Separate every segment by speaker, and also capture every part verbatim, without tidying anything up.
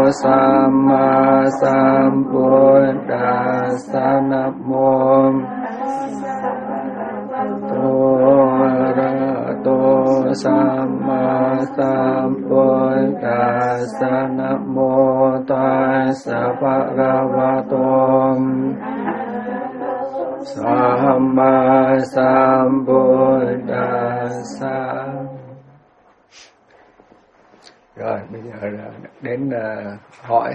Speaker 1: สัมมาสัมพุทธัสสะนะโมอะระหะโตสัมมาสัมพุทธัสสะนะโมตัสสะภะคะวะโตสัมมาสัมพุทธัสสะ. Rồi bây giờ là đến uh, hỏi.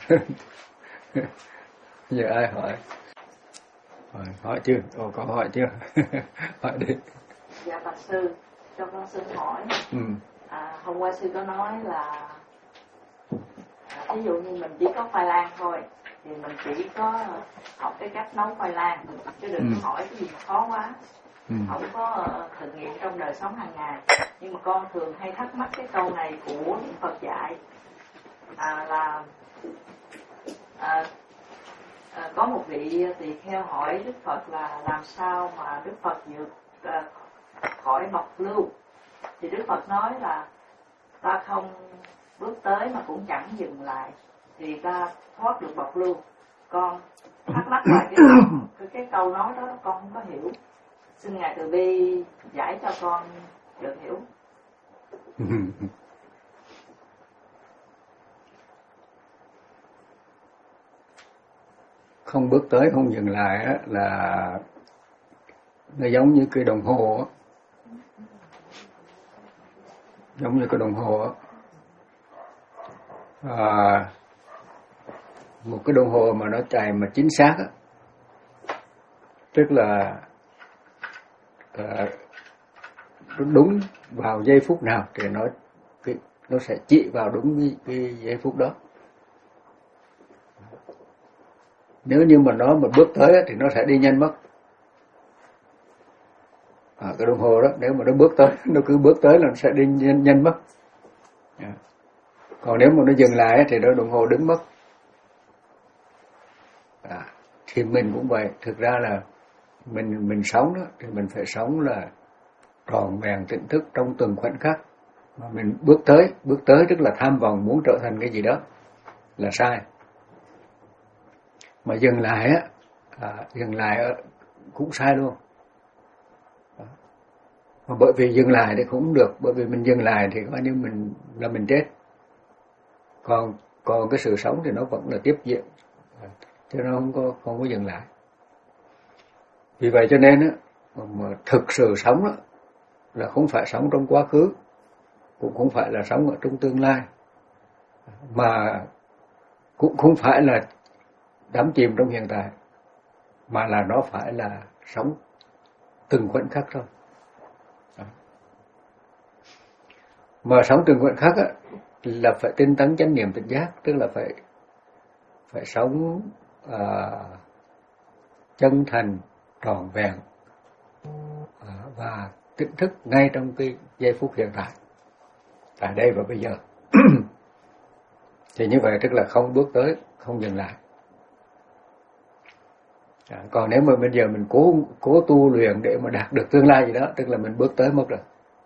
Speaker 1: Giờ ai hỏi? Hỏi, hỏi chưa? Ồ, có hỏi chưa? Hỏi đi.
Speaker 2: Dạ Bạch Sư, cho con xin hỏi. Ừ. À, hôm qua Sư có nói là à, ví dụ như mình chỉ có khoai lang thôi thì mình chỉ có học cái cách nấu khoai lang, chứ đừng ừ. hỏi cái gì mà khó quá. Ừ. Không có uh, thực nghiệm trong đời sống hàng ngày. Nhưng mà con thường hay thắc mắc cái câu này của Đức Phật dạy à, là à, à, có một vị tỳ kheo hỏi Đức Phật là làm sao mà Đức Phật vượt à, khỏi bọc lưu. Thì Đức Phật nói là ta không bước tới mà cũng chẳng dừng lại thì ta thoát được bọc lưu. Con thắc mắc lại cái, cái, cái câu nói đó con không có hiểu. Xin Ngài Từ Bi giải cho con được hiểu.
Speaker 1: Không bước tới, không dừng lại á, là nó giống như cái đồng hồ á. Giống như cái đồng hồ á. À, một cái đồng hồ mà nó chạy mà chính xác á, tức là à, đúng vào giây phút nào thì nó cái, nó sẽ chỉ vào đúng cái, cái giây phút đó. Nếu như mà nó mà bước tới thì nó sẽ đi nhanh mất. À, cái đồng hồ đó nếu mà nó bước tới, nó cứ bước tới là nó sẽ đi nhanh, nhanh mất. À. Còn nếu mà nó dừng lại thì nó đồng hồ đứng mất. À, thì mình cũng vậy. Thực ra là mình mình sống đó thì mình phải sống là tròn vẹn tỉnh thức trong từng khoảnh khắc. Mà mình bước tới, bước tới tức là tham vọng muốn trở thành cái gì đó là sai. Mà dừng lại á, à, dừng lại cũng sai luôn. Mà bởi vì dừng lại thì cũng không được, bởi vì mình dừng lại thì coi như mình là mình chết. Còn còn cái sự sống thì nó vẫn là tiếp diễn, chứ nó không có không có dừng lại. Vì vậy cho nên á, mà thực sự sống đó, là không phải sống trong quá khứ, cũng không phải là sống ở trong tương lai, mà cũng không phải là đắm chìm trong hiện tại, mà là nó phải là sống từng khoảnh khắc thôi. Đó. Mà sống từng khoảnh khắc á, là phải tinh tấn chánh niệm tỉnh giác, tức là phải phải sống à, chân thành, trọn vẹn à, và tỉnh thức ngay trong cái giây phút hiện tại, tại đây và bây giờ. Thì như vậy tức là không bước tới, không dừng lại. À, còn nếu mà bây giờ mình cố cố tu luyện để mà đạt được tương lai gì đó, tức là mình bước tới mất rồi.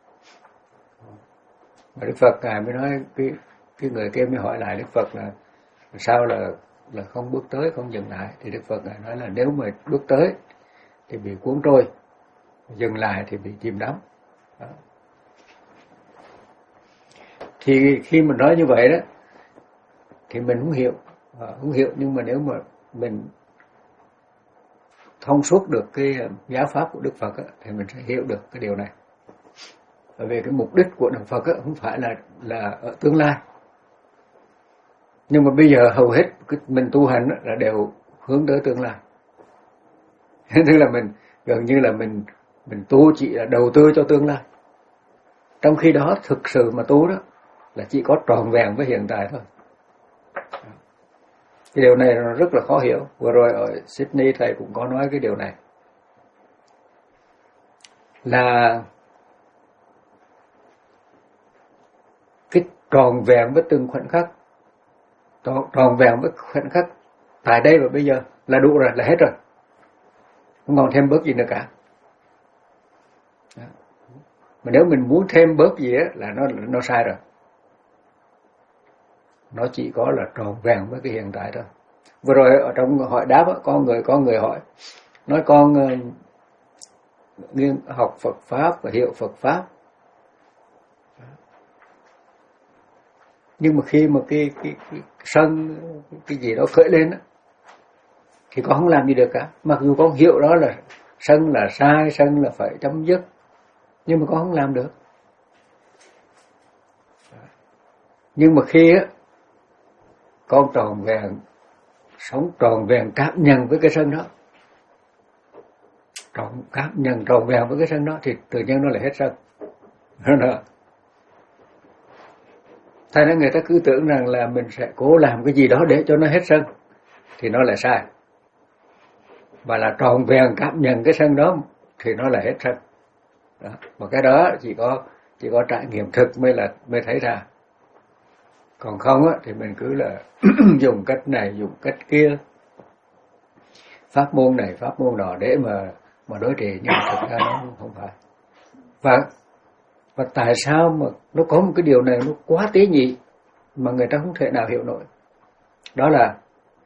Speaker 1: Mà Đức Phật Ngài mới nói, cái cái người kia mới hỏi lại Đức Phật là sao là là không bước tới, không dừng lại. Thì Đức Phật Ngài nói là nếu mà bước tới thì bị cuốn trôi, dừng lại thì bị chìm đắm. Đó. Thì khi mình nói như vậy đó thì mình không hiểu, không hiểu nhưng mà nếu mà mình thông suốt được cái giáo pháp của Đức Phật á, thì mình sẽ hiểu được cái điều này. Bởi vì cái mục đích của Đức Phật á, không phải là là ở tương lai, nhưng mà bây giờ hầu hết mình tu hành á, là đều hướng tới tương lai. Tức là mình gần như là mình mình tu chỉ là đầu tư cho tương lai, trong khi đó thực sự mà tu đó là chỉ có trọn vẹn với hiện tại thôi. Cái điều này nó rất là khó hiểu. Vừa rồi ở Sydney thầy cũng có nói cái điều này, là cái tròn vẹn với từng khoảnh khắc, tròn vẹn với khoảnh khắc tại đây và bây giờ là đủ rồi, là hết rồi, không còn thêm bớt gì nữa cả. Mà nếu mình muốn thêm bớt gì á là nó nó sai rồi. nó chỉ có là tròn vẹn với cái hiện tại thôi. Vừa rồi ở trong hỏi đáp á, có người có người hỏi nói con uh, nghiên học Phật pháp và hiểu Phật pháp, nhưng mà khi mà cái cái, cái sân cái gì đó khởi lên á, thì con không làm gì được cả. Mặc dù con hiểu đó là sân là sai, sân là phải chấm dứt, nhưng mà con không làm được. Nhưng mà khi á con tròn vẹn, sống tròn vẹn cảm nhận với cái sân đó, tròn cảm nhận tròn vẹn với cái sân đó, thì tự nhiên nó lại hết sân. Thay nên người ta cứ tưởng rằng là mình sẽ cố làm cái gì đó để cho nó hết sân, thì nó lại sai. Và là tròn vẹn cảm nhận cái sân đó thì nó lại hết sân. Đó. Mà cái đó chỉ có chỉ có trải nghiệm thực mới là mới thấy ra. Còn không á thì mình cứ là dùng cách này dùng cách kia, pháp môn này pháp môn nọ để mà mà đối trị, nhưng mà thực ra nó không phải. Và và tại sao mà nó có một cái điều này nó quá tế nhị mà người ta không thể nào hiểu nổi. Đó là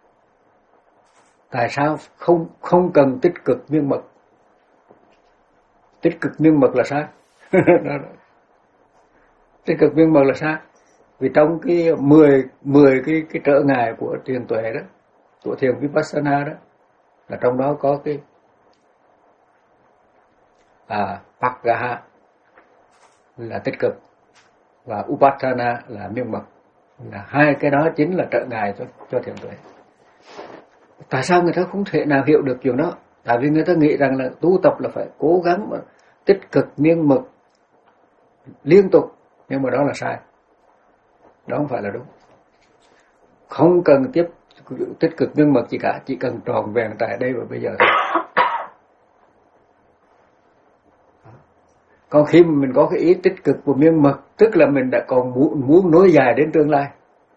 Speaker 1: tại sao không không cần tích cực miên mật. Tích cực miên mật là sai. Tích cực miên mật là sai. Vì trong cái mười mười cái cái trở ngại của thiền tuệ đó, của thiền Vipassana đó, là trong đó có cái à, Paggaha là tích cực và Upassana là miên mật. Là hai cái đó chính là trở ngại cho cho thiền tuệ. Tại sao người ta không thể nào hiểu được chuyện đó? Tại vì người ta nghĩ rằng là tu tập là phải cố gắng mà tích cực miên mật liên tục, nhưng mà đó là sai. Đó không phải là đúng. Không cần tiếp tích cực miên mật gì cả, chỉ cần tròn vẹn tại đây và bây giờ thôi. Còn khi mà mình có cái ý tích cực của miên mật, tức là mình đã còn muốn, muốn nối dài đến tương lai.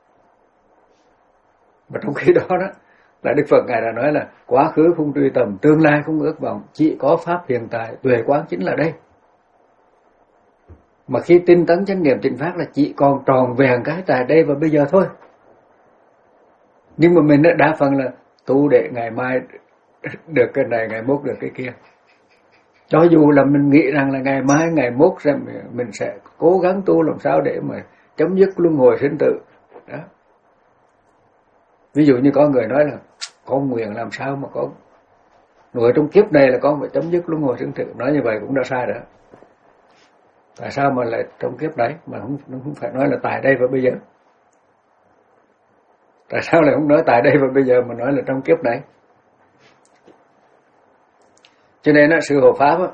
Speaker 1: Và trong khi đó đó là Đức Phật Ngài đã nói là quá khứ không truy tầm, tương lai không ước vọng, chỉ có pháp hiện tại, tuệ quán chính là đây. Mà khi tinh tấn chánh niệm tịnh pháp là chỉ còn tròn vẹn cái tại đây và bây giờ thôi. Nhưng mà mình đã đa phần là tu để ngày mai được cái này, ngày mốt được cái kia. Cho dù là mình nghĩ rằng là ngày mai, ngày mốt sẽ mình sẽ cố gắng tu làm sao để mà chấm dứt luân hồi sinh tử. Đó. Ví dụ như có người nói là con nguyện làm sao mà con người trong kiếp này là con phải chấm dứt luân hồi sinh tử. Nói như vậy cũng đã sai rồi. Tại sao mà lại trong kiếp đấy mà không, không phải nói là tại đây và bây giờ? Tại sao lại không nói tại đây và bây giờ mà nói là trong kiếp đấy? Cho nên là sư hộ pháp á,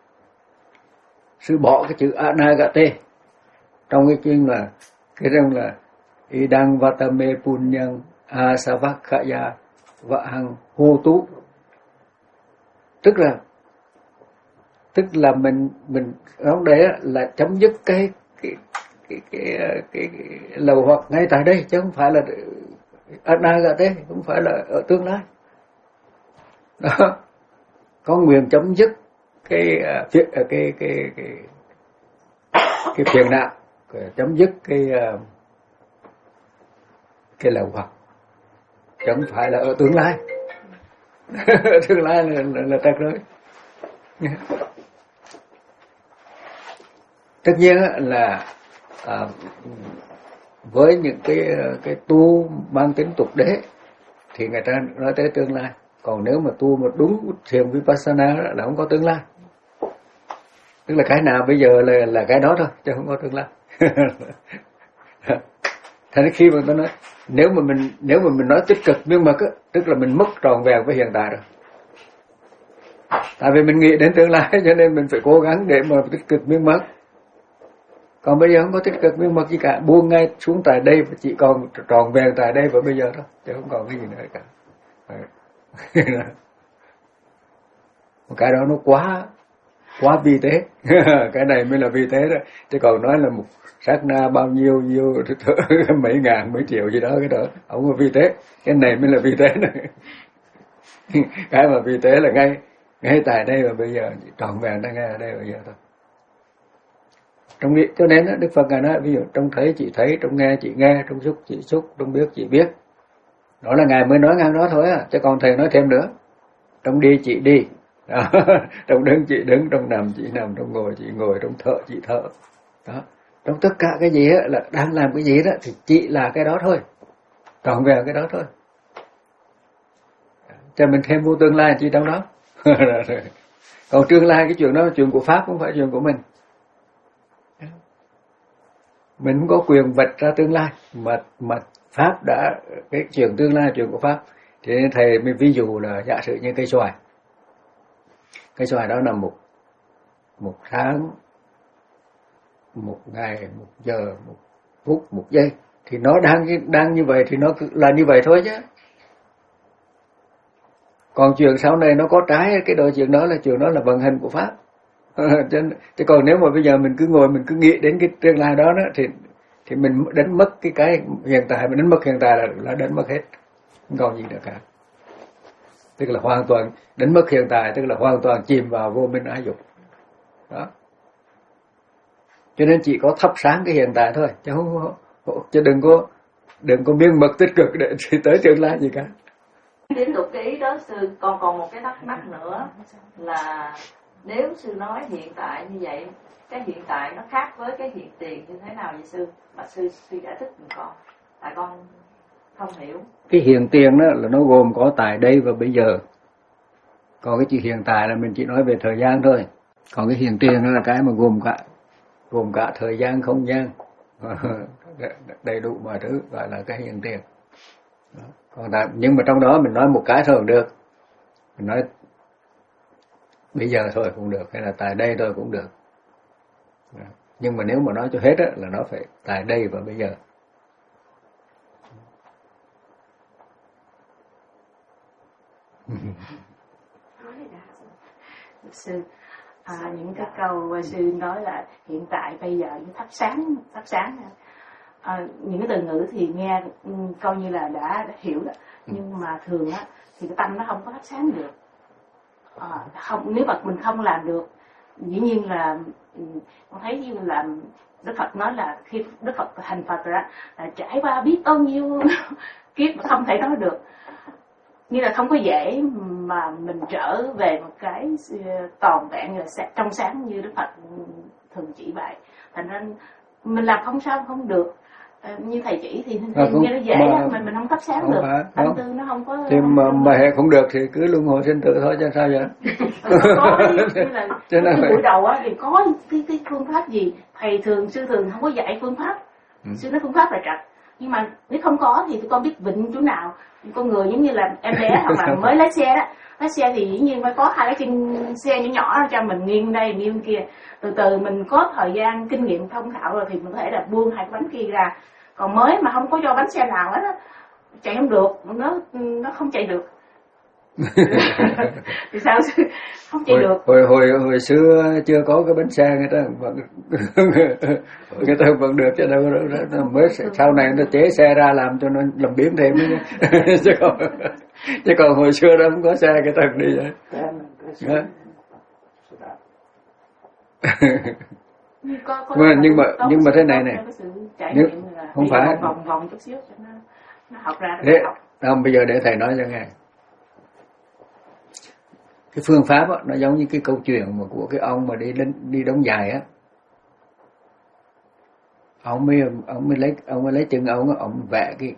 Speaker 1: sư bỏ cái chữ anagate trong cái chương là cái rằng là idang vatame punyang asavakkaya vahang hotu, tức là tức là mình mình ở đấy là chấm dứt cái cái cái cái, cái, cái, cái lầu hoặc ngay tại đây, chứ không phải là anagate, không phải là ở tương lai. Đó, có nguyện chấm dứt cái cái cái cái cái cái, cái phiền não, chấm dứt cái cái lầu hoặc, chứ không phải là ở tương lai. Tương lai là là, là trật rồi. Tất nhiên là à, với những cái cái tu mang tính tục đế thì người ta nói tới tương lai. Còn nếu mà tu một đúng thiền Vipassana đó, là không có tương lai. Tức là cái nào bây giờ là là cái đó thôi, chứ không có tương lai. Thế nên khi mà tôi nói nếu mà mình nếu mà mình nói tích cực miên mật á, tức là mình mất tròn vẹn với hiện tại rồi. Tại vì mình nghĩ đến tương lai cho nên mình phải cố gắng để mà tích cực miên mật. Còn bây giờ không có tích cực miên mật gì cả, buông ngay xuống tại đây và chỉ còn tròn vẹn tại đây và bây giờ thôi, chứ không còn cái gì nữa cả. Một cái đó nó quá quá vi tế. Cái này mới là vi tế đó, chứ còn nói là một sát na bao nhiêu nhiêu mấy ngàn mấy triệu gì đó, cái đó không có vi tế. Cái này mới là vi tế đó. Cái mà vi tế là ngay ngay tại đây và bây giờ, trọn vẹn đang ngay ở đây bây giờ thôi. Trong đi, cho nên đó, Đức Phật ngài nói ví dụ trong thấy chị thấy, trong nghe chị nghe, trong xúc chị xúc, trong biết chị biết. Đó là ngài mới nói ngang đó thôi á, chứ còn thầy nói thêm nữa. Trong đi chị đi, đó. Trong đứng chị đứng, trong nằm chị nằm, trong ngồi chị ngồi, trong thở chị thở. Đó. Trong tất cả cái gì á, là đang làm cái gì đó thì chị là cái đó thôi, trọn vẹn cái đó thôi. Cho mình thêm vô tương lai chỉ trong đó. Còn tương lai cái chuyện đó là chuyện của Pháp, không phải chuyện của mình. Mình không có quyền vạch ra tương lai, mà mà Pháp đã, cái chuyện tương lai là chuyện của Pháp. Thế nên thầy mới ví dụ là giả sử như cây xoài. Cây xoài đó là một một tháng, một ngày, một giờ, một phút, một giây, thì nó đang đang như vậy thì nó là như vậy thôi chứ. Còn chuyện sau này nó có trái, cái đôi chuyện đó là chuyện đó là vận hành của Pháp. Chứ còn nếu mà bây giờ mình cứ ngồi mình cứ nghĩ đến cái tương lai đó, đó thì thì mình đánh mất cái cái hiện tại, mình đánh mất hiện tại là là đánh mất hết, không còn gì nữa cả. Tức là hoàn toàn đánh mất hiện tại, tức là hoàn toàn chìm vào vô minh ái dục. Đó. Cho nên chỉ có thắp sáng cái hiện tại thôi, chứ không, chứ đừng có đừng có miên mật tích cực để tới tương lai gì cả.
Speaker 2: Tiếp tục cái ý đó sư, còn còn một cái thắc mắc nữa là nếu sư nói hiện tại như vậy, cái hiện tại nó khác với cái hiện tiền như thế nào vậy sư? Mà sư sư giải thích giùm con, tại con không hiểu.
Speaker 1: Cái hiện tiền đó là nó gồm có tại đây và bây giờ. Còn cái chữ hiện tại là mình chỉ nói về thời gian thôi. Còn cái hiện tiền đó là cái mà gồm cả gồm cả thời gian, không gian, đầy đủ mọi thứ, gọi là cái hiện tiền. Đó. Còn tại, nhưng mà trong đó mình nói một cái thôi cũng được. Mình nói bây giờ thôi cũng được, hay là tại đây thôi cũng được. Đó. Nhưng mà nếu mà nói cho hết á, là nó phải tại đây và bây giờ.
Speaker 3: Sư, à, những cái câu sư nói là hiện tại bây giờ như thắp sáng, thắp sáng. À, những cái từ ngữ thì nghe coi như là đã, đã hiểu đó, nhưng mà thường á thì cái tâm nó không có thắp sáng được. À, không, nếu mà mình không làm được, dĩ nhiên là con thấy như là Đức Phật nói là khi Đức Phật thành Phật rồi đó, là trải qua biết bao nhiêu kiếp mà không thể nói được, như là không có dễ mà mình trở về một cái toàn vẹn trong sáng như Đức Phật thường chỉ vậy. Thành ra mình làm không sao không được, như thầy chỉ thì à, cũng, nghe nó dễ mà, mình mình không thắp sáng không được, tâm tư nó không có.
Speaker 1: Thì mà mà hệ không được thì cứ luân hồi sinh tử thôi chứ sao vậy?
Speaker 3: Có như là cái buổi đầu á thì có cái cái phương pháp gì thầy thường sư thường không có dạy phương pháp, ừ. Sư nói phương pháp là trật, nhưng mà nếu không có thì tụi con biết vịnh chỗ nào. Con người giống như là em bé hoặc là mới lái xe đó, lái xe thì dĩ nhiên phải có hai cái chân xe nhỏ nhỏ cho mình nghiêng đây nghiêng kia, từ từ mình có thời gian kinh nghiệm thông thạo rồi thì mình có thể là buông hai cái bánh kia ra. Còn mới mà không có cho bánh xe nào hết á, chạy không được, nó nó không chạy được. Thì sao không chạy
Speaker 1: hồi,
Speaker 3: được?
Speaker 1: Hồi hồi hồi xưa chưa có cái bánh xe người ta vẫn người ta vẫn được chứ đâu đó, mới sau này nó chế xe ra làm cho nó làm biến thêm chứ còn chứ còn hồi xưa đó không có xe người ta đi vậy.
Speaker 3: Có, có
Speaker 1: mà, nhưng mà nhưng mà thế này này, nếu, không phải
Speaker 3: vòng vòng chút xíu cho nó nó học ra
Speaker 1: để, không, bây giờ để thầy nói cho nghe. Cái phương pháp đó, nó giống như cái câu chuyện mà của cái ông mà đi đến đi đóng giày á, ông mới ông mới lấy ông mới lấy chân ông ông vẽ cái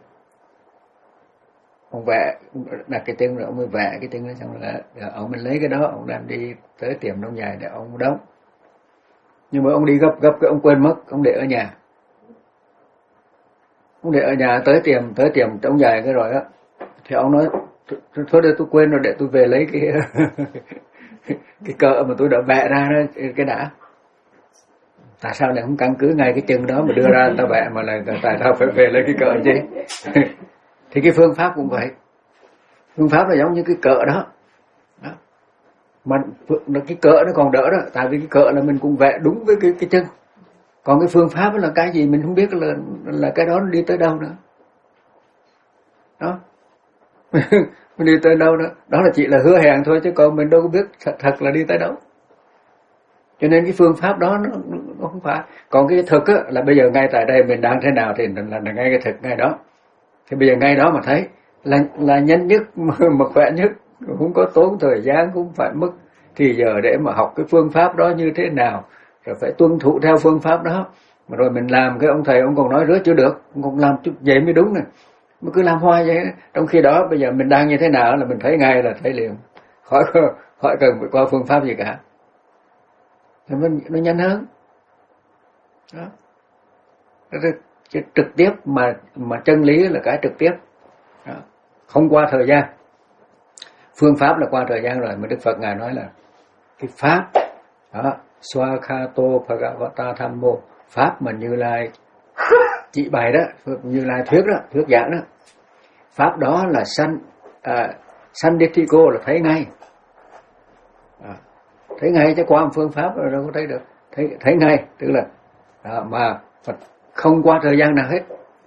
Speaker 1: ông vẽ đặt cái chân rồi ông mới vẽ cái chân đó, xong rồi, rồi ông mới lấy cái đó ông đem đi tới tiệm đóng giày để ông đóng. Nhưng mà ông đi gấp gấp cái ông quên mất, ông để ở nhà. Ông để ở nhà tới tiệm tới tiệm đóng giày cái rồi á, thì ông nói thôi để tôi quên rồi, để tôi về lấy cái cái cờ mà tôi đã vẽ ra đó cái đã. Tại sao lại không căn cứ ngay cái chân đó mà đưa ra ta vẽ, mà là tại sao phải về lấy cái cờ chứ? Thì cái phương pháp cũng vậy. Phương pháp là giống như cái cờ đó. Đó. Mà cái cờ nó còn đỡ đó, tại vì cái cờ là mình cũng vẽ đúng với cái cái chân. Còn cái phương pháp là cái gì mình không biết là là cái đó nó đi tới đâu nữa. Đó. Mình đi tới đâu đó, đó là chỉ là hứa hẹn thôi, chứ còn mình đâu có biết thật, thật là đi tới đâu. Cho nên cái phương pháp đó nó, không phải. Còn cái thực á, là bây giờ ngay tại đây mình đang thế nào thì là, là ngay cái thực ngay đó. Thì bây giờ ngay đó mà thấy là là nhanh nhất mà khỏe nhất, không có tốn thời gian, cũng phải mất thì giờ để mà học cái phương pháp đó như thế nào, rồi phải tuân thủ theo phương pháp đó. Mà rồi mình làm cái ông thầy ông còn nói rứa chưa được, ông còn làm chút vậy mới đúng nè, mà cứ làm hoài vậy. Trong khi đó bây giờ mình đang như thế nào là mình thấy ngay, là thấy liền, khỏi khỏi cần phải qua phương pháp gì cả, thì nó, nó nhanh hơn đó. Cái trực tiếp mà mà chân lý là cái trực tiếp đó. Không qua thời gian. Phương pháp là qua thời gian rồi, mà Đức Phật ngài nói là cái pháp đó, Swakato Bhagavata Thammo, pháp mà Như Lai chỉ bày đó, Như Lai thuyết đó, thuyết giảng đó, pháp đó là sanh à, Sanditthiko, là thấy ngay, à, thấy ngay chứ qua một phương pháp rồi đâu có thấy được, thấy thấy ngay, tức là à, mà Phật không qua thời gian nào hết,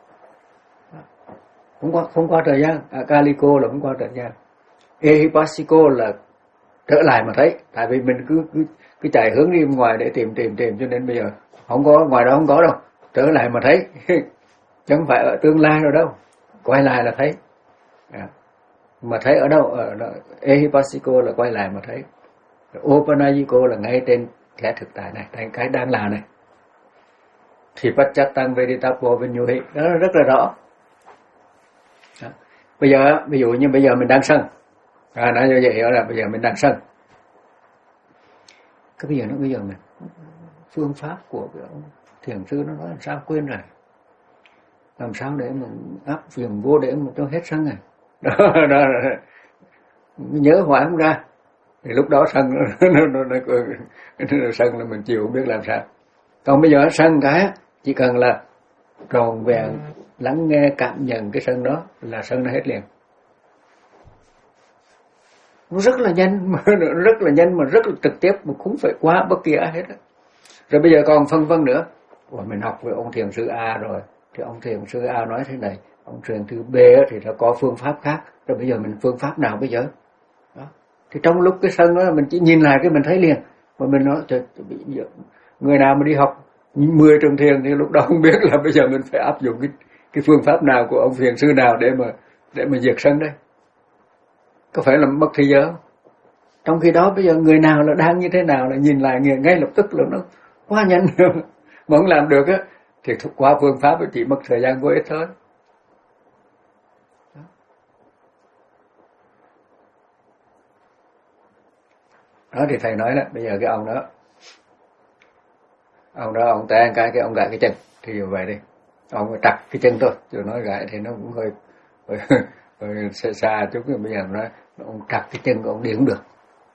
Speaker 1: không qua không qua thời gian. Akaliko là không qua thời gian. Ehipassiko là trở lại mà thấy, tại vì mình cứ cứ cứ chạy hướng đi ngoài để tìm tìm tìm, cho nên bây giờ không có, ngoài đó không có đâu, trở lại mà thấy chứ không phải ở tương lai rồi đâu, quay lại là thấy. À, mà thấy ở đâu? Ở Ehipassiko là quay lại mà thấy. Opanayiko là ngay trên cái thực tại này, cái đang là này. Thì Pacchatang Veditapo Vinyuhi, đó rất là rõ. Đó. Bây giờ ví dụ như bây giờ mình đang sân, à, nói như vậy là bây giờ mình đang sân. Cái bây giờ nó bây giờ mình phương pháp của cái ông thiền sư nó nói làm sao quên rồi, làm sao để mình áp dụng vô để mà cho hết sân này. Đó, đó, đó. Nhớ hoài không ra, thì lúc đó sân nó, nó, nó, nó, nó sân là mình chịu không biết làm sao. Còn bây giờ sân cái chỉ cần là tròn vẹn lắng nghe cảm nhận cái sân đó là sân nó hết liền. Nó rất là nhanh, mà rất là nhanh mà rất là trực tiếp, mà không phải qua bất kỳ ai hết đó. Rồi bây giờ còn phân vân nữa. Ủa, mình học với ông thiền sư A rồi, thì ông thiền sư A nói thế này, ông thiền sư B thì nó có phương pháp khác. Rồi bây giờ mình phương pháp nào bây giờ? Đó. Thì trong lúc cái sân đó mình chỉ nhìn lại cái mình thấy liền. Mà mình nói trời, người nào mà đi học mười trường thiền thì lúc đó không biết là bây giờ mình phải áp dụng cái, cái phương pháp nào của ông thiền sư nào để mà để mà diệt sân đây. Có phải là mất thời giờ? Trong khi đó bây giờ người nào là đang như thế nào là nhìn lại ngay lập tức là nó quá nhanh. Mà không làm được á thì qua phương pháp chỉ mất thời gian vô ích thôi. Đó thì thầy nói đó, bây giờ cái ông đó ông đó ông té cái cái ông gãi cái chân, thì vậy đi, ông trặc cái chân thôi, rồi nói gãi thì nó cũng hơi hơi, hơi xa, xa chút. Bây giờ nói ông trặc cái chân của ông đi không được,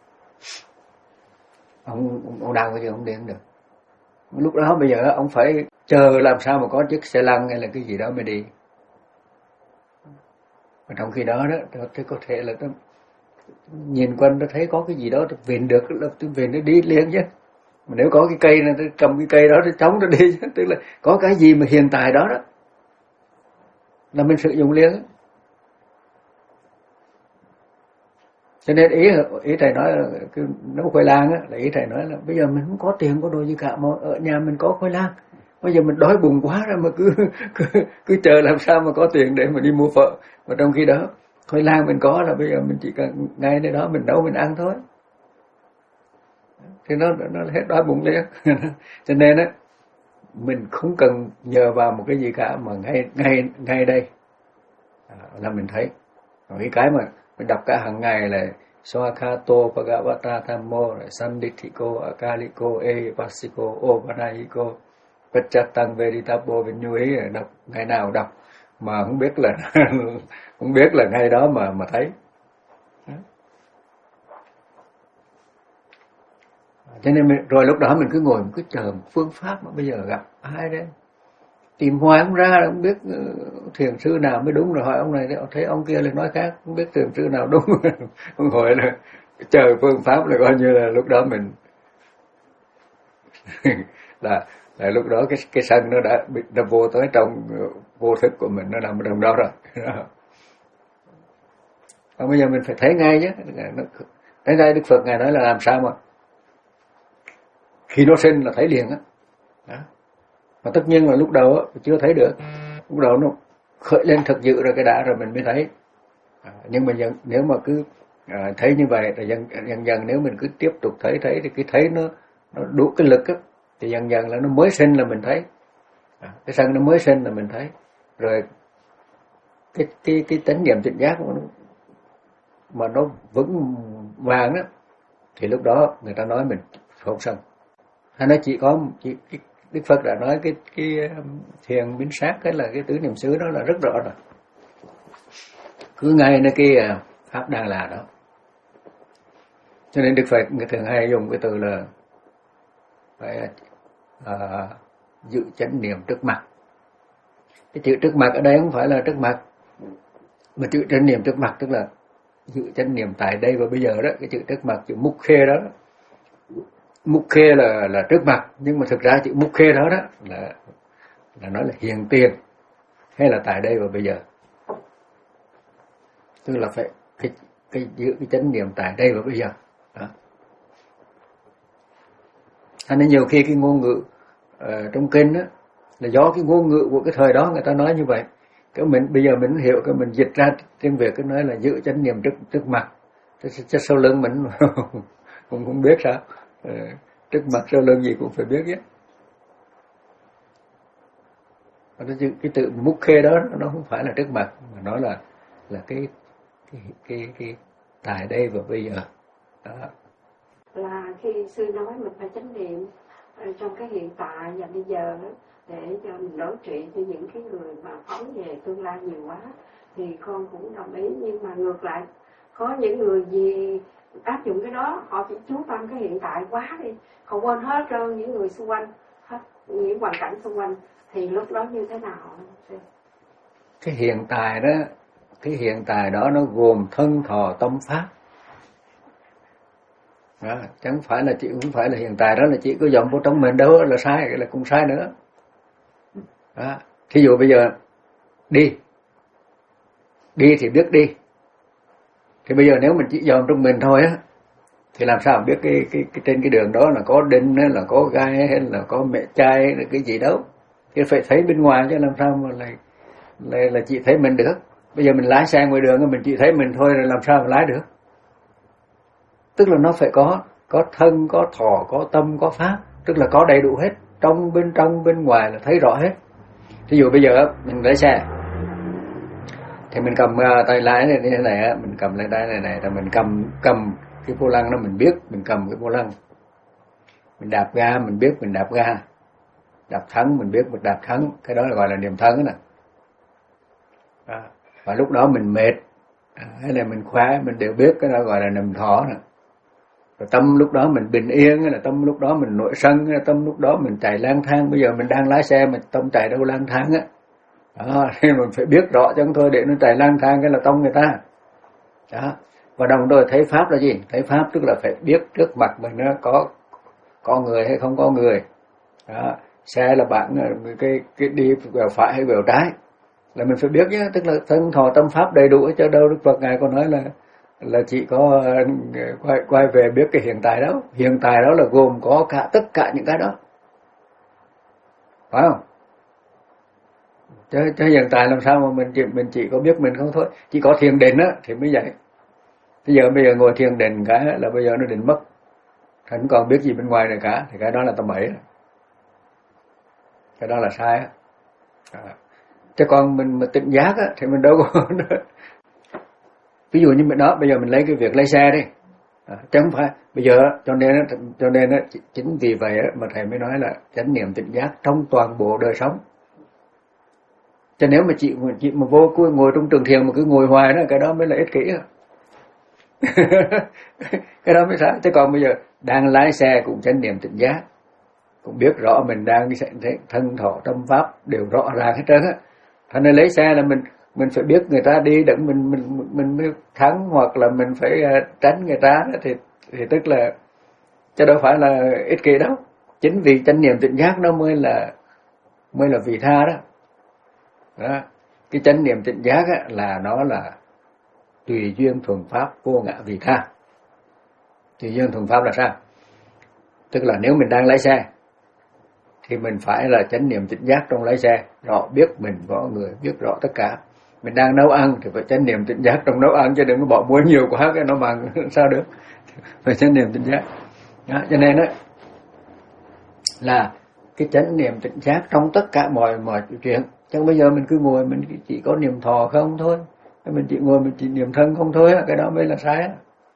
Speaker 1: ông ông đau cái chân ông đi không được. Lúc đó bây giờ ông phải chờ làm sao mà có chiếc xe lăn hay là cái gì đó mới đi. Và trong khi đó đó thì có thể là nó nhìn quanh nó thấy có cái gì đó nó vịn được, lập tức vịn nó đi liền chứ. Mà nếu có cái cây này, tôi cầm cái cây đó tôi chống nó đi, tức là có cái gì mà hiện tại đó đó là mình sử dụng liền. Cho nên ý ý thầy nói là cái nấu khoai lang á, là ý thầy nói là bây giờ mình không có tiền có đồ gì cả, mà ở nhà mình có khoai lang. Bây giờ mình đói bụng quá rồi mà cứ cứ, cứ chờ làm sao mà có tiền để mà đi mua phở. Mà trong khi đó khoai lang mình có là bây giờ mình chỉ cần ngay nơi đó mình nấu mình ăn thôi. Thì nó nó hết đói bụng liền. Cho nên á mình không cần nhờ vào một cái gì cả, mà ngay ngay ngay đây là mình thấy. Rồi cái cái mà mình đọc cả hàng ngày là Swakato Bhagavata Thammo, Sanditthiko, Akaliko, Ehipassiko, Opanayiko, Pacchatang Veditapo Vinyuhi, đọc ngày nào đọc mà không biết là không biết là ngay đó mà mà thấy. Cho nên mình, rồi lúc đó mình cứ ngồi mình cứ chờ một phương pháp, mà bây giờ gặp ai đấy tìm hoài không ra, không biết thiền sư nào mới đúng, rồi hỏi ông này thấy ông kia lại nói khác, không biết thiền sư nào đúng. Không hỏi là chờ phương pháp là coi như là lúc đó mình là là lúc đó cái cái sân nó đã bị nó vô tới trong vô thức của mình, nó nằm ở trong đó rồi. Còn bây giờ mình phải thấy ngay chứ. Thấy ngay Đức Phật ngài nói là làm sao mà khi nó sinh là thấy liền á. Đó. Mà tất nhiên là lúc đầu á, chưa thấy được, lúc đầu nó khởi lên thật dữ rồi cái đã rồi mình mới thấy. À, nhưng mà dần, nếu mà cứ à, thấy như vậy rồi dần, dần dần nếu mình cứ tiếp tục thấy thấy thì cái thấy nó, nó đủ cái lực á, thì dần dần là nó mới sinh là mình thấy. À, cái sân nó mới sinh là mình thấy. Rồi cái cái cái chánh niệm tỉnh giác mà nó, mà nó vững vàng đó, thì lúc đó người ta nói mình không sân. Hay nó chỉ có chỉ, cái, Đức Phật đã nói cái cái thiền biến sát cái là cái tứ niệm xứ đó là rất rõ rồi. Cứ ngay nơi cái pháp đang là đó. Cho nên Đức Phật người thường hay dùng cái từ là phải à, giữ chánh niệm trước mặt. Cái chữ trước mặt ở đây không phải là trước mặt, mà chữ chánh niệm trước mặt tức là giữ chánh niệm tại đây và bây giờ đó. Cái chữ trước mặt, chữ mục khê đó, mục khê là là trước mặt, nhưng mà thực ra chữ mục khê đó đó là là nói là hiện tiền hay là tại đây và bây giờ. Tức là phải cái cái giữ cái chánh niệm tại đây và bây giờ. Đó. Cho nên nhiều khi cái ngôn ngữ uh, trong kinh đó là do cái ngôn ngữ của cái thời đó người ta nói như vậy. Cái mình bây giờ mình hiểu cái mình dịch ra tiếng Việt cái nói là giữ chánh niệm trước trước mặt. Chứ sau lưng mình cũng không biết sao. Uh, trước mặt sau lưng gì cũng phải biết chứ. Cái tự mục khê đó nó không phải là trước mặt, mà nó là là cái cái cái, cái tại đây và bây giờ. Đó.
Speaker 4: Là khi sư nói mình phải chánh niệm trong cái hiện tại và bây giờ đó, để cho mình đối trị cho những cái người mà phóng về tương lai nhiều quá, thì con cũng đồng ý. Nhưng mà ngược lại có những người gì áp dụng cái đó, họ chỉ chú tâm cái hiện tại quá đi, họ quên hết trơn những người xung quanh, hết những hoàn cảnh xung quanh, thì lúc đó như thế nào?
Speaker 1: Cái hiện tại đó, cái hiện tại đó nó gồm thân thọ tâm pháp. Đó, chẳng phải là chị cũng phải là hiện tại đó là chị có dòng vô trong mình đâu là sai, là cũng sai nữa. Đó. Thí dụ bây giờ đi đi thì biết đi, thì bây giờ nếu mình chỉ dòm trong mình thôi á thì làm sao biết cái cái, cái trên cái đường đó là có đinh hay là có gai hay là có mẹ chai hay là cái gì đâu, thì phải thấy bên ngoài chứ làm sao mà lại là, là chỉ thấy mình được. Bây giờ mình lái xe ngoài đường mình chỉ thấy mình thôi rồi làm sao mà lái được. Tức là nó phải có có thân, có thọ, có tâm, có pháp, tức là có đầy đủ hết, trong bên trong bên ngoài là thấy rõ hết. Ví dụ bây giờ mình lái xe thì mình cầm uh, tay lái này như thế này, mình cầm lên tay này này, rồi mình cầm cầm cái vô lăng đó, mình biết mình cầm cái vô lăng, mình đạp ga mình biết mình đạp ga, đạp thắng mình biết mình đạp thắng, cái đó là gọi là niệm thân đó nè. À, và lúc đó mình mệt à, hay là mình khỏe mình đều biết, cái đó gọi là niệm thọ nè. Rồi tâm lúc đó mình bình yên, hay là tâm lúc đó mình nội sân, hay là tâm lúc đó mình chạy lang thang. Bây giờ mình đang lái xe mình tâm chạy đâu lang thang á. Đó, nên mình phải biết rõ chứ không thôi để nó chạy lang thang cái là tông người ta. Đó. Và đồng thời thấy pháp là gì? Thấy pháp tức là phải biết trước mặt mình nó có có người hay không có người. Đó. Xe là bạn cái cái đi vào phải hay vào trái là mình phải biết nhé, tức là thân thọ tâm pháp đầy đủ cho đâu. Đức Phật ngài còn nói là là chỉ có quay quay về biết cái hiện tại đó. Hiện tại đó là gồm có cả tất cả những cái đó, phải không? Chứ, chứ hiện tại làm sao mà mình chỉ, mình chỉ có biết mình không thôi. Chỉ có thiền định á thì mới vậy. Bây giờ bây giờ ngồi thiền định cái là bây giờ nó định mất, không còn biết gì bên ngoài này cả, thì cái đó là tầm bậy, cái đó là sai á. À. Chứ còn mình mà tỉnh giác á thì mình đâu có ví dụ như mình đó, bây giờ mình lấy cái việc lái xe đi, à, chứ không phải bây giờ cho nên cho nên chính vì vậy mà thầy mới nói là chánh niệm tỉnh giác trong toàn bộ đời sống. Cho nếu mà chị chị mà vô cuối ngồi trong trường thiền mà cứ ngồi hoài đó, cái đó mới là ích kỷ. Cái đó mới sai. Chứ còn bây giờ đang lái xe cũng chánh niệm tỉnh giác, cũng biết rõ mình đang cái thân thọ tâm pháp đều rõ ràng hết trơn á. Thành nên lấy xe là mình mình phải biết người ta đi để mình mình mình mới thắng, hoặc là mình phải tránh người ta thì thì tức là chứ đâu phải là ích kỷ đâu. Chính vì chánh niệm tỉnh giác nó mới là mới là vị tha đó. Đó. Cái chánh niệm tỉnh giác á, là nó là tùy duyên thuần pháp vô ngã vị tha. Tùy duyên thuần pháp là sao? Tức là nếu mình đang lái xe thì mình phải là chánh niệm tỉnh giác trong lái xe, rõ biết mình có người, biết rõ tất cả. Mình đang nấu ăn thì phải chánh niệm tỉnh giác trong nấu ăn, chứ đừng có bỏ muối nhiều quá cái nó bằng sao được. Phải chánh niệm tỉnh giác. Đó, cho nên đó là cái chánh niệm tỉnh giác trong tất cả mọi mọi chuyện. Chứ bây giờ mình cứ ngồi mình chỉ có niệm thọ không thôi, mình chỉ ngồi mình chỉ niệm thân không thôi, cái đó mới là sai.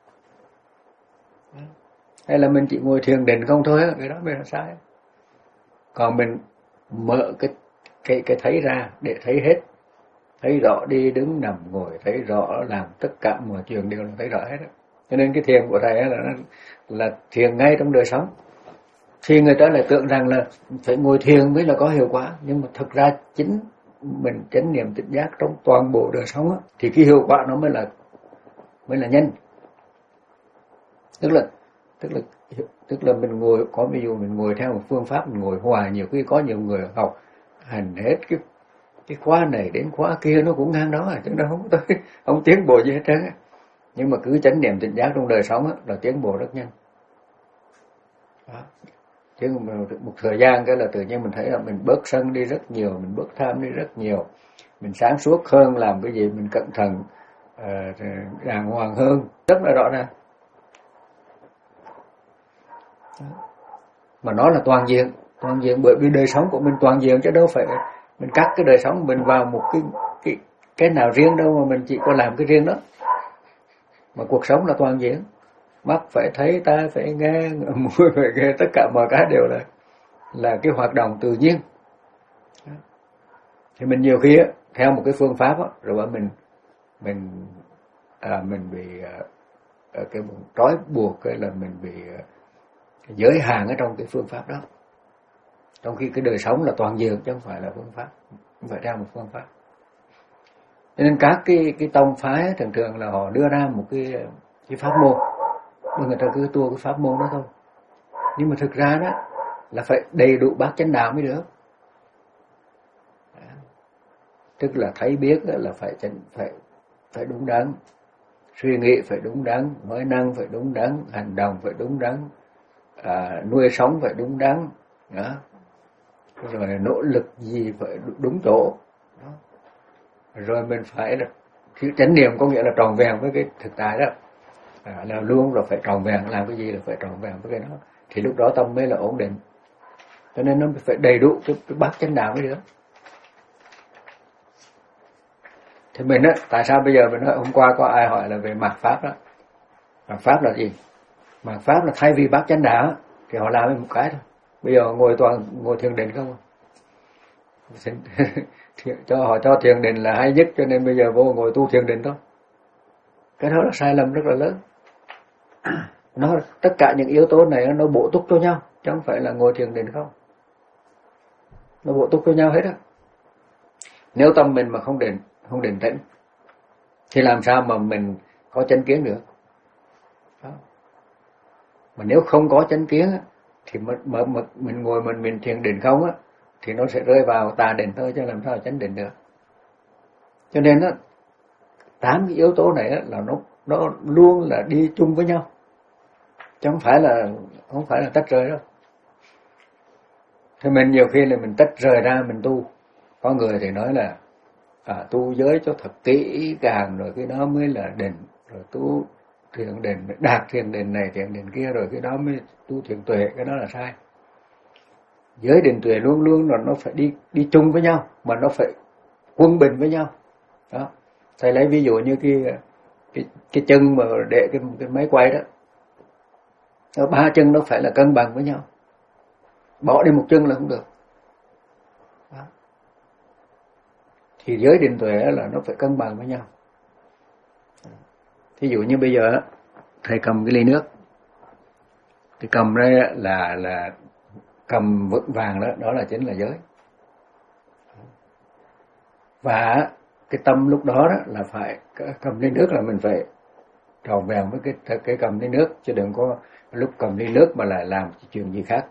Speaker 1: Hay là mình chỉ ngồi thiền định không thôi, cái đó mới là sai. Còn mình mở cái cái cái thấy ra để thấy hết, thấy rõ đi đứng nằm ngồi, thấy rõ làm tất cả mọi chuyện đều là thấy rõ hết. Cho nên cái thiền của thầy là là thiền ngay trong đời sống. Thì người ta lại tưởng rằng là phải ngồi thiền mới là có hiệu quả, nhưng mà thực ra chính mình chánh niệm tỉnh giác trong toàn bộ đời sống á, thì cái hiệu quả nó mới là mới là nhanh. Tức là tức là tức là mình ngồi, có ví dụ mình ngồi theo một phương pháp, mình ngồi hoài, nhiều khi có nhiều người học hành hết cái cái khóa này đến khóa kia nó cũng ngang đó, chứ nó không tới không tiến bộ gì hết trơn á. Nhưng mà cứ chánh niệm tỉnh giác trong đời sống á, là tiến bộ rất nhanh. Đó. Chứ một thời gian cái là tự nhiên mình thấy là mình bớt sân đi rất nhiều, mình bớt tham đi rất nhiều, mình sáng suốt hơn, làm cái gì mình cẩn thận, uh, đàng hoàng hơn, rất là rõ ràng. Mà nó là toàn diện, toàn diện bởi vì đời sống của mình toàn diện, chứ đâu phải mình cắt cái đời sống mình vào một cái cái cái nào riêng đâu, mà mình chỉ có làm cái riêng đó. Mà cuộc sống là toàn diện, mắt phải thấy, tai phải nghe, mũi phải nghe, tất cả mọi cái đều là là cái hoạt động tự nhiên. Thì mình nhiều khi á, theo một cái phương pháp á, rồi mình mình à, mình bị à, cái trói buộc, cái là mình bị à, giới hạn ở trong cái phương pháp đó. Trong khi cái đời sống là toàn diện chứ không phải là phương pháp, không phải theo một phương pháp. Cho nên các cái cái tông phái thường thường là họ đưa ra một cái cái pháp môn, nhưng người ta cứ tua cái pháp môn đó thôi. Nhưng mà thực ra đó là phải đầy đủ bát chánh đạo mới được. Tức là thấy biết là phải phải phải đúng đắn, suy nghĩ phải đúng đắn, nói năng phải đúng đắn, hành động phải đúng đắn, à, nuôi sống phải đúng đắn, đó. Rồi nỗ lực gì phải đúng chỗ, đó. Rồi mình phải là chánh niệm, có nghĩa là tròn vẹn với cái thực tại đó, à, là luôn là phải tròn vẹn, làm cái gì là phải tròn vẹn với cái đó, thì lúc đó tâm mới là ổn định. Cho nên nó phải đầy đủ cái, cái bát chánh đạo mới được. Thì mình á, tại sao bây giờ mình nói hôm qua có ai hỏi là về mạt pháp đó. Mạt pháp là gì? Mạt pháp là thay vì bát chánh đạo thì họ làm một cái thôi. Bây giờ ngồi toàn ngồi thiền định không? cho họ cho thiền định là hay nhất, cho nên bây giờ vô ngồi tu thiền định thôi. Cái đó là sai lầm rất là lớn. Nó tất cả những yếu tố này nó bổ túc cho nhau, chứ không phải là ngồi thiền định không. Nó bổ túc cho nhau hết á. Nếu tâm mình mà không định, không định tĩnh thì làm sao mà mình có chánh kiến được? Đó. Mà nếu không có chánh kiến á, thì mà, mà, mà mình ngồi mình mình thiền định không á, thì nó sẽ rơi vào tà định thôi, chứ làm sao chánh định được. Cho nên á, tám cái yếu tố này á, là nó nó luôn là đi chung với nhau, chứ không phải là không phải là tách rời đâu. Thì mình nhiều khi là mình tách rời ra mình tu. Có người thì nói là à, tu giới cho thật kỹ càng rồi cái đó mới là định, rồi tu thiền định, đạt thiền định này thiền định kia rồi cái đó mới tu thiền tuệ, cái đó là sai. Giới định tuệ luôn luôn là nó phải đi đi chung với nhau, mà nó phải quân bình với nhau. Đó. Thầy lấy ví dụ như cái cái cái chân mà để cái cái máy quay đó, nó ba chân nó phải là cân bằng với nhau. Bỏ đi một chân là không được. Đó. Thì giới định tuệ là nó phải cân bằng với nhau. Thí dụ như bây giờ thầy cầm cái ly nước, thì cầm đây là là cầm vững vàng đó, đó là chính là giới. Và cái tâm lúc đó, đó là phải cầm ly nước là mình phải tròn vẹn với cái cái cầm ly nước, chứ đừng có lúc cầm ly nước mà lại làm chuyện gì khác.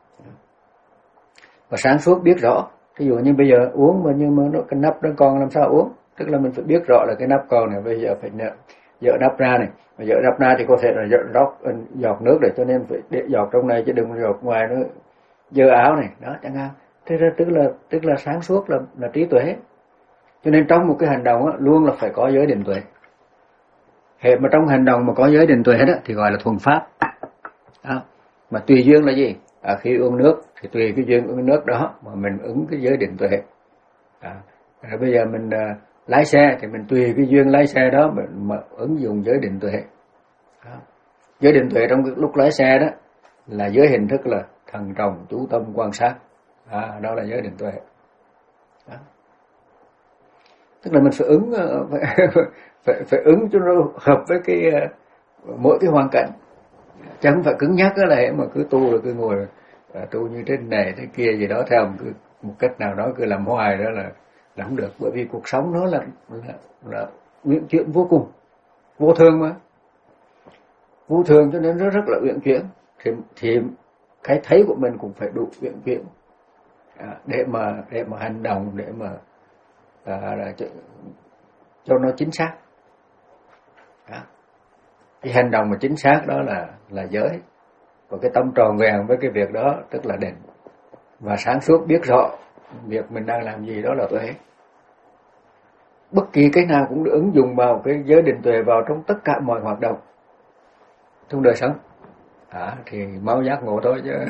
Speaker 1: Và sáng suốt biết rõ. Ví dụ như bây giờ uống mà nhưng mà nó cái nắp nó còn làm sao uống, tức là mình phải biết rõ là cái nắp còn này, bây giờ phải dỡ nắp ra này, mà dỡ nắp ra thì có thể là dỡ rót giọt nước để, cho nên phải để giọt trong này chứ đừng giọt ngoài nữa, dơ áo này đó chẳng hạn. Thế ra tức là tức là sáng suốt là là trí tuệ. Cho nên trong một cái hành động á, luôn là phải có giới định tuệ. Hệ mà trong hành động mà có giới định tuệ đó thì gọi là thuần pháp. Đó. Mà tùy duyên là gì? À, khi uống nước thì tùy cái duyên uống nước đó mà mình ứng cái giới định tuệ. À, rồi bây giờ mình uh, lái xe thì mình tùy cái duyên lái xe đó mình mà ứng dụng giới định tuệ. Đó. Giới định tuệ trong cái lúc lái xe đó là giới hình thức là thận trọng, chú tâm, quan sát. À, đó là giới định tuệ. Đó. Tức là mình phải ứng phải, phải, phải ứng cho nó hợp với cái mỗi cái hoàn cảnh, chứ không phải cứng nhắc đó là mà cứ tu rồi cứ ngồi à, tu như thế này thế kia gì đó theo một, một cách nào đó cứ làm hoài đó là, là không được. Bởi vì cuộc sống nó là là, là uyển chuyển vô cùng, vô thường mà, vô thường cho nên nó rất là uyển chuyển. Thì, thì cái thấy của mình cũng phải đủ uyển chuyển à, để mà để mà hành động, để mà à, cho, cho nó chính xác. Đó. Cái hành động mà chính xác đó là là giới, và cái tâm tròn vẹn với cái việc đó tức là định, và sáng suốt biết rõ việc mình đang làm gì đó là tuệ. Bất kỳ cái nào cũng được ứng dụng vào cái giới định tuệ vào trong tất cả mọi hoạt động trong đời sống. À, thì mau giác ngộ thôi chứ.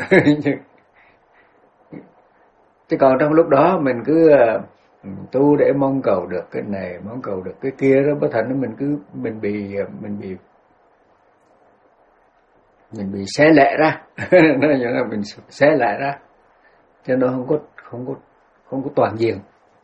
Speaker 1: Chứ còn trong lúc đó mình cứ tu để mong cầu được cái này, mong cầu được cái kia đó, bất thành mình cứ mình bị mình bị mình bị xé lẻ ra. Nó như là mình xé lẻ ra, cho nó không có không có không có toàn diện.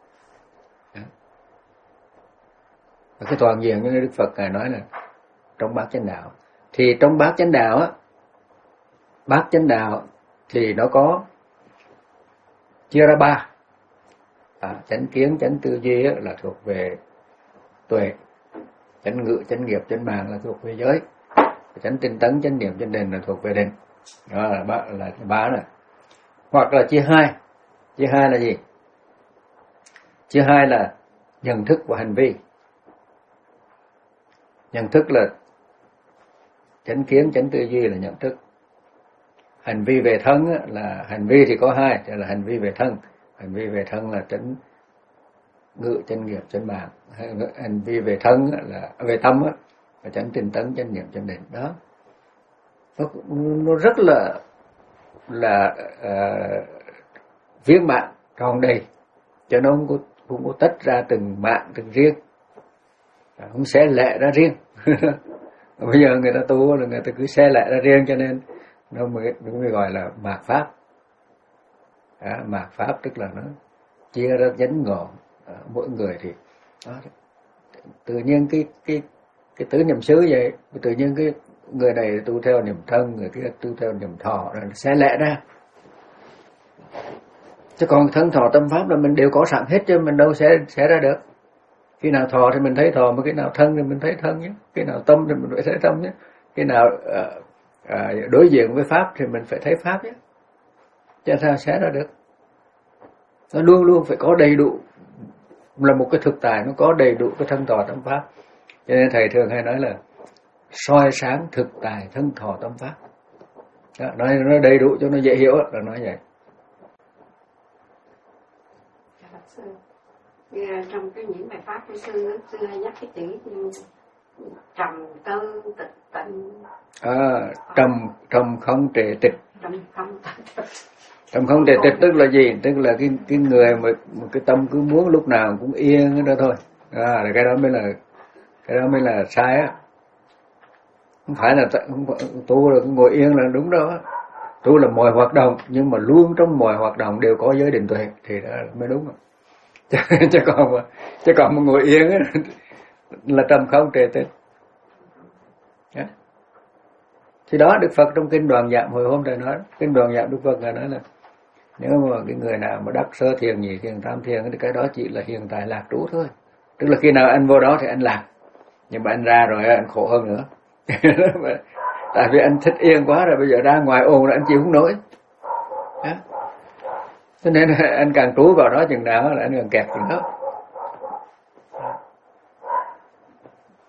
Speaker 1: Và cái toàn diện như Đức Phật ngài nói là trong bát chánh đạo. Thì trong bát chánh đạo á, bát chánh đạo thì nó có chia ra ba. À, chánh kiến, chánh tư duy á, là thuộc về tuệ, chánh ngữ, chánh nghiệp, chánh mạng là thuộc về giới, chánh tinh tấn, chánh niệm, chánh định là thuộc về định. Đó là ba, là ba này. Hoặc là chia hai. Chia hai là gì? Chia hai là nhận thức và hành vi. Nhận thức là chánh kiến, chánh tư duy là nhận thức. Hành vi về thân á, là hành vi thì có hai, tức là hành vi về thân. Hành vi về thân là chánh ngữ, chánh nghiệp, chánh mạng. Hành vi về thân á, là về tâm á, là chánh tinh tấn, chánh niệm, chánh định. Đó, nó, nó rất là là uh, viên mãn tròn đầy, cho nó không có, không có tách ra từng mạng từng riêng, không xé lẻ ra riêng. Bây giờ người ta tu là người ta cứ xé lẻ ra riêng, cho nên nó mới, nó mới gọi là mạt pháp. À, mạt pháp tức là nó chia ra nhánh ngọn. À, mỗi người thì đó, tự nhiên cái cái cái tứ niệm xứ vậy, tự nhiên cái người này tu theo niệm thân, người kia tu theo niệm thọ, rồi xé lẻ ra. Chứ còn thân thọ tâm pháp là mình đều có sẵn hết, chứ mình đâu sẽ sẽ ra được. Khi nào thọ thì mình thấy thọ, mà cái nào thân thì mình thấy thân nhé, cái nào tâm thì mình phải thấy tâm nhé, cái nào à, à, đối diện với pháp thì mình phải thấy pháp nhé, chứ sao sẽ ra được. Nó luôn luôn phải có đầy đủ, là một cái thực tại nó có đầy đủ cái thân thọ tâm pháp. Cho nên thầy thường hay nói là soi sáng thực tại thân thọ tâm pháp. Đó, nói nó đầy đủ cho nó dễ hiểu là nói vậy.
Speaker 4: Trong cái những bài pháp của sư, sư hay nhắc cái chữ trầm tư tịch tịnh.
Speaker 1: À, trầm trầm không trệ tịch.
Speaker 4: Trầm không
Speaker 1: Trầm không trệ tịch tức là gì? Tức là cái cái người mà một cái tâm cứ muốn lúc nào cũng yên đó thôi. À, cái đó mới là cái đó mới là sai á. Không phải là không phải, tu là ngồi yên là đúng đó. Tu là mọi hoạt động, nhưng mà luôn trong mọi hoạt động đều có giới định tuệ thì đó mới đúng. chứ, chứ còn mà chứ còn mà ngồi yên á là trầm không trệ tịch. Yeah. Thì đó Đức Phật trong kinh Đoàn Giảm hồi hôm thầy nói, kinh Đoàn Giảm Đức Phật ngài nói là nếu mà cái người nào mà đắc sơ thiền, nhị thiền, tam thiền thì cái đó chỉ là hiện tại lạc trú thôi. Tức là khi nào anh vô đó thì anh lạc, nhưng mà anh ra rồi anh khổ hơn nữa. Tại vì anh thích yên quá rồi, bây giờ ra ngoài ồn là anh chịu không nổi. Đó. Cho nên anh càng trú vào đó chừng nào là anh càng kẹt chừng đó.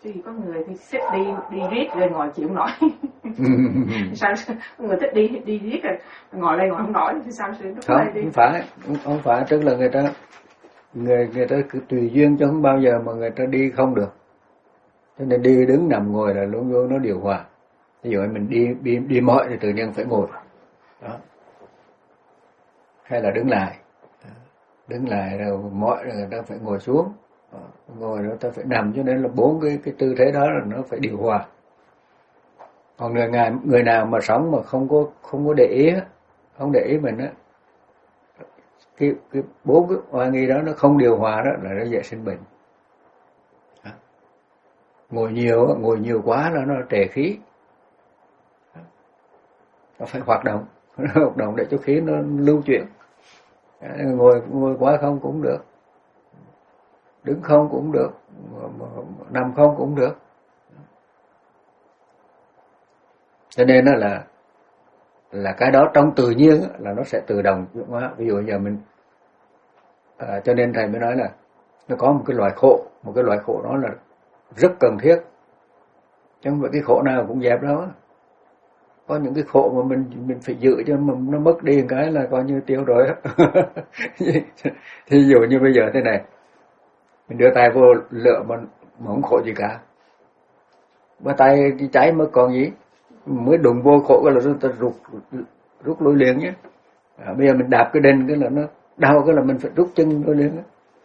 Speaker 3: Thì có người thì thích đi đi riết rồi ngồi chịu không nổi. Sao người thích đi đi riết rồi ngồi đây ngồi không nổi thì sao sư?
Speaker 1: Không, không phải, không phải, tức là người ta người người ta cứ tùy duyên chứ không bao giờ mà người ta đi không được. Cho nên đi đứng nằm ngồi là luôn luôn nó điều hòa. Ví dụ mình đi đi đi mỏi thì tự nhiên phải ngồi. Đó. Hay là đứng lại. Đứng lại rồi mỏi rồi người ta phải ngồi xuống. Ngồi rồi ta phải nằm, cho nên là bốn cái cái tư thế đó là nó phải điều hòa. Còn người người, người nào mà sống mà không có không có để ý, không để ý mình á, cái cái bốn cái hoa nghi đó nó không điều hòa đó là nó dễ sinh bệnh. Đó. Ngồi nhiều, ngồi nhiều quá là nó trệ khí. Đó. Nó phải hoạt động, nó hoạt động để cho khí nó lưu chuyển. Đó. Ngồi ngồi quá không cũng được, đứng không cũng được, nằm không cũng được. Cho nên đó là là cái đó trong tự nhiên là nó sẽ tự động chuyển hóa. Ví dụ giờ mình à, cho nên thầy mới nói là nó có một cái loại khổ, một cái loại khổ đó là rất cần thiết, chứ không phải cái khổ nào cũng dẹp đó. Có những cái khổ mà mình mình phải giữ cho mà nó mất đi một cái là coi như tiêu rồi. Thí dụ như bây giờ thế này, mình đưa tay vô lửa mà, mà không khổ gì cả, mà tay cháy mới còn gì, mới đụng vô khổ cái là ta rút rút lôi liền nhé. À, bây giờ mình đạp cái đền cái là nó đau cái là mình phải rút chân lôi liền.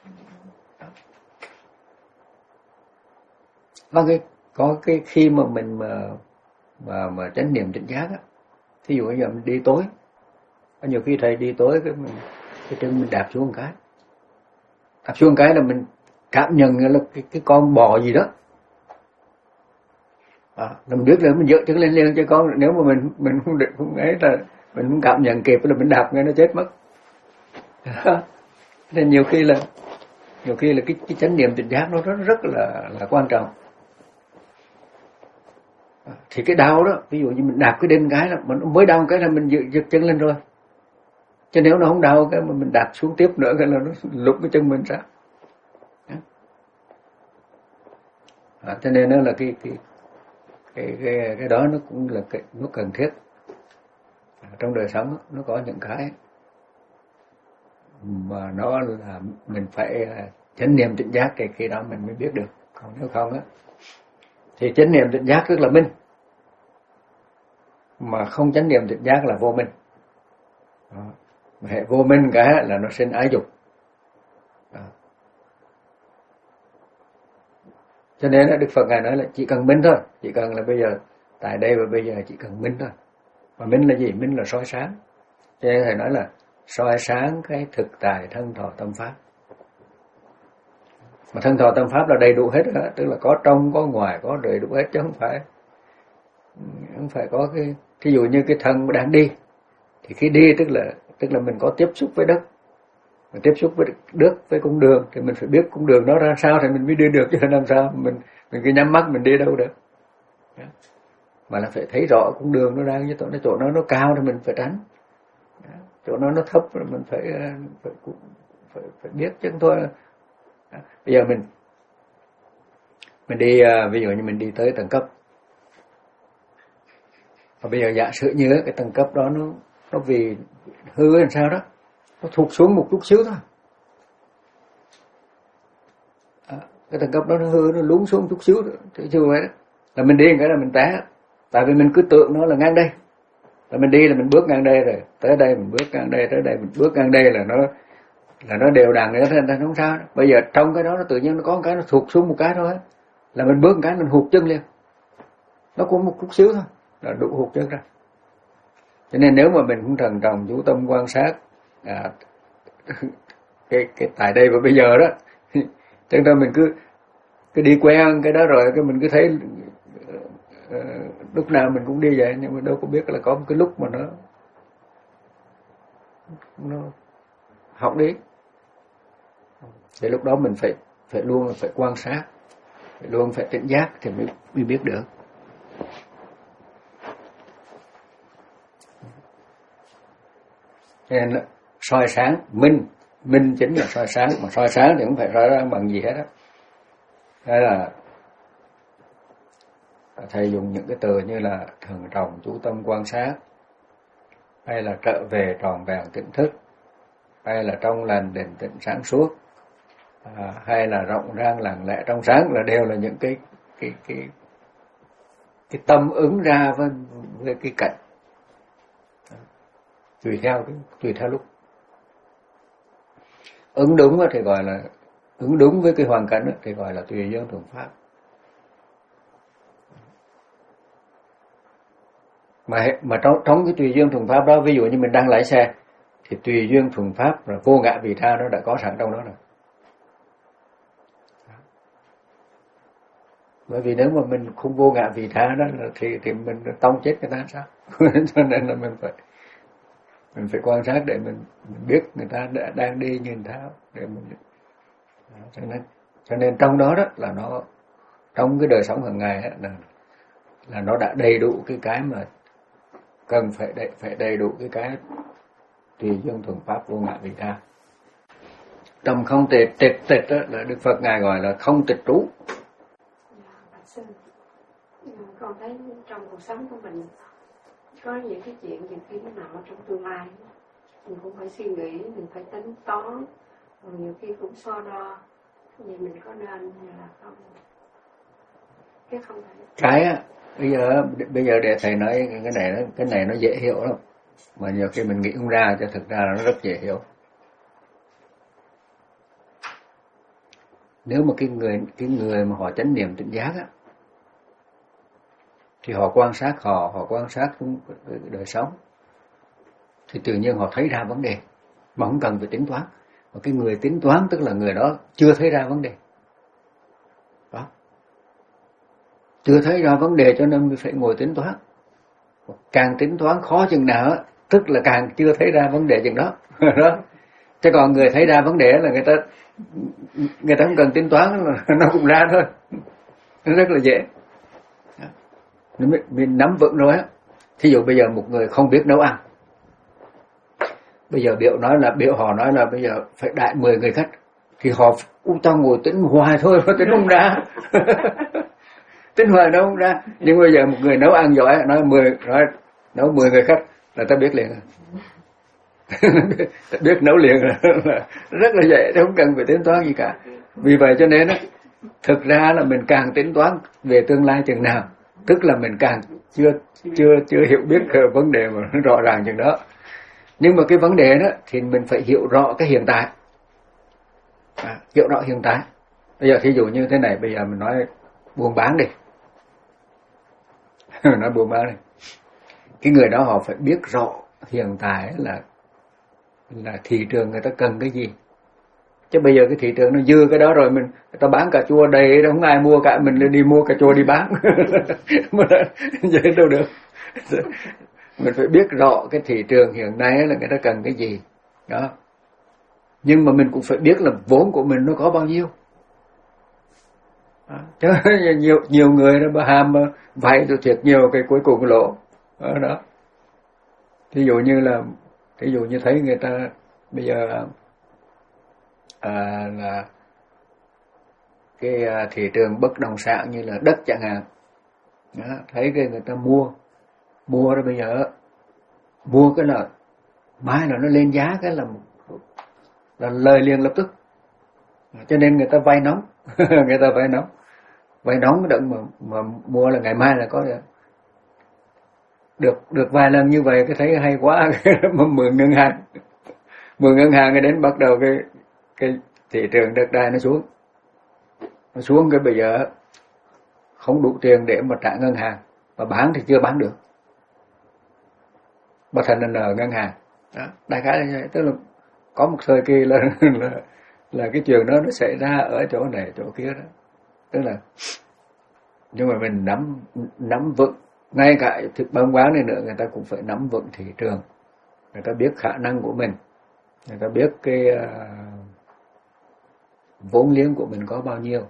Speaker 1: Có cái có cái khi mà mình mà mà mà chánh niệm tỉnh giác á, thí dụ bây giờ mình đi tối, có nhiều khi thầy đi tối cái mình cái chân mình đạp xuống một cái, đạp xuống một cái là mình cảm nhận là cái cái con bò gì đó. À, mình biết là mình dựa chân lên liền cho con, nếu mà mình mình không định không ấy là mình không cảm nhận kịp là mình đạp ngay nó chết mất. Nên nhiều khi là nhiều khi là cái cái chánh niệm tỉnh giác nó rất rất là là quan trọng. À, thì cái đau đó, ví dụ như mình đạp cái đên cái là mình mới đau cái là mình dựa giật chân lên rồi. Chứ nếu nó không đau cái mà mình đạp xuống tiếp nữa cái là nó lục cái chân mình ra. À, cho nên nó là cái cái cái cái cái đó nó cũng là cái nó cần thiết. À, trong đời sống nó có những cái mà nó là mình phải chánh niệm tỉnh giác, cái khi đó mình mới biết được. Còn nếu không á thì chánh niệm tỉnh giác tức là minh, mà không chánh niệm tỉnh giác là vô minh. Đó. Hệ vô minh cái là nó sinh ái dục. Đó. Cho nên là Đức Phật Ngài nói là chỉ cần minh thôi, chỉ cần là bây giờ tại đây và bây giờ chỉ cần minh thôi. Mà minh là gì? Minh là soi sáng. Cho nên Thầy nói là soi sáng cái thực tại thân thọ tâm pháp. Mà thân thọ tâm pháp là đầy đủ hết đó, tức là có trong có ngoài, có đầy đủ hết, chứ không phải không phải có cái, thí dụ như cái thân đang đi thì khi đi tức là tức là mình có tiếp xúc với đất, mình tiếp xúc với đất, với cung đường thì mình phải biết cung đường nó ra sao thì mình mới đi được, chứ làm sao mình mình cứ nhắm mắt mình đi đâu được. Mà là phải thấy rõ cung đường nó đang như chỗ nó chỗ nó nó cao thì mình phải tránh, chỗ nó nó thấp rồi mình phải phải phải, phải biết chứ không thôi. Bây giờ mình mình đi ví dụ như mình đi tới tầng cấp, và bây giờ giả sử như cái tầng cấp đó nó nó vì hư làm sao đó, nó thụt xuống một chút xíu thôi. À, cái tầng cấp đó nó hư, nó lún xuống một chút xíu thì chưa vậy đó, là mình đi cái là mình té, tại vì mình cứ tưởng nó là ngang đây, là mình đi là mình bước ngang đây rồi, tới đây mình bước ngang đây, tới đây mình bước ngang đây là nó là nó đều đặn nữa, nên không sao đó. Bây giờ trong cái đó nó tự nhiên nó có một cái nó thụt xuống một cái thôi, là mình bước một cái mình hụt chân liền, nó cũng một chút xíu thôi là đủ hụt chân ra. Cho nên nếu mà mình cũng thần trọng chú tâm quan sát à, cái cái tại đây và bây giờ đó, cho nên mình cứ cứ đi quen cái đó rồi cái mình cứ thấy uh, lúc nào mình cũng đi vậy, nhưng mà đâu có biết là có một cái lúc mà nó nó học đi. Thì lúc đó mình phải phải luôn phải quan sát, phải luôn phải tỉnh giác thì mới mới biết được. Nên là soi sáng, minh, minh chính là soi sáng, mà soi sáng thì không phải soi sáng bằng gì hết á. Đó là thầy dùng những cái từ như là thường trọng chú tâm quan sát, hay là trở về tròn vẹn tỉnh thức, hay là trong lành định tĩnh sáng suốt, à, hay là rộng rang lặng lẽ trong sáng, là đều là những cái cái cái cái tâm ứng ra với với cái cảnh, tùy theo cái tùy theo lúc. Ứng đúng thì gọi là ứng đúng với cái hoàn cảnh thì gọi là tùy duyên thuận pháp. Mà mà trong trong cái tùy duyên thuận pháp đó, ví dụ như mình đang lái xe thì tùy duyên thuận pháp là vô ngã vị tha nó đã có sẵn trong đó rồi. Bởi vì nếu mà mình không vô ngã vị tha đó thì thì mình tông chết người ta sao? Cho nên là mình phải mình phải quan sát để mình, mình biết người ta đã, đang đi như thế nào để mình. Cho nên cho nên trong đó đó là nó trong cái đời sống hàng ngày là là nó đã đầy đủ cái cái mà cần phải đầy, phải đầy đủ cái cái tùy duyên thuận pháp vô ngã vị tha. Tâm không tịch tịch tịch đó là Đức Phật ngài gọi là không tịch trú.
Speaker 4: Con thấy trong cuộc sống của mình có những cái chuyện nhiều khi nó nằm ở trong tương lai, mình cũng phải suy nghĩ, mình phải tính toán, rồi nhiều khi cũng so đo, vậy mình có nên hay là không? Cái không phải.
Speaker 1: Cái á, bây giờ bây giờ để thầy nói cái này nó cái này nó dễ hiểu lắm, mà nhiều khi mình nghĩ không ra, cho thực ra là nó rất dễ hiểu. Nếu mà cái người cái người mà họ chánh niệm tỉnh giác á, thì họ quan sát họ họ quan sát đời sống thì tự nhiên họ thấy ra vấn đề mà không cần phải tính toán. Mà cái người tính toán tức là người đó chưa thấy ra vấn đề đó, chưa thấy ra vấn đề cho nên mới phải ngồi tính toán. Càng tính toán khó chừng nào tức là càng chưa thấy ra vấn đề chừng đó. Đó. Chứ còn người thấy ra vấn đề là người ta người ta không cần tính toán, nó cũng ra thôi, nó rất là dễ. Mình nắm vững rồi á. Thí dụ bây giờ một người không biết nấu ăn, bây giờ biểu nói là biểu họ nói là bây giờ phải đại mười người khách, thì họ u tao ngồi tính hoài thôi mà tính không ra. Tính hoài nấu không ra. Nhưng bây giờ một người nấu ăn giỏi nói mười nói nấu mười người khách là ta biết liền. Ta biết nấu liền là rất là dễ, không cần phải tính toán gì cả. Vì vậy cho nên á, thực ra là mình càng tính toán về tương lai chừng nào, tức là mình càng chưa chưa chưa hiểu biết vấn đề mà rõ ràng chừng đó. Nhưng mà cái vấn đề đó thì mình phải hiểu rõ cái hiện tại, à, hiểu rõ hiện tại. Bây giờ thí dụ như thế này, bây giờ mình nói buôn bán đi, nói buôn bán đi, cái người đó họ phải biết rõ hiện tại là là thị trường người ta cần cái gì. Chứ bây giờ cái thị trường nó dư cái đó rồi, mình người ta bán cà chua đầy, không ai mua cả, mình đi mua cà chua đi bán. Mà vậy đâu được. Mình phải biết rõ cái thị trường hiện nay là người ta cần cái gì đó. Nhưng mà mình cũng phải biết là vốn của mình nó có bao nhiêu. Chứ nhiều nhiều người nó bà ham vay rồi thiệt nhiều, cái cuối cùng lỗ đó, đó. Ví dụ như là ví dụ như thấy người ta bây giờ à, là cái thị trường bất động sản như là đất chẳng hạn đó, thấy cái người ta mua mua rồi bây giờ mua cái là mai là nó lên giá cái là là lời liền lập tức, cho nên người ta vay nóng. Người ta vay nóng vay nóng đặng mà mà mua là ngày mai là có được được được vài lần như vậy, cái thấy hay quá. Mà mượn ngân hàng mượn ngân hàng cái đến bắt đầu cái cái thị trường đất đai nó xuống nó xuống cái bây giờ không đủ tiền để mà trả ngân hàng, mà bán thì chưa bán được, bắt thành là nợ ngân hàng đó. Đại khái là như vậy. Tức là có một thời kỳ là là là cái chuyện đó nó xảy ra ở chỗ này chỗ kia đó. Tức là nhưng mà mình nắm nắm vững, ngay cả thực buôn bán này nữa, người ta cũng phải nắm vững thị trường, người ta biết khả năng của mình, người ta biết cái uh, vốn liếng của mình có bao nhiêu.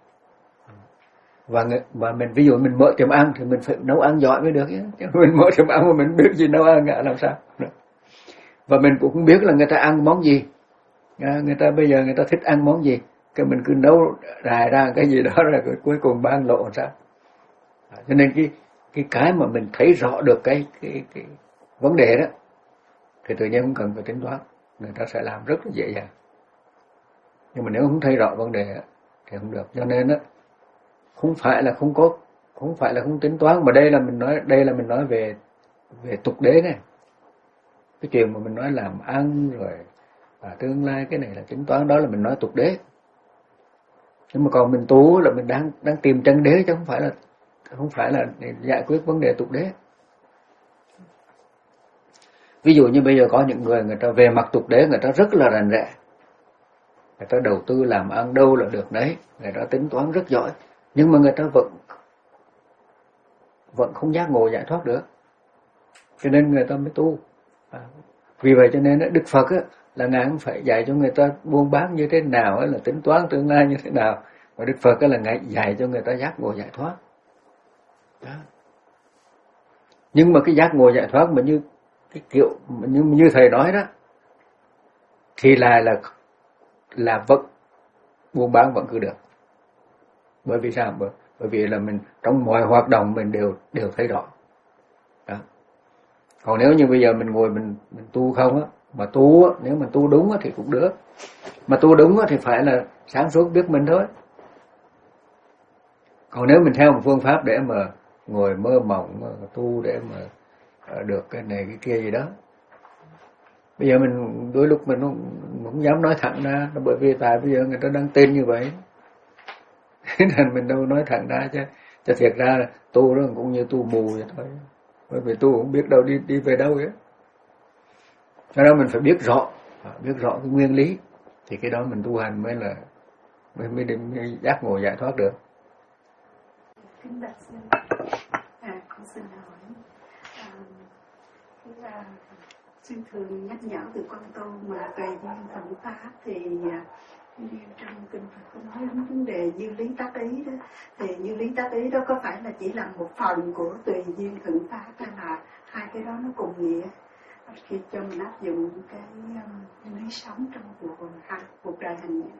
Speaker 1: Và và mình ví dụ mình mở tiệm ăn thì mình phải nấu ăn giỏi mới được chứ. Chứ mình mở tiệm ăn mà mình biết gì nấu ăn cả làm sao. Và mình cũng không biết là người ta ăn món gì. Người ta bây giờ người ta thích ăn món gì, cái mình cứ nấu rài ra cái gì đó rồi cuối cùng bán lộ làm sao. Cho nên cái cái cái mà mình thấy rõ được cái cái cái vấn đề đó thì tự nhiên không cần phải tính toán, người ta sẽ làm rất là dễ dàng. Nhưng mà nếu không thấy rõ vấn đề thì không được. Cho nên đó, không phải là không có, không phải là không tính toán, mà đây là mình nói, đây là mình nói về về tục đế này. Cái chuyện mà mình nói làm ăn rồi và tương lai, cái này là tính toán, đó là mình nói tục đế. Nhưng mà còn mình tu là mình đang đang tìm chân đế, chứ không phải là không phải là để giải quyết vấn đề tục đế. Ví dụ như bây giờ có những người, người ta về mặt tục đế người ta rất là rành rẽ, người ta đầu tư làm ăn đâu là được đấy, người ta tính toán rất giỏi, nhưng mà người ta vẫn vẫn không giác ngộ giải thoát được, cho nên người ta mới tu. À, vì vậy cho nên Đức Phật á, là Ngài cũng phải dạy cho người ta buôn bán như thế nào, là tính toán tương lai như thế nào, và Đức Phật á, là Ngài dạy cho người ta giác ngộ giải thoát. Đó. Nhưng mà cái giác ngộ giải thoát mà như cái kiểu như, như thầy nói đó thì là là là vẫn buôn bán vẫn cứ được. Bởi vì sao? Bởi, bởi vì là mình trong mọi hoạt động mình đều đều thấy rõ. Đó. Còn nếu như bây giờ mình ngồi mình mình tu không á, mà tu á, nếu mà tu đúng á thì cũng được. Mà tu đúng á thì phải là sáng suốt biết mình thôi. Còn nếu mình theo một phương pháp để mà ngồi mơ mộng mà tu để mà được cái này cái kia gì đó, bây giờ mình đôi lúc mình không, không dám nói thẳng ra, bởi vì tại bây giờ người ta đang tin như vậy nên mình đâu nói thẳng ra, chứ cho thiệt ra là tu đó cũng như tu mù vậy thôi, bởi vì tu không biết đâu đi đi về đâu vậy. Cho nên mình phải biết rõ, biết rõ cái nguyên lý thì cái đó mình tu hành mới là mới mới, mới giác ngộ giải thoát được.
Speaker 4: Kính bạch sư, à, con xin hỏi, à, là sư thường nhắc nhở từ con tu mà tùy duyên thuận pháp thì như trong kinh Phật có nói đến vấn đề duyên lý tác ý đó, thì duyên lý tác ý đó có phải là chỉ là một phần của tùy duyên thuận pháp, hay là hai cái đó nó cùng nghĩa khi cho mình áp dụng cái um, lý sống trong cuộc cuộc đời hành nghề?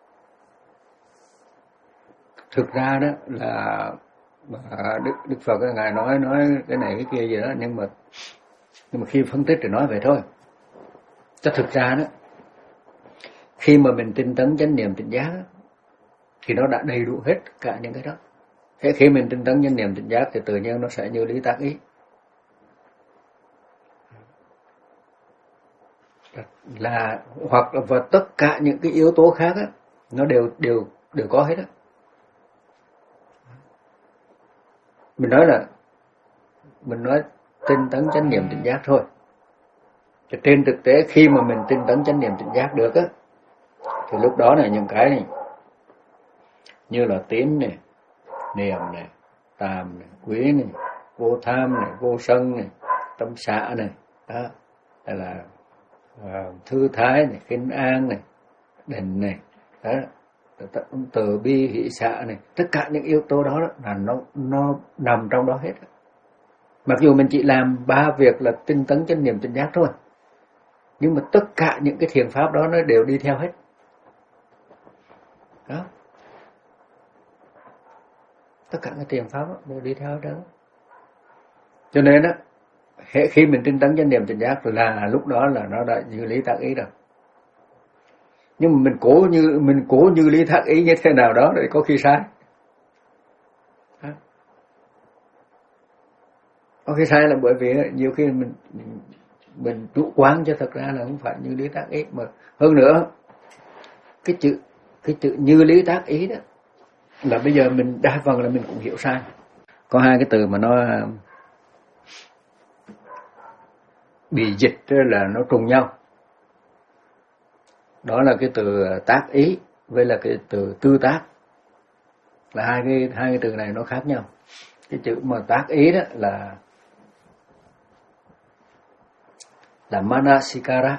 Speaker 1: Thực ra đó là Đức Đức Phật Ngài nói nói cái này cái kia gì đó, nhưng mà nhưng mà khi phân tích thì nói vậy thôi. Cho thực ra đó, khi mà mình tinh tấn chánh niệm tỉnh giác thì nó đã đầy đủ hết cả những cái đó. Thế khi mình tinh tấn chánh niệm tỉnh giác thì tự nhiên nó sẽ như lý tác ý, là hoặc là và tất cả những cái yếu tố khác á, nó đều đều đều có hết á. Mình nói là mình nói tinh tấn chánh niệm tỉnh giác thôi. Thì trên thực tế khi mà mình tinh tấn chánh niệm tỉnh giác được á, thì lúc đó là những cái này như là tín này, niệm này, tàm này, quý này, vô tham này, vô sân này, tâm xả này, đó, đây là uh, thư thái này, khinh an này, định này, đó, từ bi hỷ xả này, tất cả những yếu tố đó là nó nó nằm trong đó hết. Mặc dù mình chỉ làm ba việc là tinh tấn chánh niệm tỉnh giác thôi, nhưng mà tất cả những cái thiền pháp đó nó đều đi theo hết. Đó. Tất cả cái thiền pháp đó đều đi theo đó. Cho nên đó, khi mình tinh tấn chánh niệm tỉnh giác là lúc đó là nó đã như lý tác ý rồi. Nhưng mà mình cố như mình cố như lý tác ý như thế nào đó thì có khi sai. Đó. Có khi sai là bởi vì nhiều khi mình mình, mình chủ quan, cho thật ra là không phải như lý tác ý. Mà hơn nữa cái chữ cái chữ như lý tác ý đó là bây giờ mình đa phần là mình cũng hiểu sai. Có hai cái từ mà nó bị dịch là nó trùng nhau. Đó là cái từ tác ý với là cái từ tư tác. Là hai cái hai cái từ này nó khác nhau. Cái chữ mà tác ý đó là là manasikara.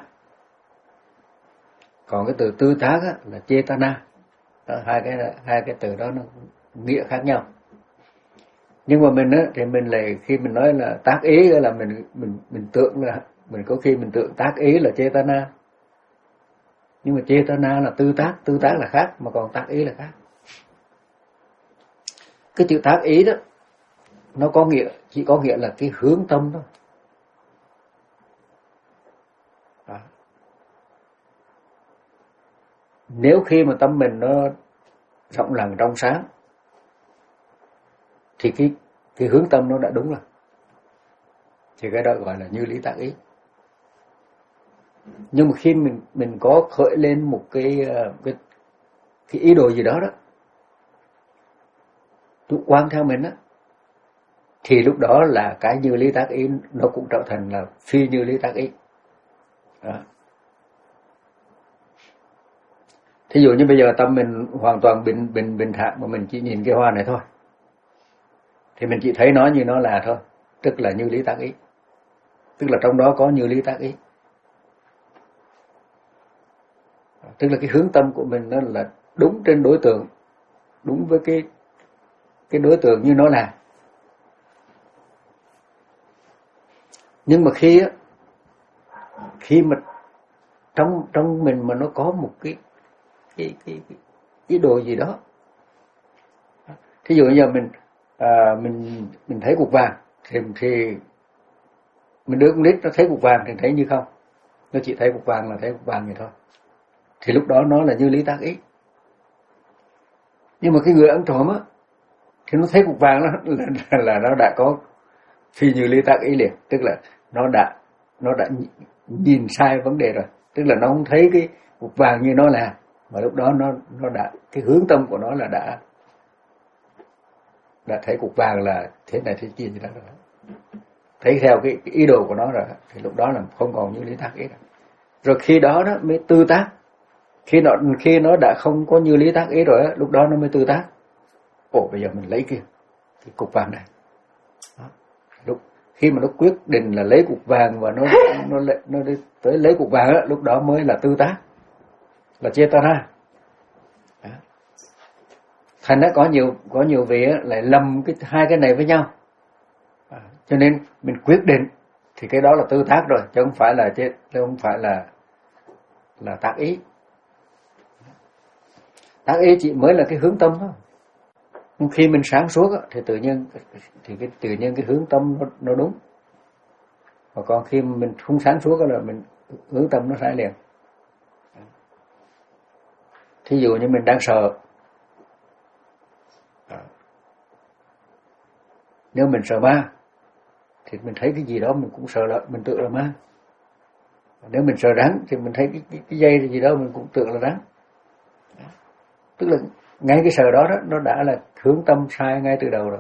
Speaker 1: Còn cái từ tư tác á, là chetana. Đó, hai cái hai cái từ đó nó nghĩa khác nhau. Nhưng mà mình á, thì mình lại khi mình nói là tác ý là mình mình mình tưởng là mình có khi mình tưởng tác ý là chetana. Nhưng mà chetana là tư tác, tư tác là khác, mà còn tác ý là khác. Cái chữ tác ý đó nó có nghĩa, chỉ có nghĩa là cái hướng tâm thôi. À. Nếu khi mà tâm mình nó rộng lặng trong sáng thì cái cái hướng tâm nó đã đúng rồi, thì cái đó gọi là như lý tác ý. Nhưng mà khi mình mình có khởi lên một cái cái cái ý đồ gì đó đó, chủ quan theo mình á, thì lúc đó là cái như lý tác ý nó cũng trở thành là phi như lý tác ý. Đó. Thí dụ như bây giờ tâm mình hoàn toàn bình bình bình thản mà mình chỉ nhìn cái hoa này thôi, thì mình chỉ thấy nó như nó là thôi, tức là như lý tác ý, tức là trong đó có như lý tác ý, tức là cái hướng tâm của mình nó là đúng trên đối tượng, đúng với cái cái đối tượng như nó là. Nhưng mà khi á, khi mà trong trong mình mà nó có một cái cái cái, cái ý đồ gì đó, thí dụ như giờ mình à, mình mình thấy cục vàng thì thì mình đứa con nít nó thấy cục vàng thì thấy như không, nó chỉ thấy cục vàng là thấy cục vàng vậy thôi, thì lúc đó nó là như lý tác ý. Nhưng mà cái người ăn trộm á thì nó thấy cục vàng đó là, là, là nó đã có phi như lý tác ý liền, tức là nó đã nó đã nhìn sai vấn đề rồi, tức là nó không thấy cái cục vàng như nó là, mà lúc đó nó nó đã cái hướng tâm của nó là đã đã thấy cục vàng là thế này thế kia gì đó rồi, thấy theo cái, cái ý đồ của nó rồi, thì lúc đó là không còn như lý tác ý rồi. Rồi khi đó đó mới tư tác, khi nó khi nó đã không có như lý tác ý rồi, lúc đó nó mới tư tác. Ồ, bây giờ mình lấy kia cái cục vàng này. Đó. Lúc khi mà nó quyết định là lấy cục vàng và nó nó nó, nó đi tới lấy cục vàng đó, lúc đó mới là tư tác, là chetana. Đó. Thành ra có nhiều có nhiều vị lại lầm cái hai cái này với nhau. À, cho nên mình quyết định thì cái đó là tư tác rồi, chứ không phải là chứ không phải là là tác ý. Tác ý chỉ mới là cái hướng tâm thôi. Khi mình sáng suốt thì tự nhiên thì cái tự nhiên cái hướng tâm nó, nó đúng. Và còn khi mình không sáng suốt là mình hướng tâm nó sai liền. Thí dụ như mình đang sợ, nếu mình sợ ma thì mình thấy cái gì đó mình cũng sợ là mình tự là ma. Nếu mình sợ rắn thì mình thấy cái, cái, cái dây gì đó mình cũng tưởng là rắn. Tức là ngay cái sợ đó, đó nó đã là hướng tâm sai ngay từ đầu rồi.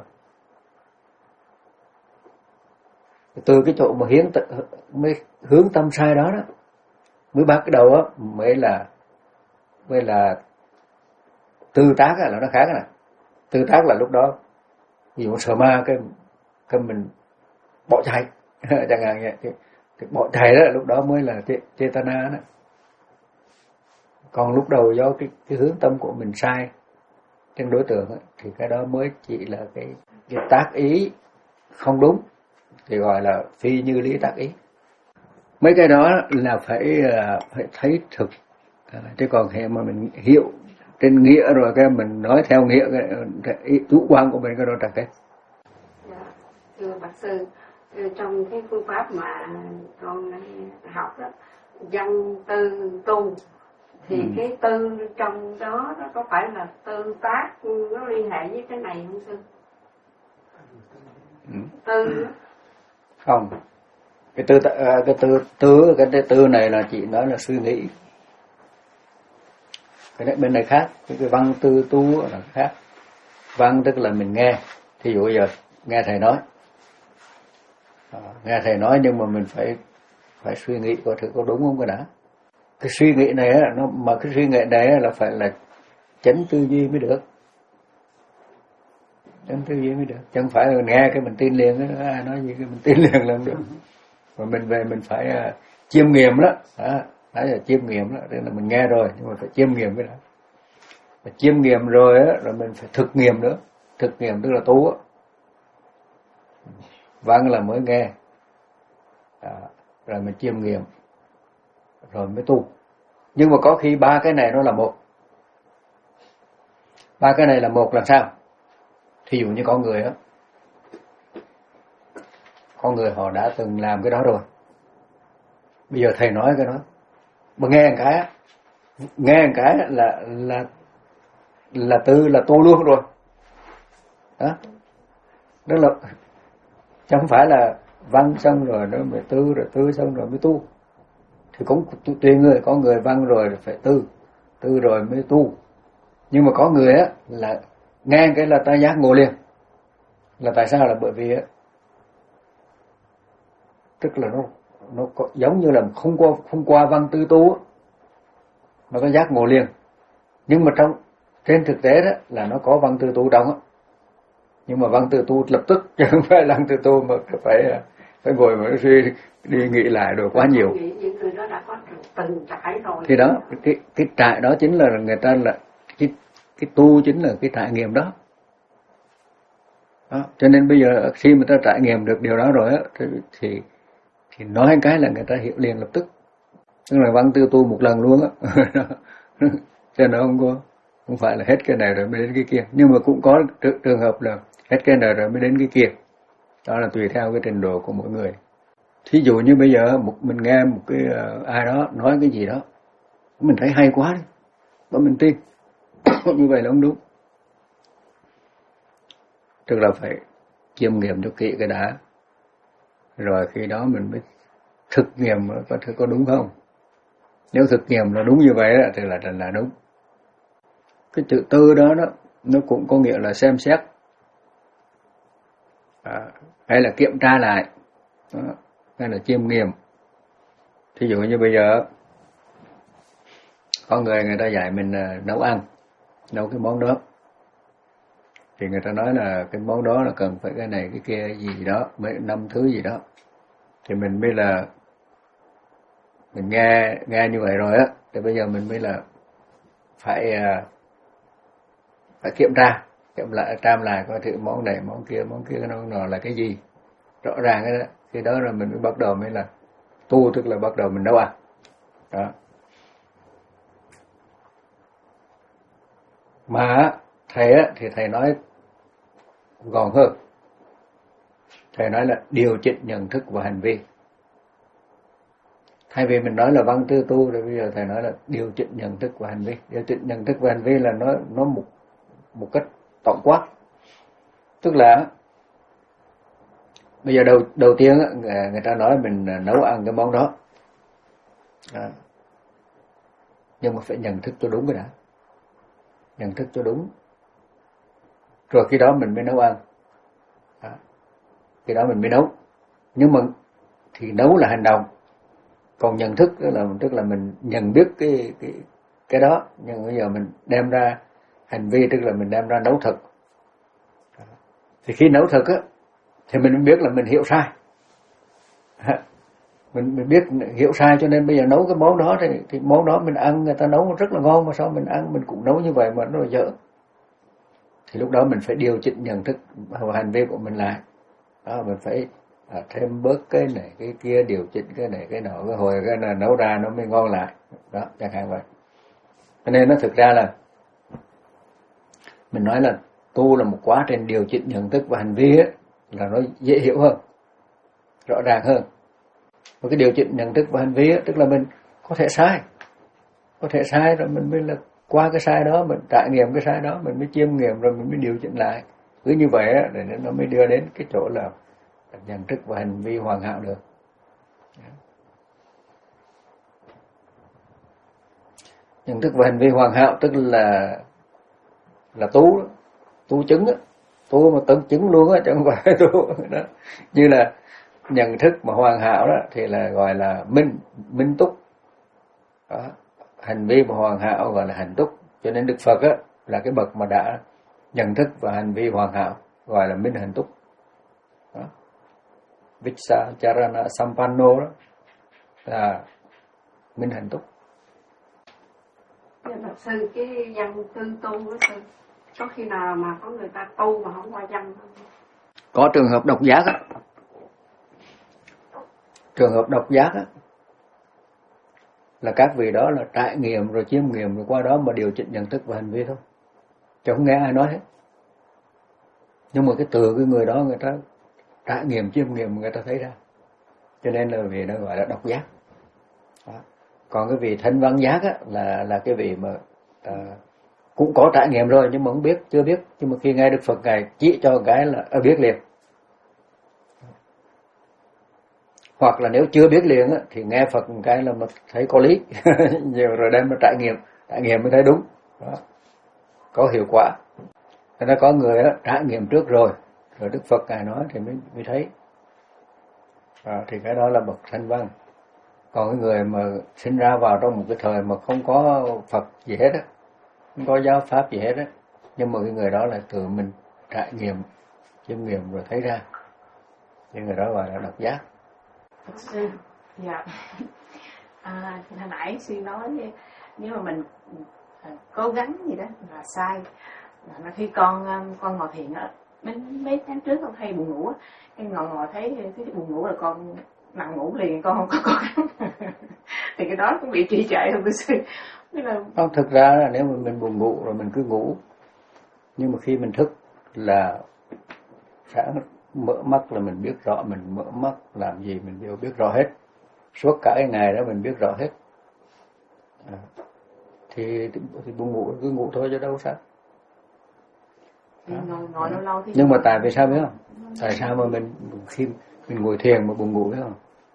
Speaker 1: Từ cái chỗ mà hiến mới hướng tâm sai đó đó mới bắt cái đầu á mới là mới là tư tác là nó khác nè. Tư tác là lúc đó ví dụ sợ ma cái cái mình bỏ chạy chẳng hạn vậy, cái, cái bỏ chạy đó lúc đó mới là chetana đó. Còn lúc đầu do cái cái hướng tâm của mình sai trên đối tượng ấy, thì cái đó mới chỉ là cái cái tác ý không đúng, thì gọi là phi như lý tác ý. Mấy cái đó là phải phải thấy thực, chứ còn hệ mà mình hiểu trên nghĩa rồi cái mình nói theo nghĩa cái ý chủ quan của mình cái đó là cái.
Speaker 4: Dạ, thưa bác sư, trong cái phương pháp mà con học đó, văn tư tu thì ừ. cái tư trong đó nó có phải là tư tác nó liên hệ với cái này không sư?
Speaker 1: Ừ.
Speaker 4: Tư
Speaker 1: không, cái tư cái tư tư cái tư này là chỉ nói là suy nghĩ, cái này bên này khác, cái, cái văn tư tu là khác. Văn tức là mình nghe, thí dụ giờ nghe thầy nói, à, nghe thầy nói nhưng mà mình phải phải suy nghĩ có thử có đúng không cái đã. Cái suy nghĩ này á, nó mà cái suy nghĩ này là phải là chánh tư duy mới được, chánh tư duy mới được, chẳng phải là mình nghe cái mình tin liền, cái ai nói gì cái mình tin liền là không được. Mà mình về mình phải uh, chiêm nghiệm đó, đó đấy là chiêm nghiệm đó, tức là mình nghe rồi nhưng mà phải chiêm nghiệm cái đó. Và chiêm nghiệm rồi á, rồi mình phải thực nghiệm nữa, thực nghiệm tức là tu á. Văn là mới nghe, à, rồi mình chiêm nghiệm, rồi mới tu. Nhưng mà có khi ba cái này nó là một. Ba cái này là một là sao? Thí dụ như có người á, con người họ đã từng làm cái đó rồi. Bây giờ thầy nói cái đó, mà nghe một cái nghe một cái là là là tư là tu luôn rồi đó. Đó là chứ không phải là văn xong rồi nó mới tư, rồi tư xong rồi mới tu. Thì cũng tùy người, có người văn rồi phải tư, tư rồi mới tu. Nhưng mà có người á là nghe cái là ta giác ngộ liền. Là tại sao? Là bởi vì á, tức là nó nó có, giống như là không qua không qua văn tư tu á, mà có giác ngộ liền. Nhưng mà trong trên thực tế đó là nó có văn tư tu trong á. Nhưng mà văn tư tu lập tức, chứ không phải văn tư tu mà phải phải ngồi mà suy đi nghĩ lại rồi quá nhiều.
Speaker 4: Những người đó đã có từng trải rồi.
Speaker 1: Thì đó, cái cái trải đó chính là người ta là cái cái tu chính là cái trải nghiệm đó. Đó. Cho nên bây giờ khi mà ta trải nghiệm được điều đó rồi á, thì, thì thì nói cái là người ta hiểu liền lập tức. Tức là văn tư tu một lần luôn á. Cho nên nó không có, không phải là hết cái này rồi mới đến cái kia. Nhưng mà cũng có trường hợp là hết cái này rồi mới đến cái kia. Đó là tùy theo cái trình độ của mỗi người. Thí dụ như bây giờ một mình nghe một cái uh, ai đó nói cái gì đó, mình thấy hay quá đi, và mình tin. Như vậy là không đúng. Tức là phải chiêm nghiệm cho kỹ cái đã, rồi khi đó mình mới thực nghiệm có thể có đúng không. Nếu thực nghiệm là đúng như vậy thì là là đúng. Cái chữ tư đó, đó nó cũng có nghĩa là xem xét, à, hay là kiểm tra lại, đó, hay là chiêm nghiệm. Thí dụ như bây giờ có người người ta dạy mình nấu ăn, nấu cái món đó, thì người ta nói là cái món đó là cần phải cái này cái kia gì đó, mấy năm thứ gì đó, thì mình mới là mình nghe nghe như vậy rồi á, thì bây giờ mình mới là phải phải kiểm tra, kiểm lại tra lại coi thử món này món kia món kia nó nó là cái gì, rõ ràng cái đó, khi đó rồi mình mới bắt đầu mới là tu, tức là bắt đầu mình nấu ăn đó. Mà thầy á thì thầy nói gọn hơn. Thầy nói là điều chỉnh nhận thức và hành vi. Thay vì mình nói là văn tư tu, rồi bây giờ thầy nói là điều chỉnh nhận thức và hành vi. Điều chỉnh nhận thức và hành vi là nó nó một một cách tổng quát. Tức là bây giờ đầu đầu tiên á, người ta nói mình nấu ăn cái món đó, à, nhưng mà phải nhận thức cho đúng cái đã, nhận thức cho đúng, rồi khi đó mình mới nấu ăn, à, khi đó mình mới nấu. Nhưng mà thì nấu là hành động, còn nhận thức tức là tức là mình nhận biết cái cái cái đó, nhưng bây giờ mình đem ra hành vi, tức là mình đem ra nấu thực. Thì khi nấu thực á thì mình biết là mình hiểu sai, mình mình biết hiểu sai, cho nên bây giờ nấu cái món đó thì, thì món đó mình ăn người ta nấu rất là ngon, mà sao mình ăn mình cũng nấu như vậy mà nó dở. Thì lúc đó mình phải điều chỉnh nhận thức và hành vi của mình lại. Đó, mình phải à, thêm bớt cái này cái kia, điều chỉnh cái này cái nọ, cái hồi cái này nấu ra nó mới ngon lại. Đó, chẳng hạn vậy. Cho nên nó thực ra là mình nói là tu là một quá trình điều chỉnh nhận thức và hành vi ấy, là nó dễ hiểu hơn, rõ ràng hơn. Và cái điều chỉnh nhận thức và hành vi ấy, tức là mình có thể sai, có thể sai rồi mình mới là qua cái sai đó, mình trải nghiệm cái sai đó, mình mới chiêm nghiệm rồi mình mới điều chỉnh lại. Cứ như vậy á, để nó mới đưa đến cái chỗ là nhận thức và hành vi hoàn hảo được. Nhận thức và hành vi hoàn hảo tức là là tu, tu chứng á, tu mà tận chứng luôn á, chứ không phải tu đó. Như là nhận thức mà hoàn hảo đó thì là gọi là minh minh túc đó. Hành vi mà hoàn hảo gọi là hành túc. Cho nên Đức Phật á là cái bậc mà đã nhận thức và hành vi hoàn hảo, gọi là minh hành túc đó. Vichacharana Sampanno đó là minh hành túc.
Speaker 4: Dạ, Phật sư, cái văn tư tu đó sư, có khi nào mà có người ta tu mà không qua văn không?
Speaker 1: Có trường hợp độc giác á, trường hợp độc giác á là các vị đó là trải nghiệm rồi chiêm nghiệm rồi qua đó mà điều chỉnh nhận thức và hành vi thôi, chứ không nghe ai nói hết. Nhưng mà cái từ cái người đó người ta trải nghiệm chiêm nghiệm người ta thấy ra, cho nên là vị nó gọi là độc giác. Đó. Còn cái vị thanh văn giác á, là là cái vị mà à, cũng có trải nghiệm rồi nhưng mà không biết, chưa biết, nhưng mà khi nghe Đức Phật ngài chỉ cho cái là à, biết liền. Hoặc là nếu chưa biết liền á, thì nghe Phật một cái là mà thấy có lý nhiều rồi đem mà trải nghiệm, trải nghiệm mới thấy đúng. Đó. Có hiệu quả. Thế nó có người á, trải nghiệm trước rồi, rồi Đức Phật ngài nói thì mới mới thấy. À, thì cái đó là bậc thanh văn. Còn cái người mà sinh ra vào trong một cái thời mà không có Phật gì hết á, không có giáo pháp gì hết á, nhưng mà cái người đó là tự mình trải nghiệm, chiêm nghiệm rồi thấy ra, thì người đó gọi là độc giác.
Speaker 3: Thật sư, dạ. À, hồi nãy sư nói nếu mà mình à, cố gắng gì đó là sai. Là khi con con ngồi thiền á, mấy mấy tháng trước con hay buồn ngủ á, cái ngồi ngồi thấy cái buồn ngủ là con nằm ngủ liền, con không có cố gắng. Thì cái đó cũng bị trì trệ không thưa sư? Là...
Speaker 1: Không, thực ra là nếu mà mình buồn ngủ rồi mình cứ ngủ, nhưng mà khi mình thức là sáng mở mắt là mình biết rõ mình mở mắt làm gì mình đều biết rõ hết, suốt cả cái ngày đó mình biết rõ hết. À, thì, thì buồn ngủ cứ ngủ thôi chứ đâu sao.
Speaker 3: À. Ngồi, ngồi lâu lâu thì
Speaker 1: nhưng mà tại vì sao biết không? Tại sao mà mình khi mình ngồi thiền mà buồn ngủ biết không?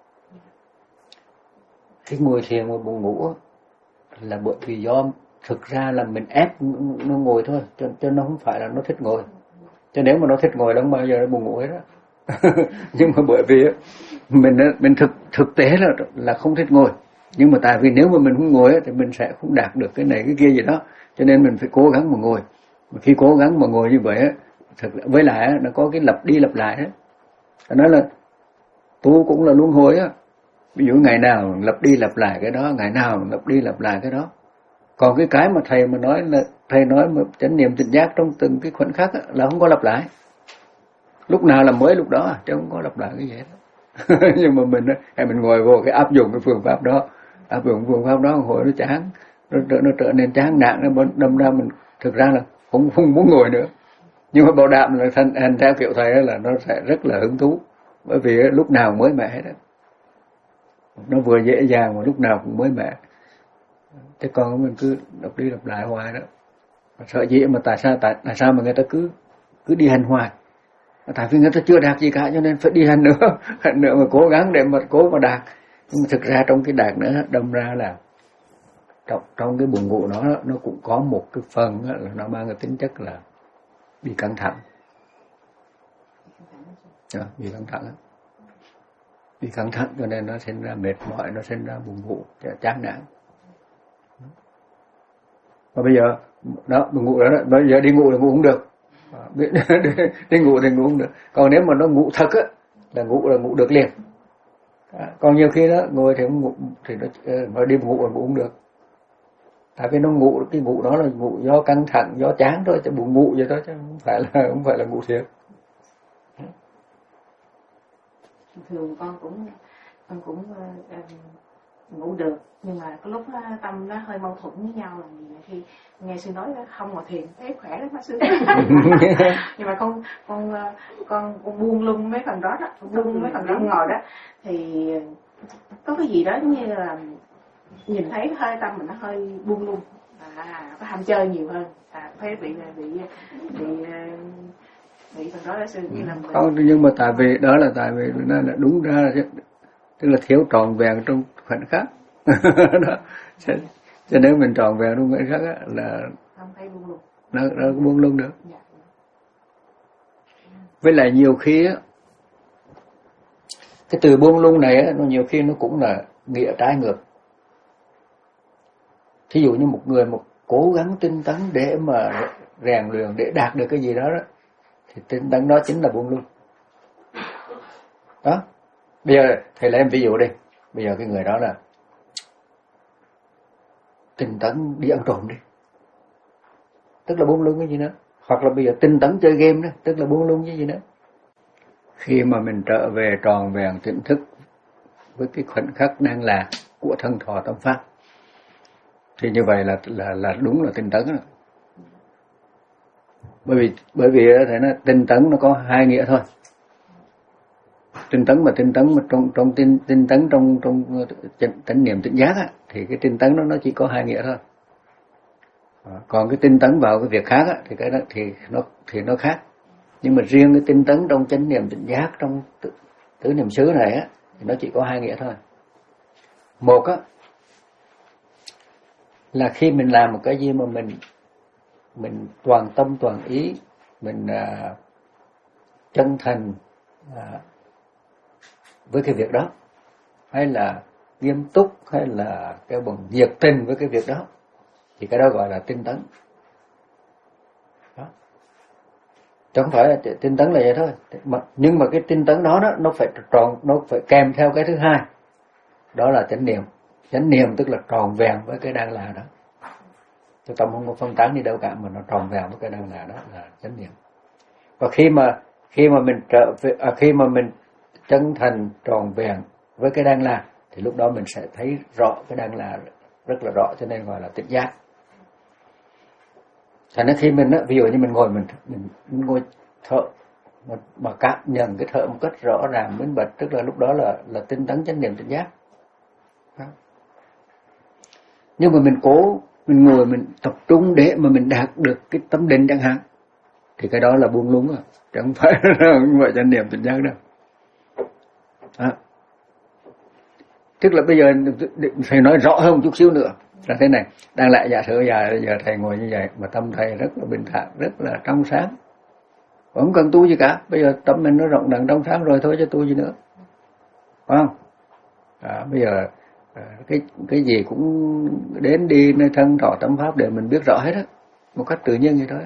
Speaker 1: Cái ngồi thiền mà buồn ngủ là bởi vì do thực ra là mình ép nó ngồi thôi, cho, cho nó không phải là nó thích ngồi. Cho nếu mà nó thích ngồi đâu bao giờ nó buồn ngủ hết đó. Nhưng mà bởi vì mình mình thực thực tế là là không thích ngồi. Nhưng mà tại vì nếu mà mình không ngồi thì mình sẽ không đạt được cái này cái kia gì đó, cho nên mình phải cố gắng mà ngồi. Mà khi cố gắng mà ngồi như vậy thực với lại nó có cái lặp đi lặp lại đó. Nó là tu cũng là luân hồi á. Ví dụ ngày nào lặp đi lặp lại cái đó, ngày nào lặp đi lặp lại cái đó. Còn cái cái mà thầy mà nói là thầy nói mà chánh niệm tỉnh giác trong từng cái khoảnh khắc á, là không có lặp lại. Lúc nào là mới lúc đó, chứ không có lặp lại cái gì hết. Nhưng mà mình hay mình ngồi vô cái áp dụng cái phương pháp đó, áp dụng phương pháp đó hồi nó chán, nó, nó trở nên chán nản, nó đâm ra mình thực ra là không không muốn ngồi nữa. Nhưng mà bảo đảm là thành, thành theo kiểu thầy là nó sẽ rất là hứng thú, bởi vì lúc nào mới mẻ hết đó. Nó vừa dễ dàng mà lúc nào cũng mới mẻ. Thế còn mình cứ đọc đi đọc lại hoài đó. Sợ gì mà tại sao tại, tại sao mà người ta cứ cứ đi hành hoài? Tại vì người ta chưa đạt gì cả cho nên phải đi hành nữa, hành nữa mà cố gắng để mà cố mà đạt. Nhưng mà thực ra trong cái đạt nữa đâm ra là trong trong cái buồn ngủ nó nó cũng có một cái phần là nó mang cái tính chất là bị căng thẳng. À, bị căng thẳng. Bị căng thẳng cho nên nó sinh ra mệt mỏi, nó sinh ra buồn ngủ, chán nản. Và bây giờ đó buồn ngủ đó, đó bây giờ đi ngủ là ngủ không được. À, đi, đi ngủ thì ngủ không được. Còn nếu mà nó ngủ thật á là ngủ là ngủ được liền. À, còn nhiều khi đó ngồi thì không ngủ thì nó, nó đi ngủ là ngủ không được. Tại vì nó ngủ, cái ngủ đó là ngủ do căng thẳng, do chán thôi, chứ buồn ngủ vậy thôi, chứ không phải là không phải là ngủ thiệt.
Speaker 3: Thường con cũng con cũng uh, ngủ được, nhưng mà có lúc uh, tâm nó hơi mâu thuẫn với nhau, là khi nghe sư nói không ngồi thiền thấy khỏe lắm bác sư. Nhưng mà con con con con buông lung mấy phần đó đó, buông mấy phần đó ngồi đó thì có cái gì đó giống như là nhìn thấy hơi tâm mình nó hơi buông lung, à, có ham chơi nhiều hơn, à, thấy bị bị bị bị phần đó là sư như là mình...
Speaker 1: Không, nhưng mà tại vì đó là tại vì nó là đúng ra tức là thiếu trọn vẹn trong khoảnh khắc. Đó. Cho nếu mình trọn vẹn trong khoảnh khắc á, là
Speaker 3: không thấy buông lung,
Speaker 1: nó nó buông lung được.
Speaker 3: dạ.
Speaker 1: Với lại nhiều khi á, cái từ buông lung này á, nó nhiều khi nó cũng là nghĩa trái ngược. Thí dụ như một người một cố gắng tinh tấn để mà rèn luyện để đạt được cái gì đó, đó thì tinh tấn đó chính là buông lung. Đó. Bây giờ thầy lấy em ví dụ đi. Bây giờ cái người đó là tinh tấn đi ăn trộm đi, tức là buông lung cái gì nữa. Hoặc là bây giờ tinh tấn chơi game đó, tức là buông lung cái gì nữa. Khi mà mình trở về tròn vẹn tỉnh thức với cái khoảnh khắc đang là của thân thọ tâm pháp, thì như vậy là là là đúng là tinh tấn đó. Bởi vì bởi vì thế nó tinh tấn nó có hai nghĩa thôi. tinh tấn mà tinh tấn mà trong trong tinh tinh tấn trong trong chánh niệm tỉnh giác á, thì cái tinh tấn đó nó chỉ có hai nghĩa thôi. Còn cái tinh tấn vào cái việc khác á, thì cái đó thì nó thì nó khác. Nhưng mà riêng cái tinh tấn trong chánh niệm tỉnh giác trong tứ, tứ niệm xứ này á, thì nó chỉ có hai nghĩa thôi. Một á là khi mình làm một cái gì mà mình mình toàn tâm toàn ý, mình à, chân thành à, với cái việc đó, hay là nghiêm túc, hay là cái bằng nhiệt tình với cái việc đó, thì cái đó gọi là tinh tấn. Đó. Chứ không phải là tinh tấn là vậy thôi. Nhưng mà cái tinh tấn đó, đó nó phải tròn, nó phải kèm theo cái thứ hai, đó là chánh niệm. Chánh niệm tức là tròn vẹn với cái đang là đó. Chứ tâm không có phân tán đi đâu cả, mà nó tròn vẹn với cái đang là đó là chánh niệm. Và khi mà khi mà mình trở về, à, khi mà mình chân thành tròn vẹn với cái đang là, thì lúc đó mình sẽ thấy rõ cái đang là rất là rõ, cho nên gọi là tỉnh giác. Thành ra khi mình á, ví dụ như mình ngồi mình mình, mình ngồi thở mà, mà cảm nhận cái thở một cách rõ ràng minh bạch, tức là lúc đó là là tinh tấn chánh niệm tỉnh giác. Đó. Nhưng mà mình cố mình ngồi mình tập trung để mà mình đạt được cái tâm định chẳng hạn, thì cái đó là buông lung à, chẳng phải là không phải chánh niệm tỉnh giác đâu. À. Tức là bây giờ thầy nói rõ hơn một chút xíu nữa là thế này, đang lại giả sử giờ giờ thầy ngồi như vậy mà tâm thầy rất là bình thản, rất là trong sáng, không cần tu gì cả. Bây giờ tâm mình nó rộng ràng trong sáng rồi thôi, chứ tu gì nữa, phải không? À, bây giờ cái cái gì cũng đến đi nơi thân thọ tâm pháp để mình biết rõ hết á, một cách tự nhiên vậy thôi.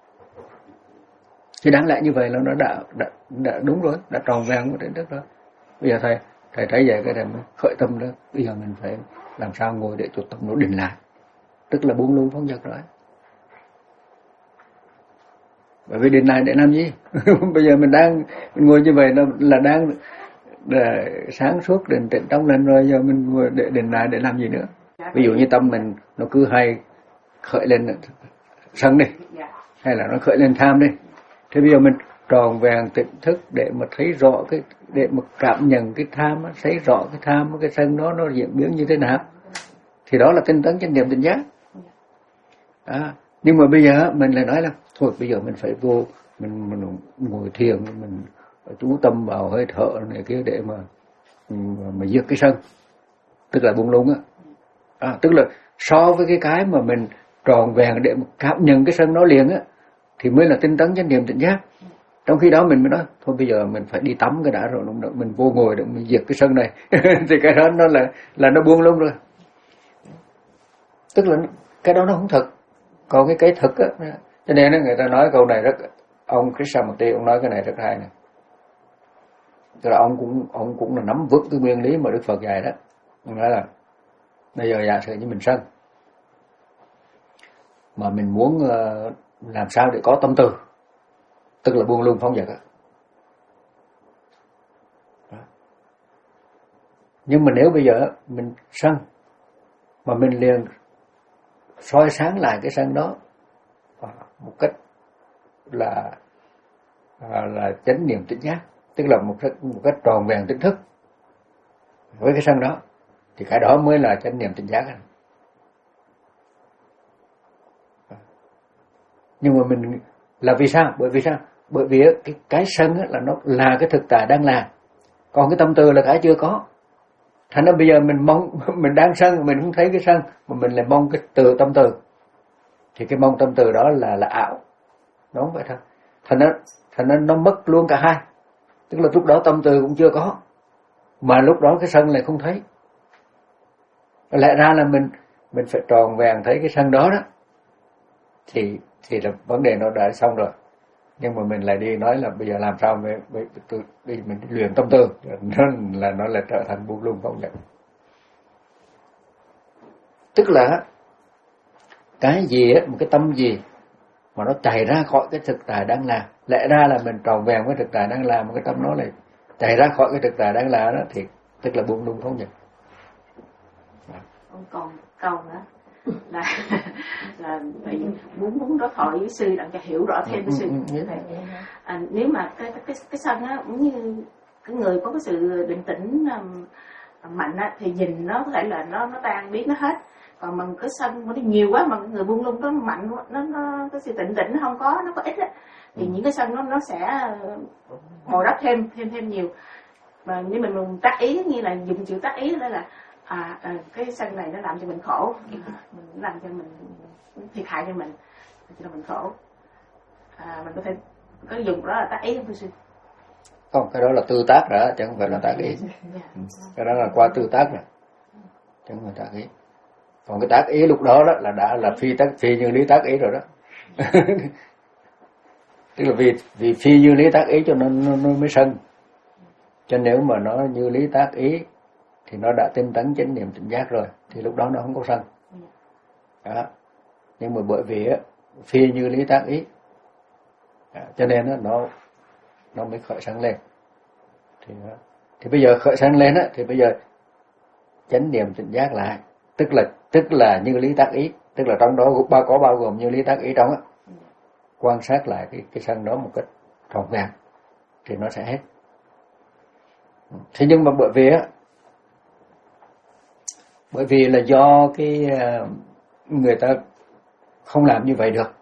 Speaker 1: Thì đáng lẽ như vậy là nó đã, đã, đã đúng rồi, đã tròn vẹn của đến đất rồi. Bây giờ thầy thầy thấy vậy cái thầy mới khởi tâm đó, bây giờ mình phải làm sao ngồi để cho tâm nó định lại, tức là buông lung phóng dật rồi. Bởi vì định lại để làm gì? Bây giờ mình đang mình ngồi như vậy là đang để sáng suốt định tĩnh trong lên rồi, giờ mình ngồi để định lại để làm gì nữa? Ví dụ như tâm mình nó cứ hay khởi lên sân đi, hay là nó khởi lên tham đi, thế bây giờ mình tròn vẹn tỉnh thức để mà thấy rõ cái, để mà cảm nhận cái tham, thấy rõ cái tham, cái sân đó nó diễn biến như thế nào, thì đó là tinh tấn chánh niệm tỉnh giác. À, nhưng mà bây giờ mình lại nói là thôi bây giờ mình phải vô mình, mình ngồi thiền, mình chú tâm vào hơi thở này kia để mà mà diệt cái sân, tức là buông lung á. À, tức là so với cái cái mà mình tròn vẹn để mà cảm nhận cái sân đó liền á, thì mới là tinh tấn chánh niệm tỉnh giác. Trong khi đó mình mới nói thôi bây giờ mình phải đi tắm cái đã rồi mình vô ngồi để mình diệt cái sân này thì cái đó nó là là nó buông lung rồi. Tức là cái đó nó không thật. Còn cái cái thực á, cho nên người ta nói câu này rất, ông Krishnamurti ông nói cái này rất hay này. Tức là ông cũng ông cũng là nắm vững cái nguyên lý mà Đức Phật dạy đó. Ông nói là bây giờ giả sử như mình sân, mà mình muốn uh, làm sao để có tâm từ, tức là buông lung phóng dật á. Nhưng mà nếu bây giờ mình sân mà mình liền soi sáng lại cái sân đó một cách là là chánh niệm tỉnh giác, tức là một cách, một cách tròn vẹn tỉnh thức với cái sân đó, thì cái đó mới là chánh niệm tỉnh giác. Nhưng mà mình là vì sao? Bởi vì sao? Bởi vì cái cái sân là nó là cái thực tại đang là, còn cái tâm từ là cái chưa có. Thành ra bây giờ mình mong mình đang sân mình không thấy cái sân, mà mình lại mong cái từ tâm từ, thì cái mong tâm từ đó là là ảo, đúng không vậy thôi. Thành ra thành ra nó mất luôn cả hai, tức là lúc đó tâm từ cũng chưa có, mà lúc đó cái sân lại không thấy. Lẽ ra là mình mình phải tròn vẹn thấy cái sân đó đó, thì thì là vấn đề nó đã xong rồi. Nhưng mà mình lại đi nói là bây giờ làm sao mới, mới đi mình luyện tâm tư, nó là nó lại trở thành buông lung phóng dật. Tức là cái gì á, một cái tâm gì mà nó chạy ra khỏi cái thực tại đang làm, lẽ ra là mình tròn vẹn với thực tại đang làm, một cái tâm nó lại chạy ra khỏi cái thực tại đang làm đó, thì tức là buông lung phóng dật.
Speaker 3: Ông còn câu nữa là là phải muốn muốn đối thoại với sư để cho hiểu rõ thêm với sư. À, nếu mà cái cái cái sân á, cũng như cái người có cái sự định tĩnh mạnh á, thì nhìn nó có thể là nó nó tan biến nó hết. Còn mà cái sân nó nhiều quá mà người buông lung nó mạnh, nó nó cái sự tĩnh tĩnh nó không có, nó có ít á, thì những cái sân nó nó sẽ bồi đắp thêm thêm thêm nhiều. Mà nếu mình, mình tác ý, như là dùng chữ tác ý đó là à, à cái sân này nó làm cho mình khổ, à, mình làm cho mình thiệt hại cho mình, cho mình khổ. À, mình có thể có dùng đó là tác ý không thưa sư?
Speaker 1: Không, cái đó là tư tác rồi, chứ không phải là tác ý. Cái đó là qua tư tác rồi, chứ không phải tác ý. Còn cái tác ý lúc đó đó là đã là phi tác phi như lý tác ý rồi đó. Tức là vì vì phi như lý tác ý cho nên nó, nó mới sân. Cho nếu mà nó như lý tác ý thì nó đã tinh tấn chánh niệm tỉnh giác rồi, thì lúc đó nó không có sân. Đó. Nhưng mà bởi vì á, phi như lý tác ý, đó, cho nên á, nó nó mới khởi sân lên. Thì, thì bây giờ khởi sân lên á, thì bây giờ chánh niệm tỉnh giác lại, tức là tức là như lý tác ý, tức là trong đó ba có bao gồm như lý tác ý trong á, quan sát lại cái cái sân đó một cách trọn vẹn thì nó sẽ hết. Thế nhưng mà bởi vì á, bởi vì là do cái người ta không làm như vậy được,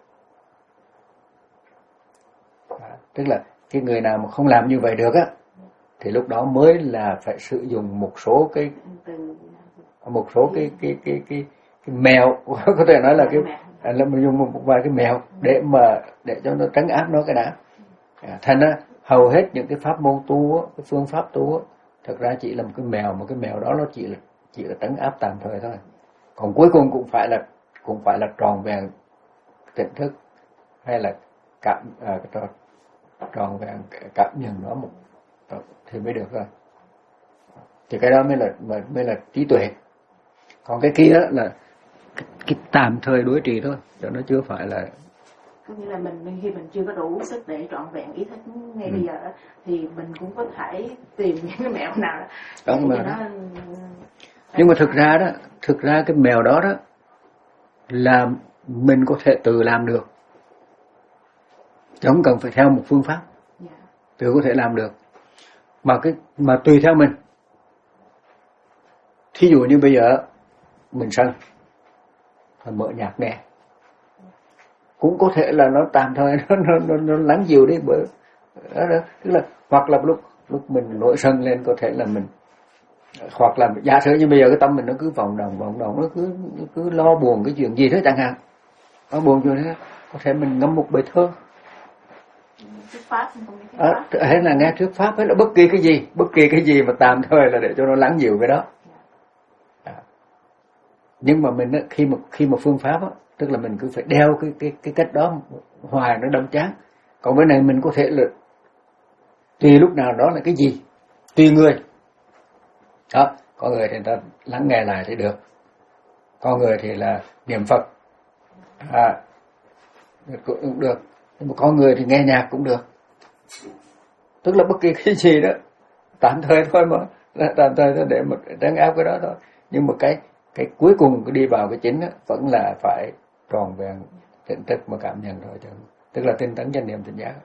Speaker 1: à, tức là cái người nào mà không làm như vậy được á, thì lúc đó mới là phải sử dụng một số cái một số cái cái cái cái, cái mèo, có thể nói là cái là mình dùng một vài cái mèo để mà để cho nó trấn áp nó cái đã. À, thành ra hầu hết những cái pháp môn tu á, cái phương pháp tu á, thực ra chỉ là một cái mèo, một cái mèo đó nó chỉ là chỉ là trấn áp tạm thời thôi. Còn cuối cùng cũng phải là cũng phải là tròn vẹn tỉnh thức, hay là cảm à, tròn, tròn vẹn cảm nhận nó một thì mới được rồi. Thì cái đó mới là mới là trí tuệ. Còn cái kia là cái, cái tạm thời đối trị thôi, cho nó chưa phải là.
Speaker 3: Có nghĩa là mình khi mình chưa có đủ sức để trọn vẹn ý thức ngay ừ. bây giờ thì mình cũng có thể tìm những cái mẹo nào
Speaker 1: đó mà
Speaker 3: nó...
Speaker 1: Nhưng mà thực ra đó, thực ra cái mèo đó đó là mình có thể tự làm được, chứ không cần phải theo một phương pháp, yeah. tự có thể làm được. Mà cái mà tùy theo mình. Thí dụ như bây giờ mình sân, mình mở nhạc nghe, cũng có thể là nó tạm thời nó nó nó, nó lắng dịu đi, bởi đó, đó. Tức là hoặc là lúc lúc mình nổi sân lên có thể là mình, hoặc là giả sử như bây giờ cái tâm mình nó cứ vòng đồng vòng đồng nó cứ nó cứ lo buồn cái chuyện gì thế chẳng hạn, nó buồn chuyện thế, có thể mình ngâm một bài thơ,
Speaker 3: thuyết pháp,
Speaker 1: à, hay là nghe thuyết pháp, hay là bất kỳ cái gì, bất kỳ cái gì mà tạm thời là để cho nó lắng dịu cái đó. À. Nhưng mà mình khi mà khi mà phương pháp á, tức là mình cứ phải đeo cái cái cái cách đó hoài nó đâm chán. Còn bên này mình có thể là tùy lúc nào đó là cái gì, tùy người. Đó, có người thì người ta lắng nghe lại thì được, có người thì là niệm Phật, à, cũng được, nhưng mà có người thì nghe nhạc cũng được. Tức là bất kỳ cái gì đó tạm thời thôi, mà tạm thời thôi để mà trấn áp cái đó thôi. Nhưng mà cái cái cuối cùng cái đi vào cái chính đó, vẫn là phải tròn vẹn tỉnh thức mà cảm nhận thôi, chứ tức là tinh tấn chánh niệm tỉnh giác.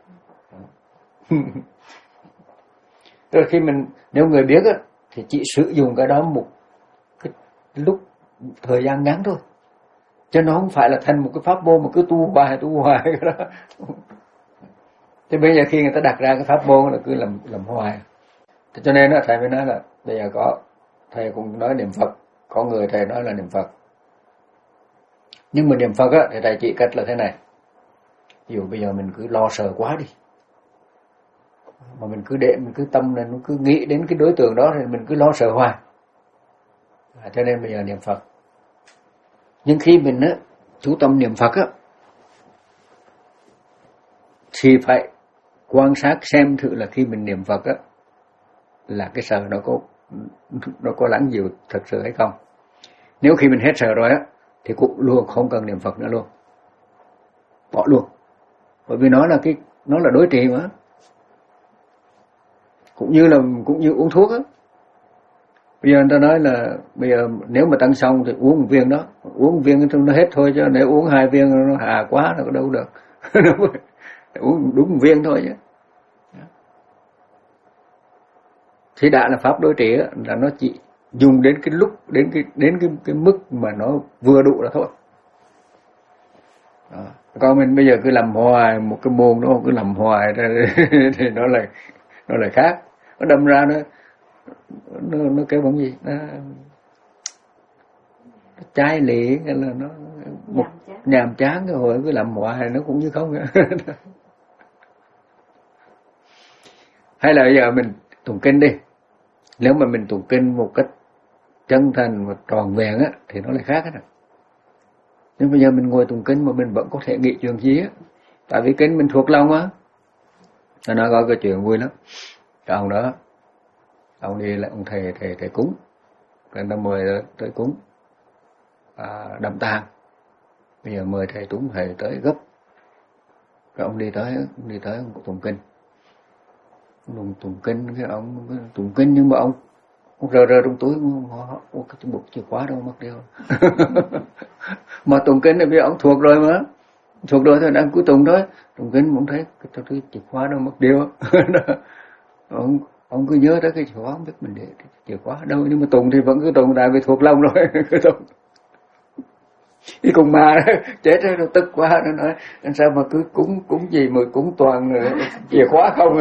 Speaker 1: Tức là khi mình, nếu người biết á, thì chỉ sử dụng cái đó một cái lúc thời gian ngắn thôi, chứ nó không phải là thành một cái pháp môn mà cứ tu hoài tu hoài cái đó. Thế bây giờ khi người ta đặt ra cái pháp môn là cứ làm làm hoài. Thế cho nên đó, thầy mới nói là bây giờ có thầy cũng nói niệm Phật, có người thầy nói là niệm Phật, nhưng mà niệm Phật á thì thầy chỉ cách là thế này. Ví dụ bây giờ mình cứ lo sợ quá đi, mà mình cứ để mình cứ tâm này nó cứ nghĩ đến cái đối tượng đó thì mình cứ lo sợ hoài, à, cho nên bây giờ niệm Phật. Nhưng khi mình á chú tâm niệm Phật á thì phải quan sát xem thử là khi mình niệm Phật á là cái sợ nó có nó có lắng dịu thật sự hay không. Nếu khi mình hết sợ rồi á thì cũng luôn không cần niệm Phật nữa luôn, bỏ luôn, bởi vì nó là cái nó là đối trị mà. Cũng như là cũng như uống thuốc á, bây giờ người ta nói là bây giờ nếu mà tăng xong thì uống một viên đó, uống một viên thì nó hết thôi, chứ nếu uống hai viên nó hà quá nó đâu được. Uống đúng một viên thôi chứ. thì đã là pháp đối trị là nó chỉ dùng đến cái lúc đến cái đến cái cái mức mà nó vừa đủ là thôi. Đó. Còn mình bây giờ cứ làm hoài một cái môn nó cứ làm hoài thì nó lại nó lại khác, nó đâm ra nó nó nó cái bằng gì nó, nó trái lì hay là nó một nhàm chán cái hồi cứ làm hoài nó cũng như không. Hay là bây giờ mình tụng kinh đi, nếu mà mình tụng kinh một cách chân thành và tròn vẹn á thì nó lại khác hết rồi. Nhưng bây giờ mình ngồi tụng kinh mà mình vẫn có thể nghĩ chuyện gì á, tại vì kinh mình thuộc lòng á. Nó nói có cái chuyện vui lắm. Cái ông đó, ông đi là ông thầy thầy thầy cúng, người ta mời tới cúng à, đậm tang. Bây giờ mời thầy cúng thầy tới gấp, rồi ông đi tới ông đi tới ông tụng kinh, ông tụng kinh cái ông tụng kinh nhưng mà ông ông rờ rờ trong túi, ông cái bục chìa khóa đâu mất tiêu. Mà tụng kinh thì bây giờ ông thuộc rồi mà, thuộc rồi thì đang cứ tụng thôi, tụng kinh cũng thấy cái túi chìa khóa đâu mất tiêu. ông ông cứ nhớ tới cái chìa khóa, không biết mình để chìa khóa đâu, nhưng mà tụng thì vẫn cứ tụng, tại vì thuộc lòng rồi. Cứ tụng đi cùng mà chết rồi, nó tức quá, nó nói làm sao mà cứ cúng cúng gì mà cúng toàn chìa khóa không.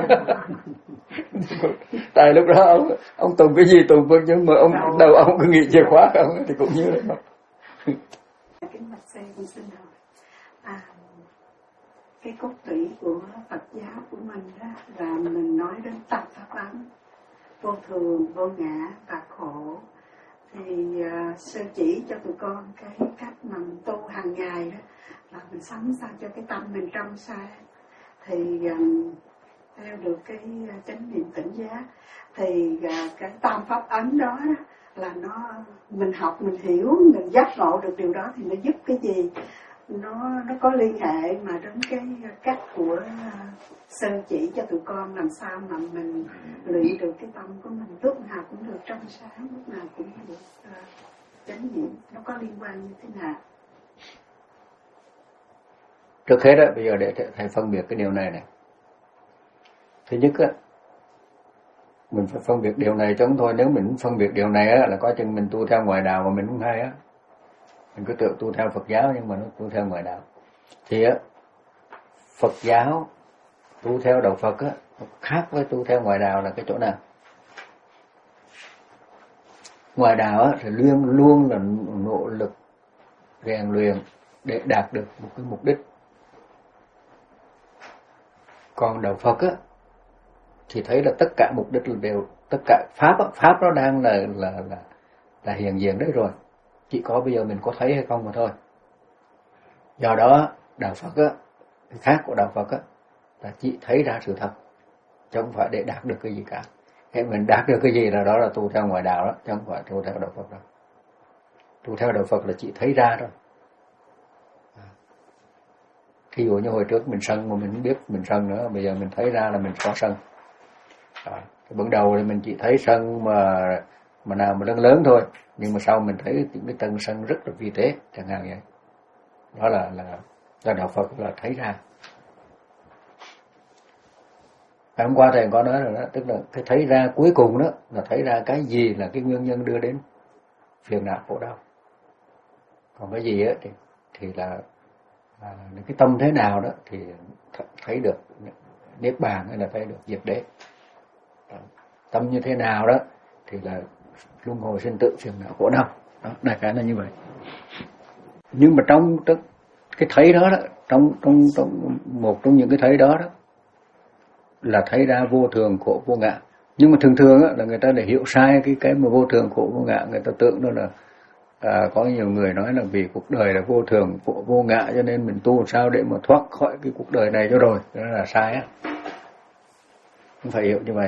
Speaker 1: Tại lúc đó ông ông tụng cái gì tụng vâng, nhưng mà ông đầu ông cứ nghĩ chìa khóa không thì cũng như vậy.
Speaker 5: Kính bạch sư, con xin hỏi à, cái cốt tủy của Phật giáo của mình đó là mình nói đến tập pháp ấn, vô thường, vô ngã và khổ. Thì uh, sư chỉ cho tụi con cái cách mà mình tu hàng ngày đó là mình sống sao cho cái tâm mình trong sáng, thì um, theo được cái uh, chánh niệm tỉnh giác, thì uh, cái tam pháp ấn đó, đó là nó mình học mình hiểu mình giác ngộ được điều đó, thì nó giúp cái gì, nó nó có liên hệ mà đến cái cách của uh, sư chỉ cho tụi con làm sao mà mình luyện được cái tâm của mình lúc nào cũng được trong sáng, lúc nào cũng được uh, chánh niệm, nó có liên quan như thế nào?
Speaker 1: Trước hết đó, bây giờ để thầy phân biệt cái điều này này. Thứ nhất á, mình phải phân biệt điều này chứ không thôi, nếu mình phân biệt điều này á là có chừng mình tu theo ngoại đạo mà mình không hay á. Mình cứ tự tu theo Phật giáo nhưng mà nó tu theo ngoại đạo. Thì á, Phật giáo tu theo đạo Phật á, khác với tu theo ngoại đạo là cái chỗ nào? Ngoại đạo á, thì luôn luôn là nỗ lực rèn luyện để đạt được một cái mục đích. Còn đạo Phật á, thì thấy là tất cả mục đích là đều, tất cả pháp á, pháp nó đang là là là là hiện diện đấy rồi. Chỉ có bây giờ mình có thấy hay không mà thôi. Do đó đạo Phật á, cái khác của đạo Phật á, là chỉ thấy ra sự thật, chứ không phải để đạt được cái gì cả. Thế mình đạt được cái gì là đó là tu theo ngoại đạo đó, chứ không phải tu theo đạo Phật đâu. Tu theo đạo Phật là chỉ thấy ra thôi. Thí dụ như hồi trước mình sân mà mình không biết mình sân nữa, bây giờ mình thấy ra là mình có sân. À, ban đầu thì mình chỉ thấy sân mà mà nào mà lớn lớn thôi, nhưng mà sau mình thấy những cái tân sân rất là vi tế, chẳng hạn vậy. Đó là là, là đạo Phật là thấy ra. Hôm qua thầy có nói rồi đó, tức là cái thấy ra cuối cùng đó là thấy ra cái gì là cái nguyên nhân đưa đến phiền não khổ đau. Còn cái gì á thì thì là à, cái tâm thế nào đó thì thấy được niết bàn hay là thấy được diệt đế. Tâm như thế nào đó thì là luân hồi sinh tử phiền não khổ đau. Đó, đại khái là như vậy. Nhưng mà trong cái thấy đó đó, trong trong trong một trong những cái thấy đó đó là thấy ra vô thường khổ vô ngã. Nhưng mà thường thường á, là người ta để hiểu sai cái cái mà vô thường khổ vô ngã, người ta tưởng đó là à, có nhiều người nói là vì cuộc đời là vô thường khổ vô ngã cho nên mình tu sao để mà thoát khỏi cái cuộc đời này cho rồi. Đó là sai á. Không phải hiểu như vậy.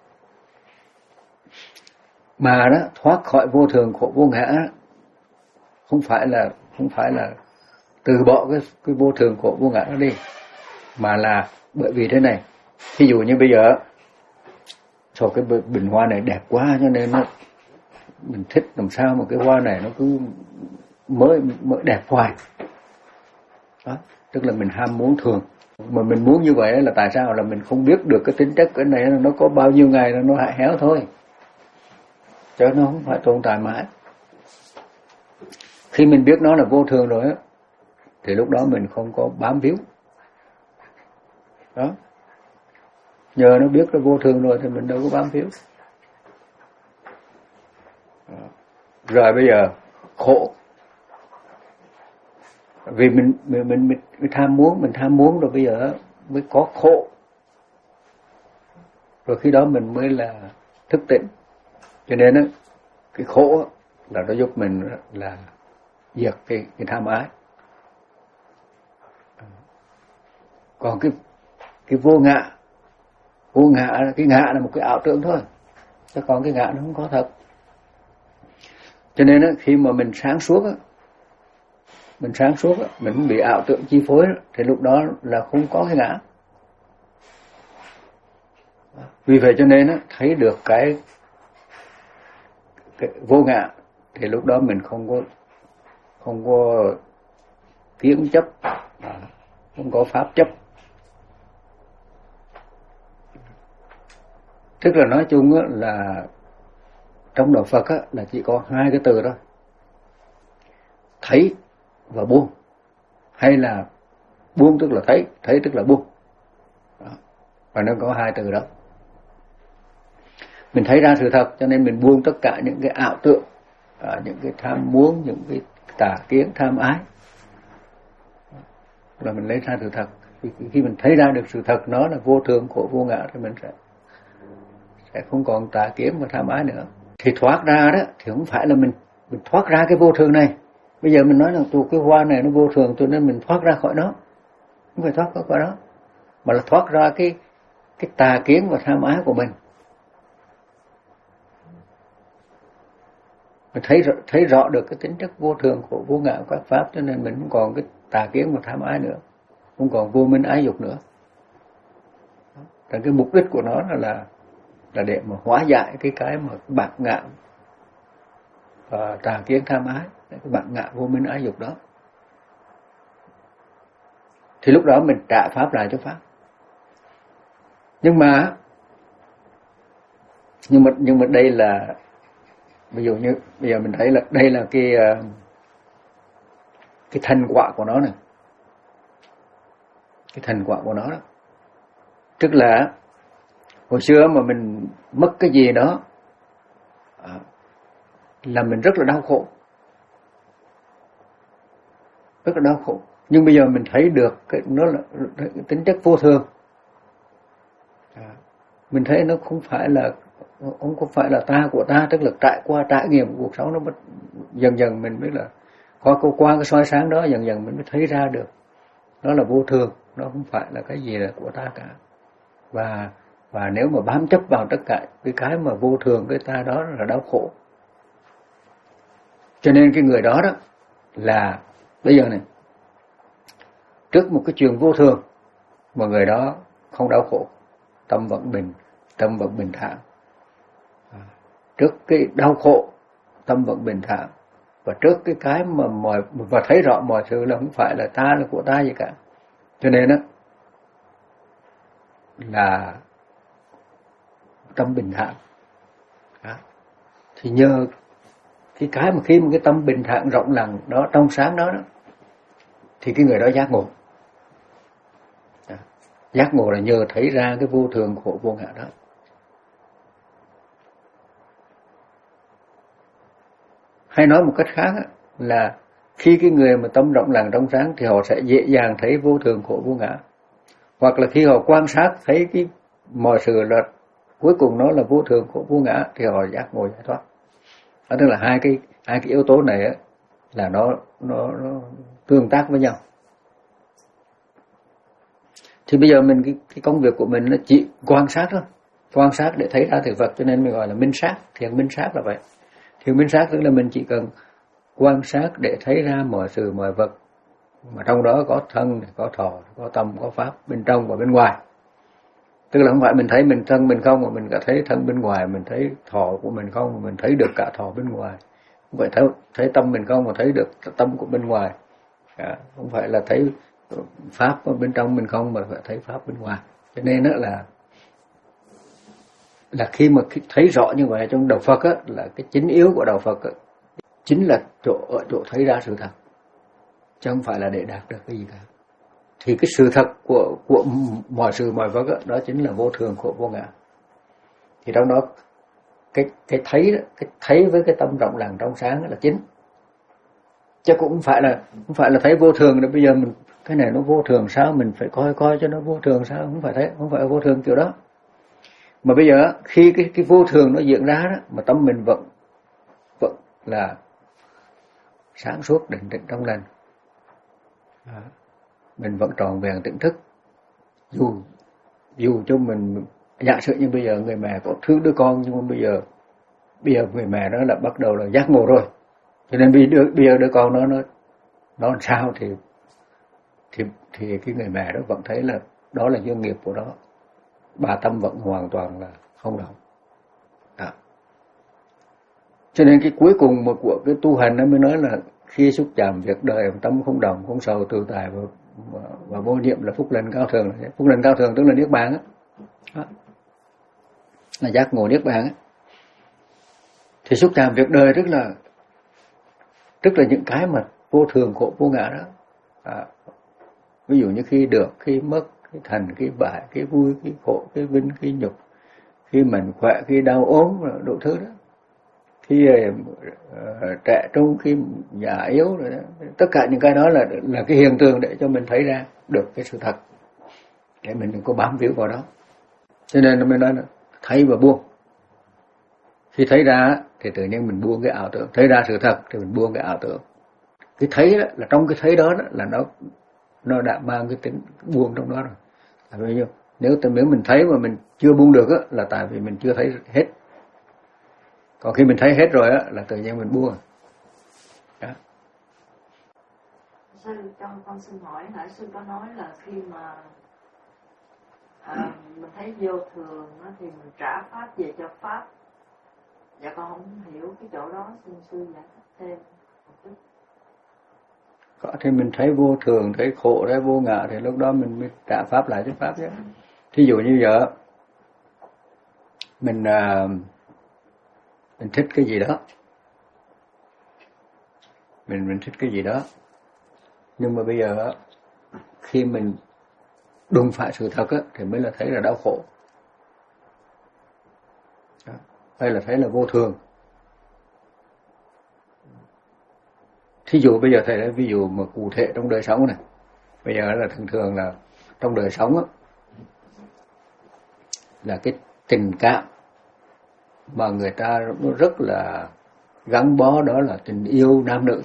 Speaker 1: Mà đó thoát khỏi vô thường khổ vô ngã không phải là không phải là từ bỏ cái cái vô thường khổ vô ngã đó đi, mà là bởi vì thế này. Ví dụ như bây giờ sao cái bình hoa này đẹp quá cho nên nó mình thích làm sao mà cái hoa này nó cứ mới mới đẹp hoài. Đó, tức là mình ham muốn thường Mà mình muốn như vậy là tại sao? Là mình không biết được cái tính chất cái này nó có bao nhiêu ngày nó hại héo thôi, chứ nó không phải tồn tại mãi. Khi mình biết nó là vô thường rồi á, thì lúc đó mình không có bám víu. Đó. Nhờ nó biết nó vô thường rồi thì mình đâu có bám víu. Rồi bây giờ khổ. Vì mình mình, mình mình mình tham muốn, mình tham muốn rồi bây giờ mới có khổ. Rồi khi đó mình mới là thức tỉnh. Cho nên á, cái khổ là nó giúp mình là diệt cái cái tham ái. Còn cái cái vô ngã, vô ngã, cái ngã là một cái ảo tưởng thôi, chứ còn cái ngã nó không có thật. Cho nên á, khi mà mình sáng suốt á, mình sáng suốt á, mình không bị ảo tưởng chi phối á, thì lúc đó là không có cái ngã. Vì vậy cho nên á, thấy được cái, cái vô ngã thì lúc đó mình không có không có kiến chấp, không có pháp chấp. Tức là nói chung á, là trong đạo Phật á, là chỉ có hai cái từ thôi, thấy và buông, hay là buông tức là thấy, thấy tức là buông. Đó. Và nó có hai từ đó. Mình thấy ra sự thật cho nên mình buông tất cả những cái ảo tưởng, à, những cái tham muốn, những cái tà kiến, tham ái, là mình lấy ra sự thật. Khi mình thấy ra được sự thật nó là vô thường, khổ, vô ngã thì mình sẽ sẽ không còn tà kiến và tham ái nữa. Thì thoát ra đó thì không phải là mình mình thoát ra cái vô thường này. Bây giờ mình nói là tụ cái hoa này nó vô thường cho nên mình thoát ra khỏi nó, không phải thoát khỏi đó, mà là thoát ra cái cái tà kiến và tham ái của mình. Mình thấy thấy rõ được cái tính chất vô thường, khổ, vô ngã của các pháp, cho nên mình không còn cái tà kiến và tham ái nữa, không còn vô minh ái dục nữa. Và cái mục đích của nó là là, là để mà hóa giải cái cái mà bạc ngã và tà kiến tham ái, cái bạc ngã vô minh ái dục đó. Thì lúc đó mình trả pháp lại cho pháp. Nhưng mà nhưng mà nhưng mà đây là ví dụ như bây giờ mình thấy là đây là cái cái thành quả của nó này, cái thành quả của nó đó. Tức là hồi xưa mà mình mất cái gì đó là mình rất là đau khổ, rất là đau khổ. Nhưng bây giờ mình thấy được cái nó là cái tính chất vô thường, mình thấy nó không phải là không có phải là ta của ta, tức là trải qua trải nghiệm cuộc sống nó dần dần mình biết là qua qua cái soi sáng đó dần dần mình mới thấy ra được nó là vô thường, nó không phải là cái gì là của ta cả. Và và nếu mà bám chấp vào tất cả cái cái mà vô thường, cái ta đó là đau khổ. Cho nên cái người đó đó là bây giờ này, trước một cái chuyện vô thường mà người đó không đau khổ, tâm vẫn bình, tâm vẫn bình thản. Trước cái đau khổ, tâm vẫn bình thản. Và trước cái cái mà mọi và thấy rõ mọi sự là không phải là ta, là của ta gì cả. Cho nên đó là tâm bình thản. Đó. Thì nhờ cái cái mà khi mà cái tâm bình thản rộng lặng đó, trong sáng đó, đó thì cái người đó giác ngộ. Đó. Giác ngộ là nhờ thấy ra cái vô thường, khổ, vô ngã đó. Hay nói một cách khác là khi cái người mà tâm rộng lặng trong sáng thì họ sẽ dễ dàng thấy vô thường, khổ, vô ngã. Hoặc là khi họ quan sát thấy cái mọi sự là cuối cùng nó là vô thường, khổ, vô ngã thì họ giác ngộ giải thoát. Đó, tức là hai cái hai cái yếu tố này á, là nó nó nó tương tác với nhau. Thì bây giờ mình cái, cái công việc của mình nó chỉ quan sát thôi, quan sát để thấy ra thực vật, cho nên mình gọi là minh sát, thiền minh sát là vậy. Thiền minh sát tức là mình chỉ cần quan sát để thấy ra mọi sự mọi vật, mà trong đó có thân, có thọ, có tâm, có pháp, bên trong và bên ngoài. Tức là không phải mình thấy mình thân mình không, mà mình cả thấy thân bên ngoài, mình thấy thọ của mình không, mà mình thấy được cả thọ bên ngoài. Không phải thấy, thấy tâm mình không, mà thấy được tâm của bên ngoài. À, không phải là thấy pháp ở bên trong mình không, mà phải thấy pháp bên ngoài. Cho nên đó là là khi mà thấy rõ như vậy trong đạo Phật á, là cái chính yếu của đạo Phật á, chính là chỗ ở chỗ thấy ra sự thật, chứ không phải là để đạt được cái gì cả. Thì cái sự thật của của mọi sự mọi vật đó, đó chính là vô thường khổ vô ngã. Thì trong đó cái cái thấy đó, cái thấy với cái tâm rộng lặng trong sáng là chính, chứ cũng không phải là không phải là thấy vô thường rồi bây giờ mình cái này nó vô thường sao mình phải coi coi cho nó vô thường sao, không phải thấy, không phải vô thường kiểu đó. Mà bây giờ khi cái cái vô thường nó diễn ra đó, mà tâm mình vẫn vẫn là sáng suốt định tĩnh trong lành, mình vẫn tròn vẹn tỉnh thức, dù dù cho mình giả sử như bây giờ người mẹ có thương đứa con, nhưng mà bây giờ bây giờ người mẹ đó là bắt đầu là giác ngộ rồi, cho nên bây giờ, bây giờ đứa con nó nó nó làm sao thì thì thì cái người mẹ đó vẫn thấy là đó là duyên nghiệp của nó, bà tâm vẫn hoàn toàn là không động. Đó. Cho nên cái cuối cùng mà của cái tu hành nó mới nói là khi xúc chạm việc đời tâm không động, không sầu, tự tại và, và, và vô niệm là phúc lành cao thường. Phúc lành cao thường tức là niết bàn á, đó. Là giác ngộ niết bàn á. Thì xúc chạm việc đời tức là tức là những cái mà vô thường khổ vô ngã đó. À, ví dụ như khi được, khi mất, khi thành, khi bại, khi vui, khi khổ, khi vinh, khi nhục, khi mạnh khỏe, khi đau ốm, đủ thứ đó. Khi uh, trẻ trung, khi già yếu rồi đó. Tất cả những cái đó là là cái hiện tượng để cho mình thấy ra được cái sự thật, để mình đừng có bám víu vào đó. Cho nên mình nói là thấy và buông. Khi thấy ra thì tự nhiên mình buông cái ảo tưởng, thấy ra sự thật thì mình buông cái ảo tưởng. Cái thấy đó, là trong cái thấy đó, đó là nó nó đã mang cái tính buông trong đó rồi. Tại vì nếu nếu mình thấy mà mình chưa buông được á, là tại vì mình chưa thấy hết. Còn khi mình thấy hết rồi á, là tự nhiên mình buông. Đó.
Speaker 2: Sư, cho con xin hỏi, nãy sư có nói là khi mà à, mình thấy vô thường á, thì mình trả pháp về cho pháp. Dạ con không hiểu cái chỗ đó, xin sư giải thích thêm một chút.
Speaker 1: Có thì mình thấy vô thường, thấy khổ, thấy vô ngã thì lúc đó mình mới trả pháp lại cho pháp chứ. Thí dụ như giờ mình uh, mình thích cái gì đó, mình mình thích cái gì đó, nhưng mà bây giờ khi mình đụng phải sự thật á, thì mới là thấy là đau khổ, hay là thấy là vô thường. Thí dụ bây giờ thầy nói ví dụ mà cụ thể trong đời sống này, bây giờ là thường thường là trong đời sống á, là cái tình cảm mà người ta nó rất là gắn bó, đó là tình yêu nam nữ.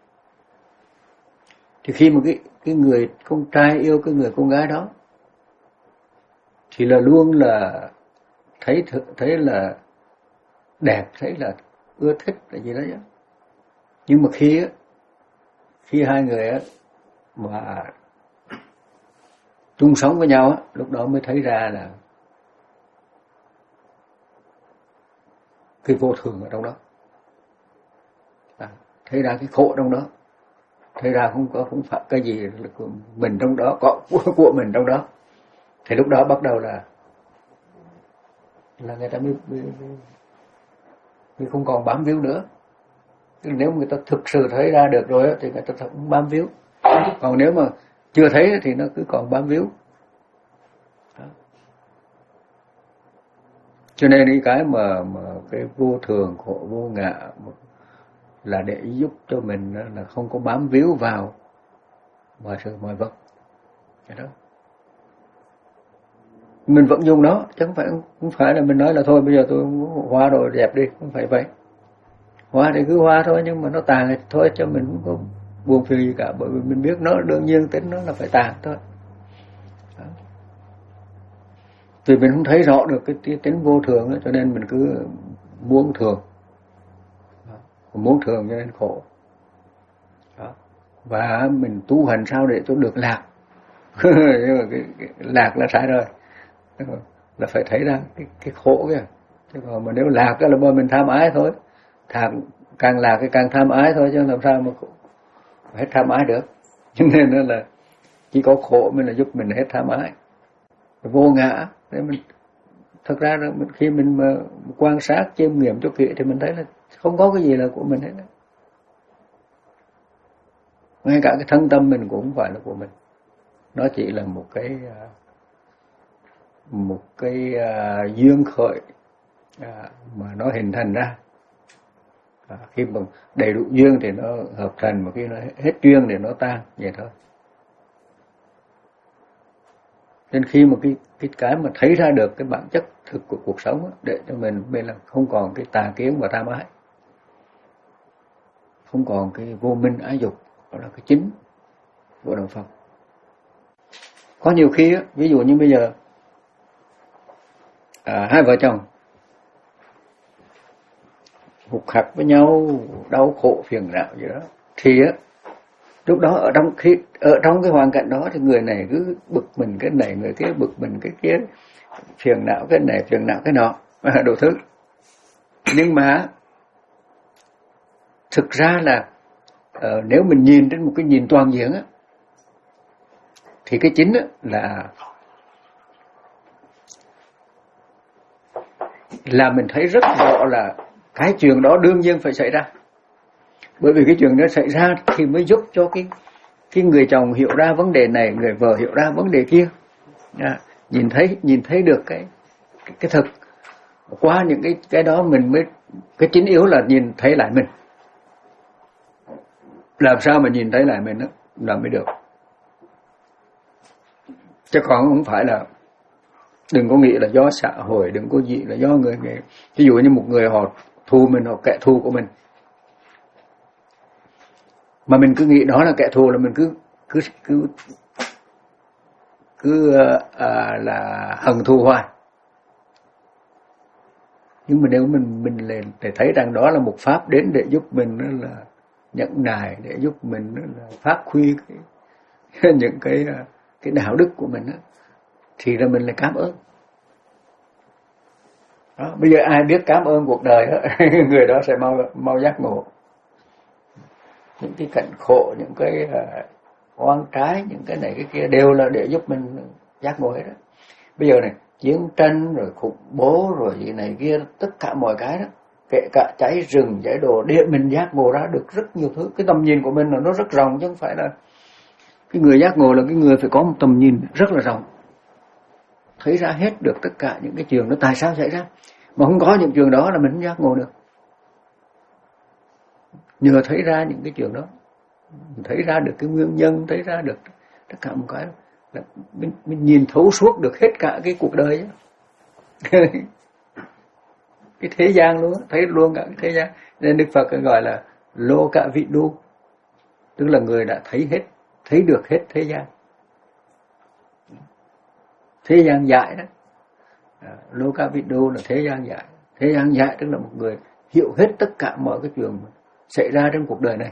Speaker 1: Thì khi mà cái cái người con trai yêu cái người con gái đó, thì là luôn là thấy thấy là đẹp, thấy là ưa thích là gì đó chứ. Nhưng mà khi á, khi hai người á mà chung sống với nhau á, lúc đó mới thấy ra là cái vô thường ở trong đó, à, thấy ra cái khổ trong đó, thấy ra không có không phải cái gì là của mình trong đó, có của, của mình trong đó, thì lúc đó bắt đầu là là người ta mới, mới, mới không còn bám víu nữa. Nếu người ta thực sự thấy ra được rồi thì người ta không bám víu, còn nếu mà chưa thấy thì nó cứ còn bám víu. Đó. Cho nên cái mà, mà cái vô thường khổ vô ngã là để giúp cho mình là không có bám víu vào mọi sự mọi vật. Cái đó mình vẫn dùng nó, chứ không phải không phải là mình nói là thôi bây giờ tôi hóa rồi đẹp đi, không phải vậy. Hóa thì cứ hóa thôi, nhưng mà nó tàn thì thôi, cho mình không có buồn phiền gì cả, bởi vì mình biết nó đương nhiên tính nó là phải tàn thôi. Đó. Vì mình không thấy rõ được cái tính vô thường đó, cho nên mình cứ muốn thường, muốn thường cho nên khổ. Đó. Và mình tu hành sao để cho được lạc. Nhưng mà cái, cái lạc là sai rồi, là phải thấy ra cái, cái khổ kìa. Chứ còn mà nếu lạc là bởi mình tham ái thôi, tham, càng lạc thì càng tham ái thôi, chứ làm sao mà hết tham ái được. Cho nên là chỉ có khổ mới là giúp mình hết tham ái, vô ngã. Để mình thật ra là mình, khi mình mà quan sát chiêm nghiệm cho kỹ thì mình thấy là không có cái gì là của mình hết. Ngay cả cái thân tâm mình cũng không phải là của mình, nó chỉ là một cái một cái uh, duyên khởi uh, mà nó hình thành ra. À, khi mà đầy đủ duyên thì nó hợp thành, mà khi nó hết duyên thì nó tan, vậy thôi. Nên khi mà cái cái cái mà thấy ra được cái bản chất thực của cuộc sống đó, để cho mình mình là không còn cái tà kiến và tham ái, không còn cái vô minh ái dục, đó là cái chính của đạo Phật. Có nhiều khi á, ví dụ như bây giờ à, hai vợ chồng hụt hặc với nhau, đau khổ phiền não gì đó, thì á lúc đó ở trong khi ở trong cái hoàn cảnh đó thì người này cứ bực mình cái này, người kia bực mình cái kia, phiền não cái này, phiền não cái nọ, đủ thứ. Nhưng mà thực ra là uh, nếu mình nhìn trên một cái nhìn toàn diện á, thì cái chính á là là mình thấy rất rõ là cái chuyện đó đương nhiên phải xảy ra. Bởi vì cái chuyện đó xảy ra thì mới giúp cho cái cái người chồng hiểu ra vấn đề này, người vợ hiểu ra vấn đề kia. À, nhìn thấy nhìn thấy được cái cái, cái thực. Qua những cái cái đó mình mới, cái chính yếu là nhìn thấy lại mình. Làm sao mà nhìn thấy lại mình đó là mới được. Chứ còn không phải là, đừng có nghĩ là do xã hội, đừng có nghĩ là do người người. Ví dụ như một người họ thù mình, họ kẻ thù của mình, mà mình cứ nghĩ đó là kẻ thù, là mình cứ cứ cứ cứ à, là hận thù hoài. Nhưng mà nếu mình mình lên để thấy rằng đó là một pháp đến để giúp mình đó là nhẫn nại, để giúp mình đó là phát huy cái, những cái cái đạo đức của mình đó, thì là mình lại cảm ơn. Đó, bây giờ ai biết cảm ơn cuộc đời đó, người đó sẽ mau mau giác ngộ. Những cái cảnh khổ, những cái uh, oan trái, những cái này cái kia đều là để giúp mình giác ngộ hết đó. Bây giờ này, chiến tranh rồi khủng bố rồi gì này kia, tất cả mọi cái đó, kể cả cháy rừng, cháy đồ, để mình giác ngộ ra được rất nhiều thứ. Cái tầm nhìn của mình là nó rất rộng, chứ không phải là cái người giác ngộ là cái người phải có một tầm nhìn rất là rộng, thấy ra hết được tất cả những cái chuyện đó tại sao xảy ra. Mà không có những chuyện đó là mình không giác ngộ được. Nhờ thấy ra những cái chuyện đó, mình thấy ra được cái nguyên nhân, thấy ra được tất cả một cái, là mình, mình nhìn thấu suốt được hết cả cái cuộc đời ấy. Cái thế gian luôn, thấy luôn cả cái thế gian. Nên Đức Phật gọi là lô cả vị đu, tức là người đã thấy hết, thấy được hết thế gian. Thế gian dại đó, lô cả vị đu là thế gian dại. Thế gian dại tức là một người hiểu hết tất cả mọi cái chuyện xảy ra trong cuộc đời này.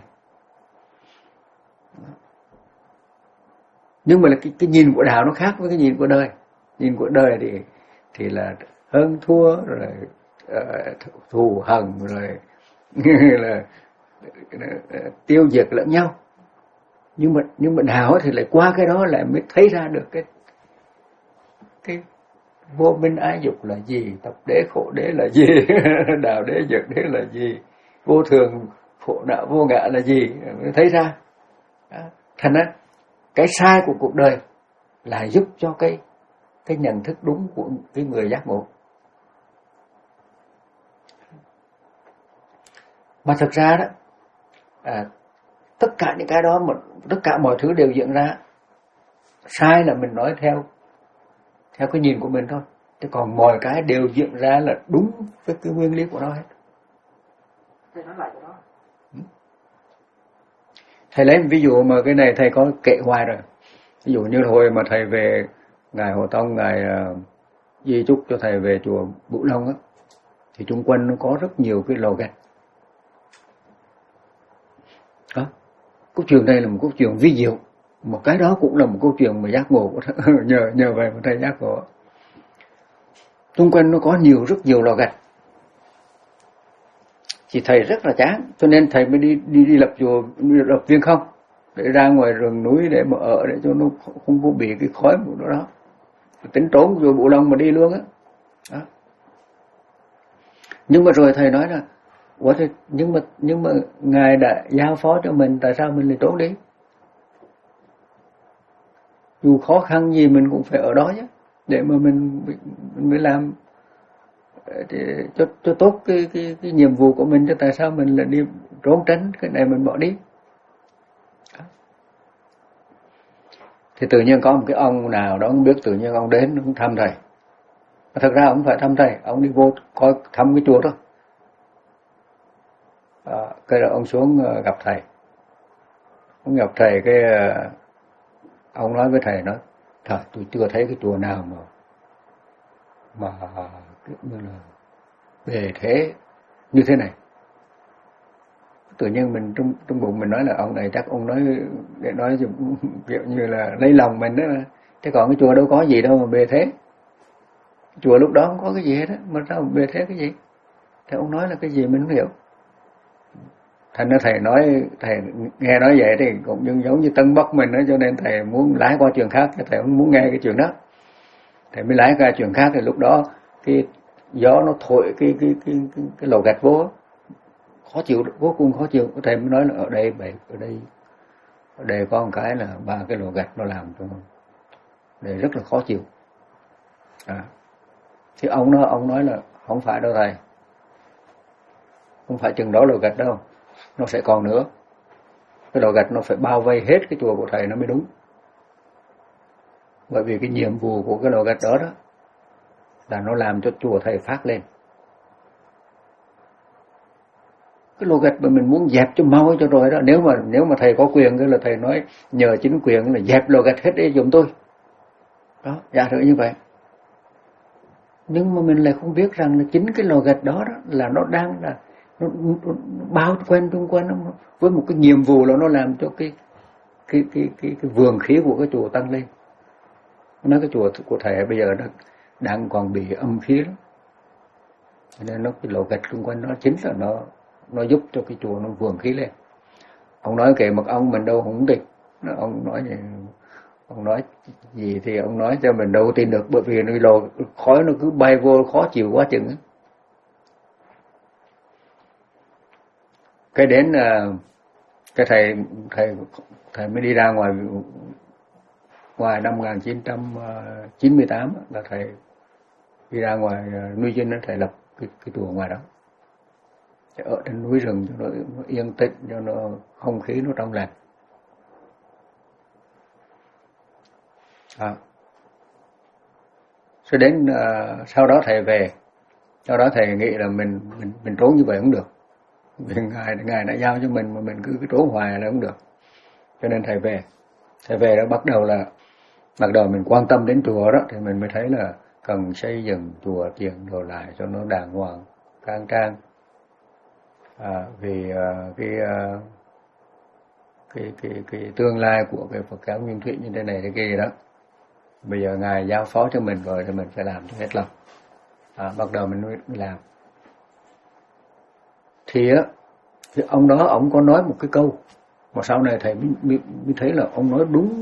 Speaker 1: Nhưng mà là cái, cái nhìn của đạo nó khác với cái nhìn của đời. Nhìn của đời thì thì là hơn thua, rồi uh, thù hằn, rồi là uh, tiêu diệt lẫn nhau. Nhưng mà nhưng mà đạo thì lại qua cái đó lại mới thấy ra được cái cái vô minh ái dục là gì, tập đế khổ đế là gì, đạo đế diệt đế là gì, vô thường khổ não vô ngã là gì, mới thấy ra. Thành ra cái sai của cuộc đời là giúp cho cái cái nhận thức đúng của cái người giác ngộ. Mà thực ra đó, à, tất cả những cái đó, mà tất cả mọi thứ đều diễn ra. Sai là mình nói theo theo cái nhìn của mình thôi, chứ còn mọi cái đều diễn ra là đúng với cái nguyên lý của nó hết.
Speaker 2: Thầy nói lại cho nó.
Speaker 1: Thầy lấy một ví dụ mà cái này thầy có kể hoài rồi. Ví dụ như hồi mà thầy về, Ngài Hồ Tông, Ngài uh, di chúc cho thầy về chùa Bửu Long á, thì chung quanh nó có rất nhiều cái lò gạch. Đó. Câu chuyện này là một câu chuyện vi diệu. Một cái đó cũng là một câu chuyện mà giác ngộ của thầy, nhờ nhờ về mà thầy giác ngộ. Xung quanh nó có nhiều rất nhiều lò gạch. Thì thầy rất là chán, cho nên thầy mới đi đi đi lập chùa, đi lập Viên Không. để ra ngoài rừng núi để mà ở, để cho nó không có bị cái khói của nó đó. Tính trốn rồi Bộ Long mà đi luôn á. Đó. Nhưng mà rồi thầy nói là Ủa thì, nhưng mà nhưng mà ngài đã giao phó cho mình, tại sao mình lại trốn đi? Dù khó khăn gì mình cũng phải ở đó chứ, để mà mình mình mới làm để cho cho tốt cái cái cái nhiệm vụ của mình, chứ tại sao mình lại đi trốn tránh cái này mình bỏ đi? Đó. Thì tự nhiên có một cái ông nào đó không biết, tự nhiên ông đến ông thăm thầy. Mà thật ra ông phải thăm thầy, ông đi vô coi thăm cái chùa đó. À, cái đó ông xuống gặp thầy. Ông gặp thầy cái ông nói với thầy nói, trời, tôi chưa thấy cái chùa nào mà mà như là bề thế như thế này. Tự nhiên mình trong trong bụng mình nói là ông này chắc ông nói để nói kiểu như là lấy lòng mình đó. Thế còn cái chùa đâu có gì đâu mà bề thế. Chùa lúc đó không có cái gì hết á, mà sao mà bề thế cái gì? Thì ông nói là cái gì mình không hiểu. Thành ra thầy nói, thầy nghe nói vậy thì cũng giống giống như tân bốc mình đó, cho nên thầy muốn lái qua trường khác, thầy không muốn nghe cái chuyện đó. Thầy mới lái qua trường khác, thì lúc đó cái gió nó thổi cái cái cái cái, cái lò gạch vô, khó chịu, vô cùng khó chịu. Thầy mới nói là ở đây vậy, ở đây ở đây có một cái là ba cái lò gạch nó làm cho để rất là khó chịu. À. Thì ông nói ông nói là không phải đâu thầy, không phải chừng đó lò gạch đâu, nó sẽ còn nữa. Cái lò gạch nó phải bao vây hết cái chùa của thầy nó mới đúng. Bởi vì cái nhiệm vụ của cái lò gạch đó đó là nó làm cho chùa thầy phát lên. Cái lò gạch mà mình muốn dẹp cho mau cho rồi đó, nếu mà nếu mà thầy có quyền cái là thầy nói nhờ chính quyền là dẹp lò gạch hết đi giùm tôi. Đó, giả sử như vậy. Nhưng mà mình lại không biết rằng là chính cái lò gạch đó, đó là nó đang là nó, nó, nó bao quanh xung quanh nó, với một cái nhiệm vụ là nó làm cho cái cái cái cái, cái vườn khí của cái chùa tăng lên. Nói cái chùa của thầy bây giờ nó đang còn bị âm khí lắm, nên nó cái lò gạch xung quanh nó chính là nó nó giúp cho cái chùa nó vườn khí lên. Ông nói kệ mật ông mình đâu không tin, ông nói gì, ông nói gì thì ông nói cho mình đâu tin được, bởi vì cái lò khói nó cứ bay vô khó chịu quá chừng. Cái đến cái thầy thầy thầy mới đi ra ngoài ngoài năm một nghìn chín trăm chín mươi tám là thầy đi ra ngoài núi Dinh, thầy lập cái, cái chùa ngoài đó, ở trên núi rừng cho nó, nó yên tĩnh, cho nó không khí nó trong lành. À. Rồi đến uh, sau đó thầy về, sau đó thầy nghĩ là mình mình mình trốn như vậy không được, vì ngài ngài đã giao cho mình mà mình cứ cứ trốn hoài là không được, cho nên thầy về. Thầy về đó bắt đầu là bắt đầu mình quan tâm đến chùa đó, thì mình mới thấy là cần xây dựng chùa tiền đồ lại cho nó đàng hoàng khang trang. À, vì uh, cái, uh, cái cái cái tương lai của cái Phật giáo Nguyên Thủy như thế này thế kia đó, bây giờ ngài giao phó cho mình rồi thì mình phải làm cho hết lòng. À, bắt đầu mình mới làm. Thì á, thì ông đó ông có nói một cái câu mà sau này thầy mới, mới, mới thấy là ông nói đúng,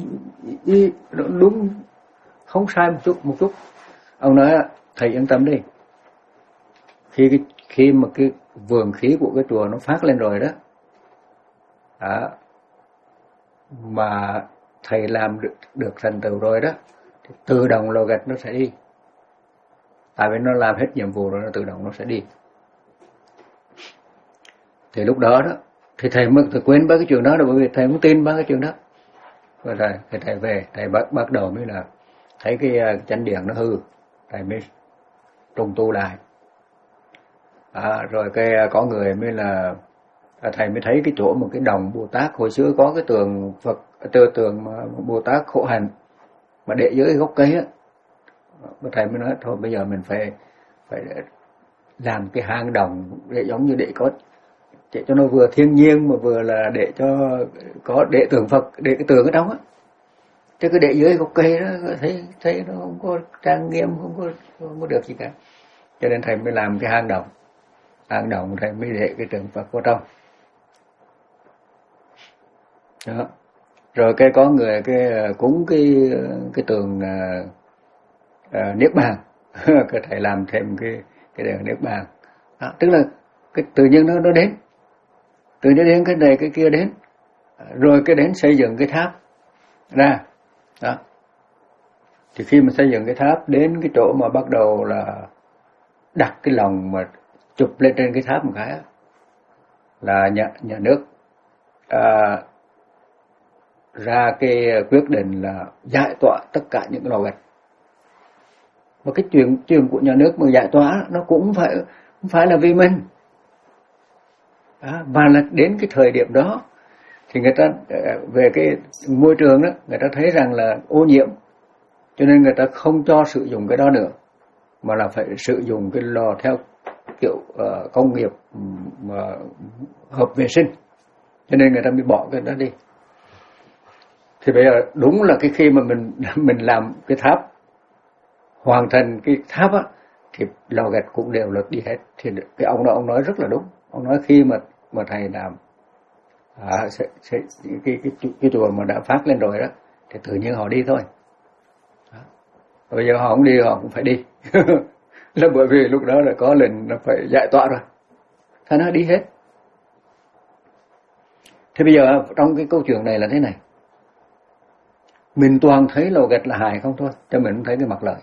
Speaker 1: đúng không sai một chút một chút. Ông nói thầy yên tâm đi, khi cái khi mà cái vườn khí của cái chùa nó phát lên rồi đó, à, mà thầy làm được, được thành tựu rồi đó, thì tự động lò gạch nó sẽ đi. Tại vì nó làm hết nhiệm vụ rồi, nó tự động nó sẽ đi. Thì lúc đó đó thì thầy mới thầy quên bác cái chuyện đó rồi, bởi vì thầy không tin bác cái chuyện đó. Rồi thầy, thầy, thầy về, thầy bắt, bắt đầu mới là thấy cái uh, chánh điện nó hư, thầy mới trùng tu lại. À, rồi cái uh, có người mới là à, thầy mới thấy cái chỗ một cái đồng Bồ Tát hồi xưa có cái tường Phật, tường tường Bồ Tát khổ hạnh mà để dưới gốc cây á. Thầy mới nói thôi bây giờ mình phải phải làm cái hang đồng để giống như để có để cho nó vừa thiên nhiên mà vừa là để cho có để tượng Phật, để cái tượng ở trong á, chứ cứ để dưới gốc cây đó thấy thấy nó không có trang nghiêm, không có không có được gì cả. Cho nên thầy mới làm cái hang đồng, hang đồng thầy mới để cái tượng Phật vào trong. Đó. Rồi cái có người cái cúng cái cái tường uh, uh, niết bàn, cái thầy làm thêm cái cái đèn niết bàn. Đó. Tức là cái tự nhiên nó nó đến, tự nhiên đến cái này cái kia đến, rồi cái đến xây dựng cái tháp ra. Đó. Thì khi mà xây dựng cái tháp đến cái chỗ mà bắt đầu là đặt cái lòng mà chụp lên trên cái tháp một cái là nhà nhà nước à, ra cái quyết định là giải tỏa tất cả những cái lò gạch. Và cái chuyện chuyện của nhà nước mà giải tỏa nó cũng phải không phải là vì mình. Đó, và là đến cái thời điểm đó thì người ta về cái môi trường đó, người ta thấy rằng là ô nhiễm, cho nên người ta không cho sử dụng cái đó nữa, mà là phải sử dụng cái lò theo kiểu uh, công nghiệp mà uh, hợp vệ sinh, cho nên người ta mới bỏ cái đó đi. Thì bây giờ đúng là cái khi mà mình mình làm cái tháp, hoàn thành cái tháp á, thì lò gạch cũng đều là đi hết. Thì cái ông đó ông nói rất là đúng. Ông nói khi mà mà thầy làm à, sẽ, sẽ, cái, cái, cái, cái chùa mà đã phát lên rồi đó, thì tự nhiên họ đi thôi. Đó. Bây giờ họ không đi, họ cũng phải đi. Là bởi vì lúc đó là có lệnh là phải giải tỏa rồi, thế nó đi hết. Thế bây giờ trong cái câu chuyện này là thế này, mình toàn thấy lò gạch là hài không thôi, cho mình không thấy cái mặt lợi.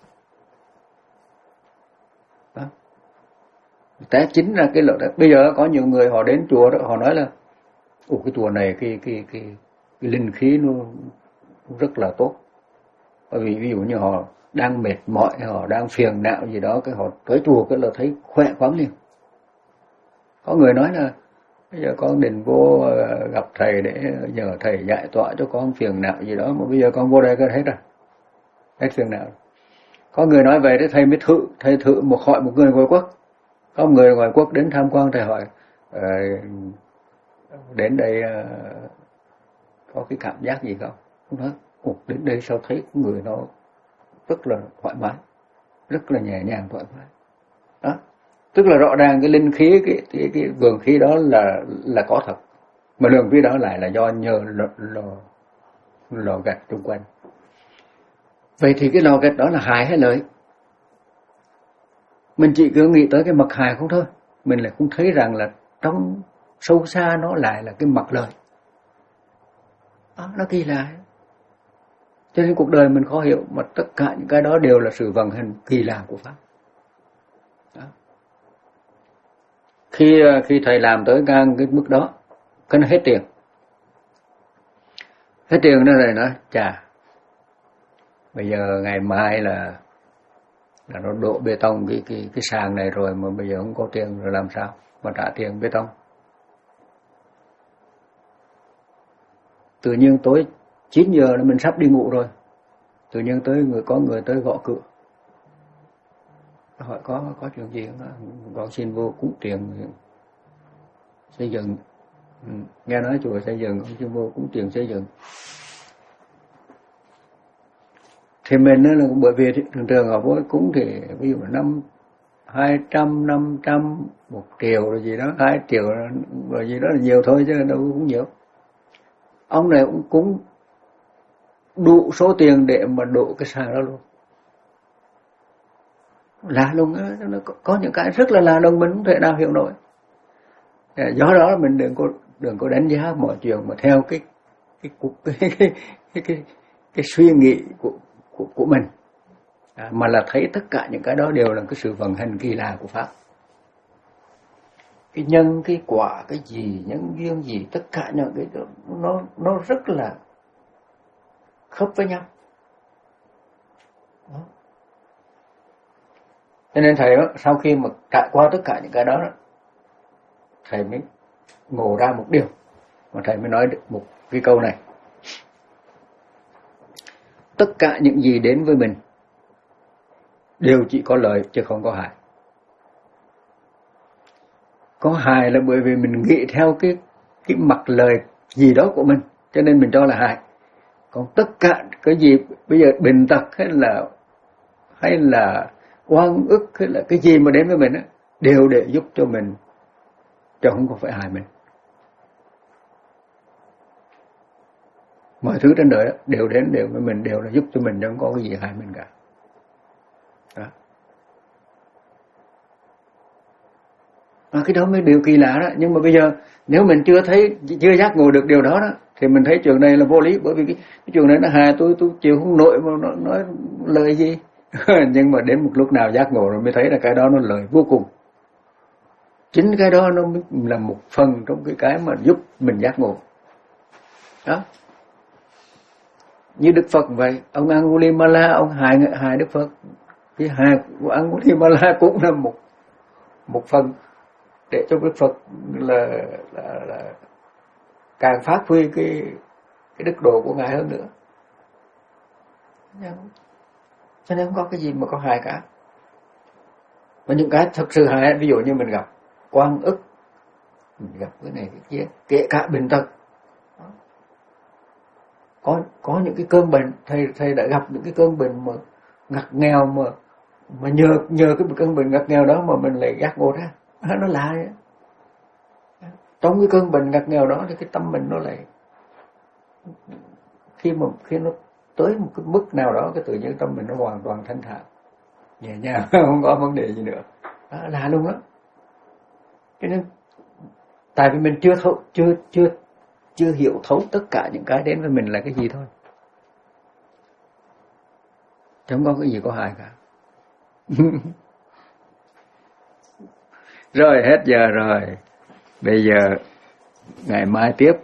Speaker 1: Đó. Té chính ra cái lợi đó. Bây giờ có nhiều người họ đến chùa đó, họ nói là ồ cái chùa này cái cái cái, cái linh khí nó rất là tốt. Bởi vì ví dụ như họ đang mệt mỏi, họ đang phiền não gì đó, cái họ tới chùa cái là thấy khỏe khoắn liền. Có người nói là bây giờ con định vô gặp thầy để nhờ thầy giải tỏa cho con phiền não gì đó, mà bây giờ con vô đây có hết rồi, hết phiền não. Có người nói về thế thầy mới thử, thầy thử một hỏi một người ngoại quốc. Có một người ngoại quốc đến tham quan, thầy hỏi uh, đến đây uh, có cái cảm giác gì không? Ông nói ồ, đến đây sao thấy người nó rất là thoải mái, rất là nhẹ nhàng thoải mái. Đó. Tức là rõ ràng cái linh khí, cái cái, cái vườn khí đó là là có thật, mà lượng khí đó lại là do nhờ lò, lò, lò gạch xung quanh. Vậy thì cái lò gạch đó là hại hay lợi? Mình chỉ cứ nghĩ tới cái mặt hại không thôi, mình lại không thấy rằng là trong sâu xa nó lại là cái mặt lợi. Đó, nó kỳ lạ. Cho nên cuộc đời mình khó hiểu, mà tất cả những cái đó đều là sự vận hành kỳ lạ của Pháp. Đó. Khi khi thầy làm tới ngang cái mức đó, cái nó hết tiền. Hết tiền nó rồi nói, chà, bây giờ ngày mai là là nó đổ bê tông cái cái cái sàn này rồi, mà bây giờ không có tiền rồi làm sao mà trả tiền bê tông. Tự nhiên tối chín giờ là mình sắp đi ngủ rồi, tự nhiên tới người có người tới gõ cửa, hỏi có có chuyện gì không? Con xin vô cúng tiền xây dựng. Ừ. Nghe nói chùa xây dựng, con xin vô cúng tiền xây dựng. Thì mình là bởi vì thường thường họ vô cúng thì ví dụ là năm hai trăm, năm trăm, một triệu rồi gì đó, hai triệu rồi gì đó là nhiều thôi chứ đâu cũng nhiều. Ông này cũng cúng đủ số tiền để mà đổ cái sàn đó luôn. Lạ lùng đó, nó có, có những cái rất là lạ lùng mình không thể nào hiểu nổi. Do đó mình đừng có đừng có đánh giá mọi chuyện mà theo cái cái cái cái cái, cái, cái, cái suy nghĩ của của của mình, à, mà là thấy tất cả những cái đó đều là cái sự vận hành kỳ lạ của Pháp. Cái nhân, cái quả, cái gì, nhân duyên gì, tất cả những cái đó nó nó rất là khớp với nhau. Đó. Cho nên thầy đó, sau khi mà trải qua tất cả những cái đó, đó thầy mới ngộ ra một điều, mà thầy mới nói được một cái câu này: tất cả những gì đến với mình đều chỉ có lợi chứ không có hại. Có hại là bởi vì mình nghĩ theo cái cái mặt lời gì đó của mình, cho nên mình cho là hại. Còn tất cả cái gì bây giờ bệnh tật hay là hay là oan ức hay là cái gì mà đến với mình á, đều để giúp cho mình, chứ không có phải hại mình. Mọi thứ trên đời đều đến đều với mình, đều là giúp cho mình, không có cái gì hại mình cả. Đó. Và cái đó mới điều kỳ lạ đó. Nhưng mà bây giờ nếu mình chưa thấy, chưa giác ngộ được điều đó đó, thì mình thấy chuyện này là vô lý. Bởi vì cái, cái chuyện này nó hại tôi, tôi chịu không nổi mà nó nói lời gì. Nhưng mà đến một lúc nào giác ngộ rồi mới thấy là cái đó nó lời vô cùng. Chính cái đó nó mới là một phần trong cái cái mà giúp mình giác ngộ. Đó. Như Đức Phật vậy, ông Angulimala, ông hại hại Đức Phật. Cái hại của Angulimala cũng là một một phần để cho Đức Phật là, là, là càng phát huy cái cái đức độ của ngài hơn nữa. Cho nên không có cái gì mà có hại cả. Và những cái thật sự hại, ví dụ như mình gặp oan ức, mình gặp cái này cái kia, kể cả bệnh tật. Có có những cái cơn bệnh, thầy thầy đã gặp những cái cơn bệnh mà ngặt nghèo mà mà nhờ nhờ cái cơn bệnh ngặt nghèo đó mà mình lại giác ngộ ra. Nó lạ vậy. Trong cái cơn bệnh ngặt nghèo đó thì cái tâm mình nó lại khi mà khi nó tới một cái mức nào đó, cái tự nhiên tâm mình nó hoàn toàn thanh thản, nhẹ nhàng, không có vấn đề gì nữa. Đó, lạ luôn đó. Cho nên tại vì mình chưa thấu, chưa chưa chưa hiểu thấu tất cả những cái đến với mình là cái gì thôi. Không có cái gì có hại cả. Rồi hết giờ rồi. Bây giờ ngày mai tiếp.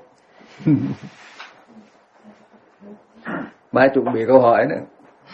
Speaker 1: Mai chuẩn bị câu hỏi nữa.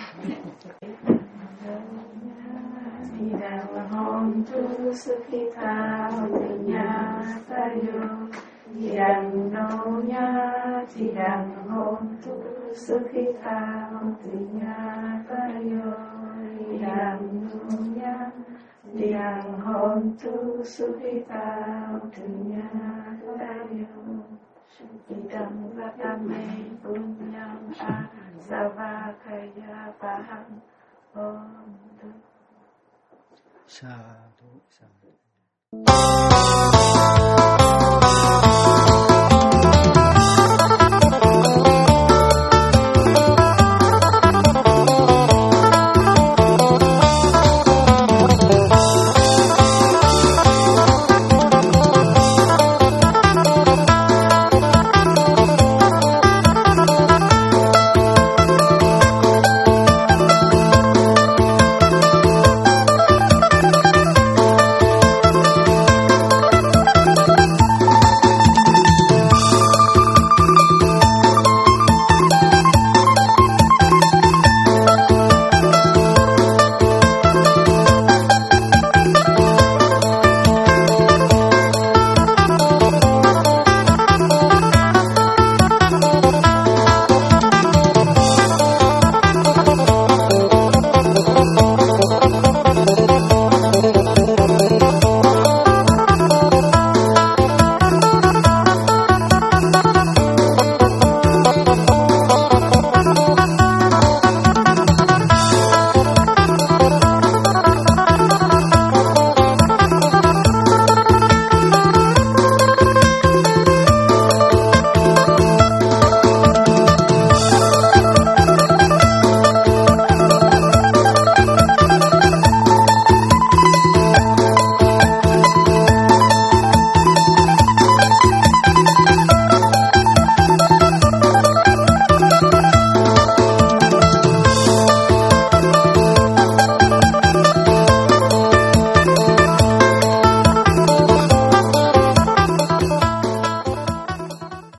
Speaker 5: Yang hontu sukhita dunya tayo idam vatame punyam asavakaya paham hontu.
Speaker 1: Sadhu, sadhu.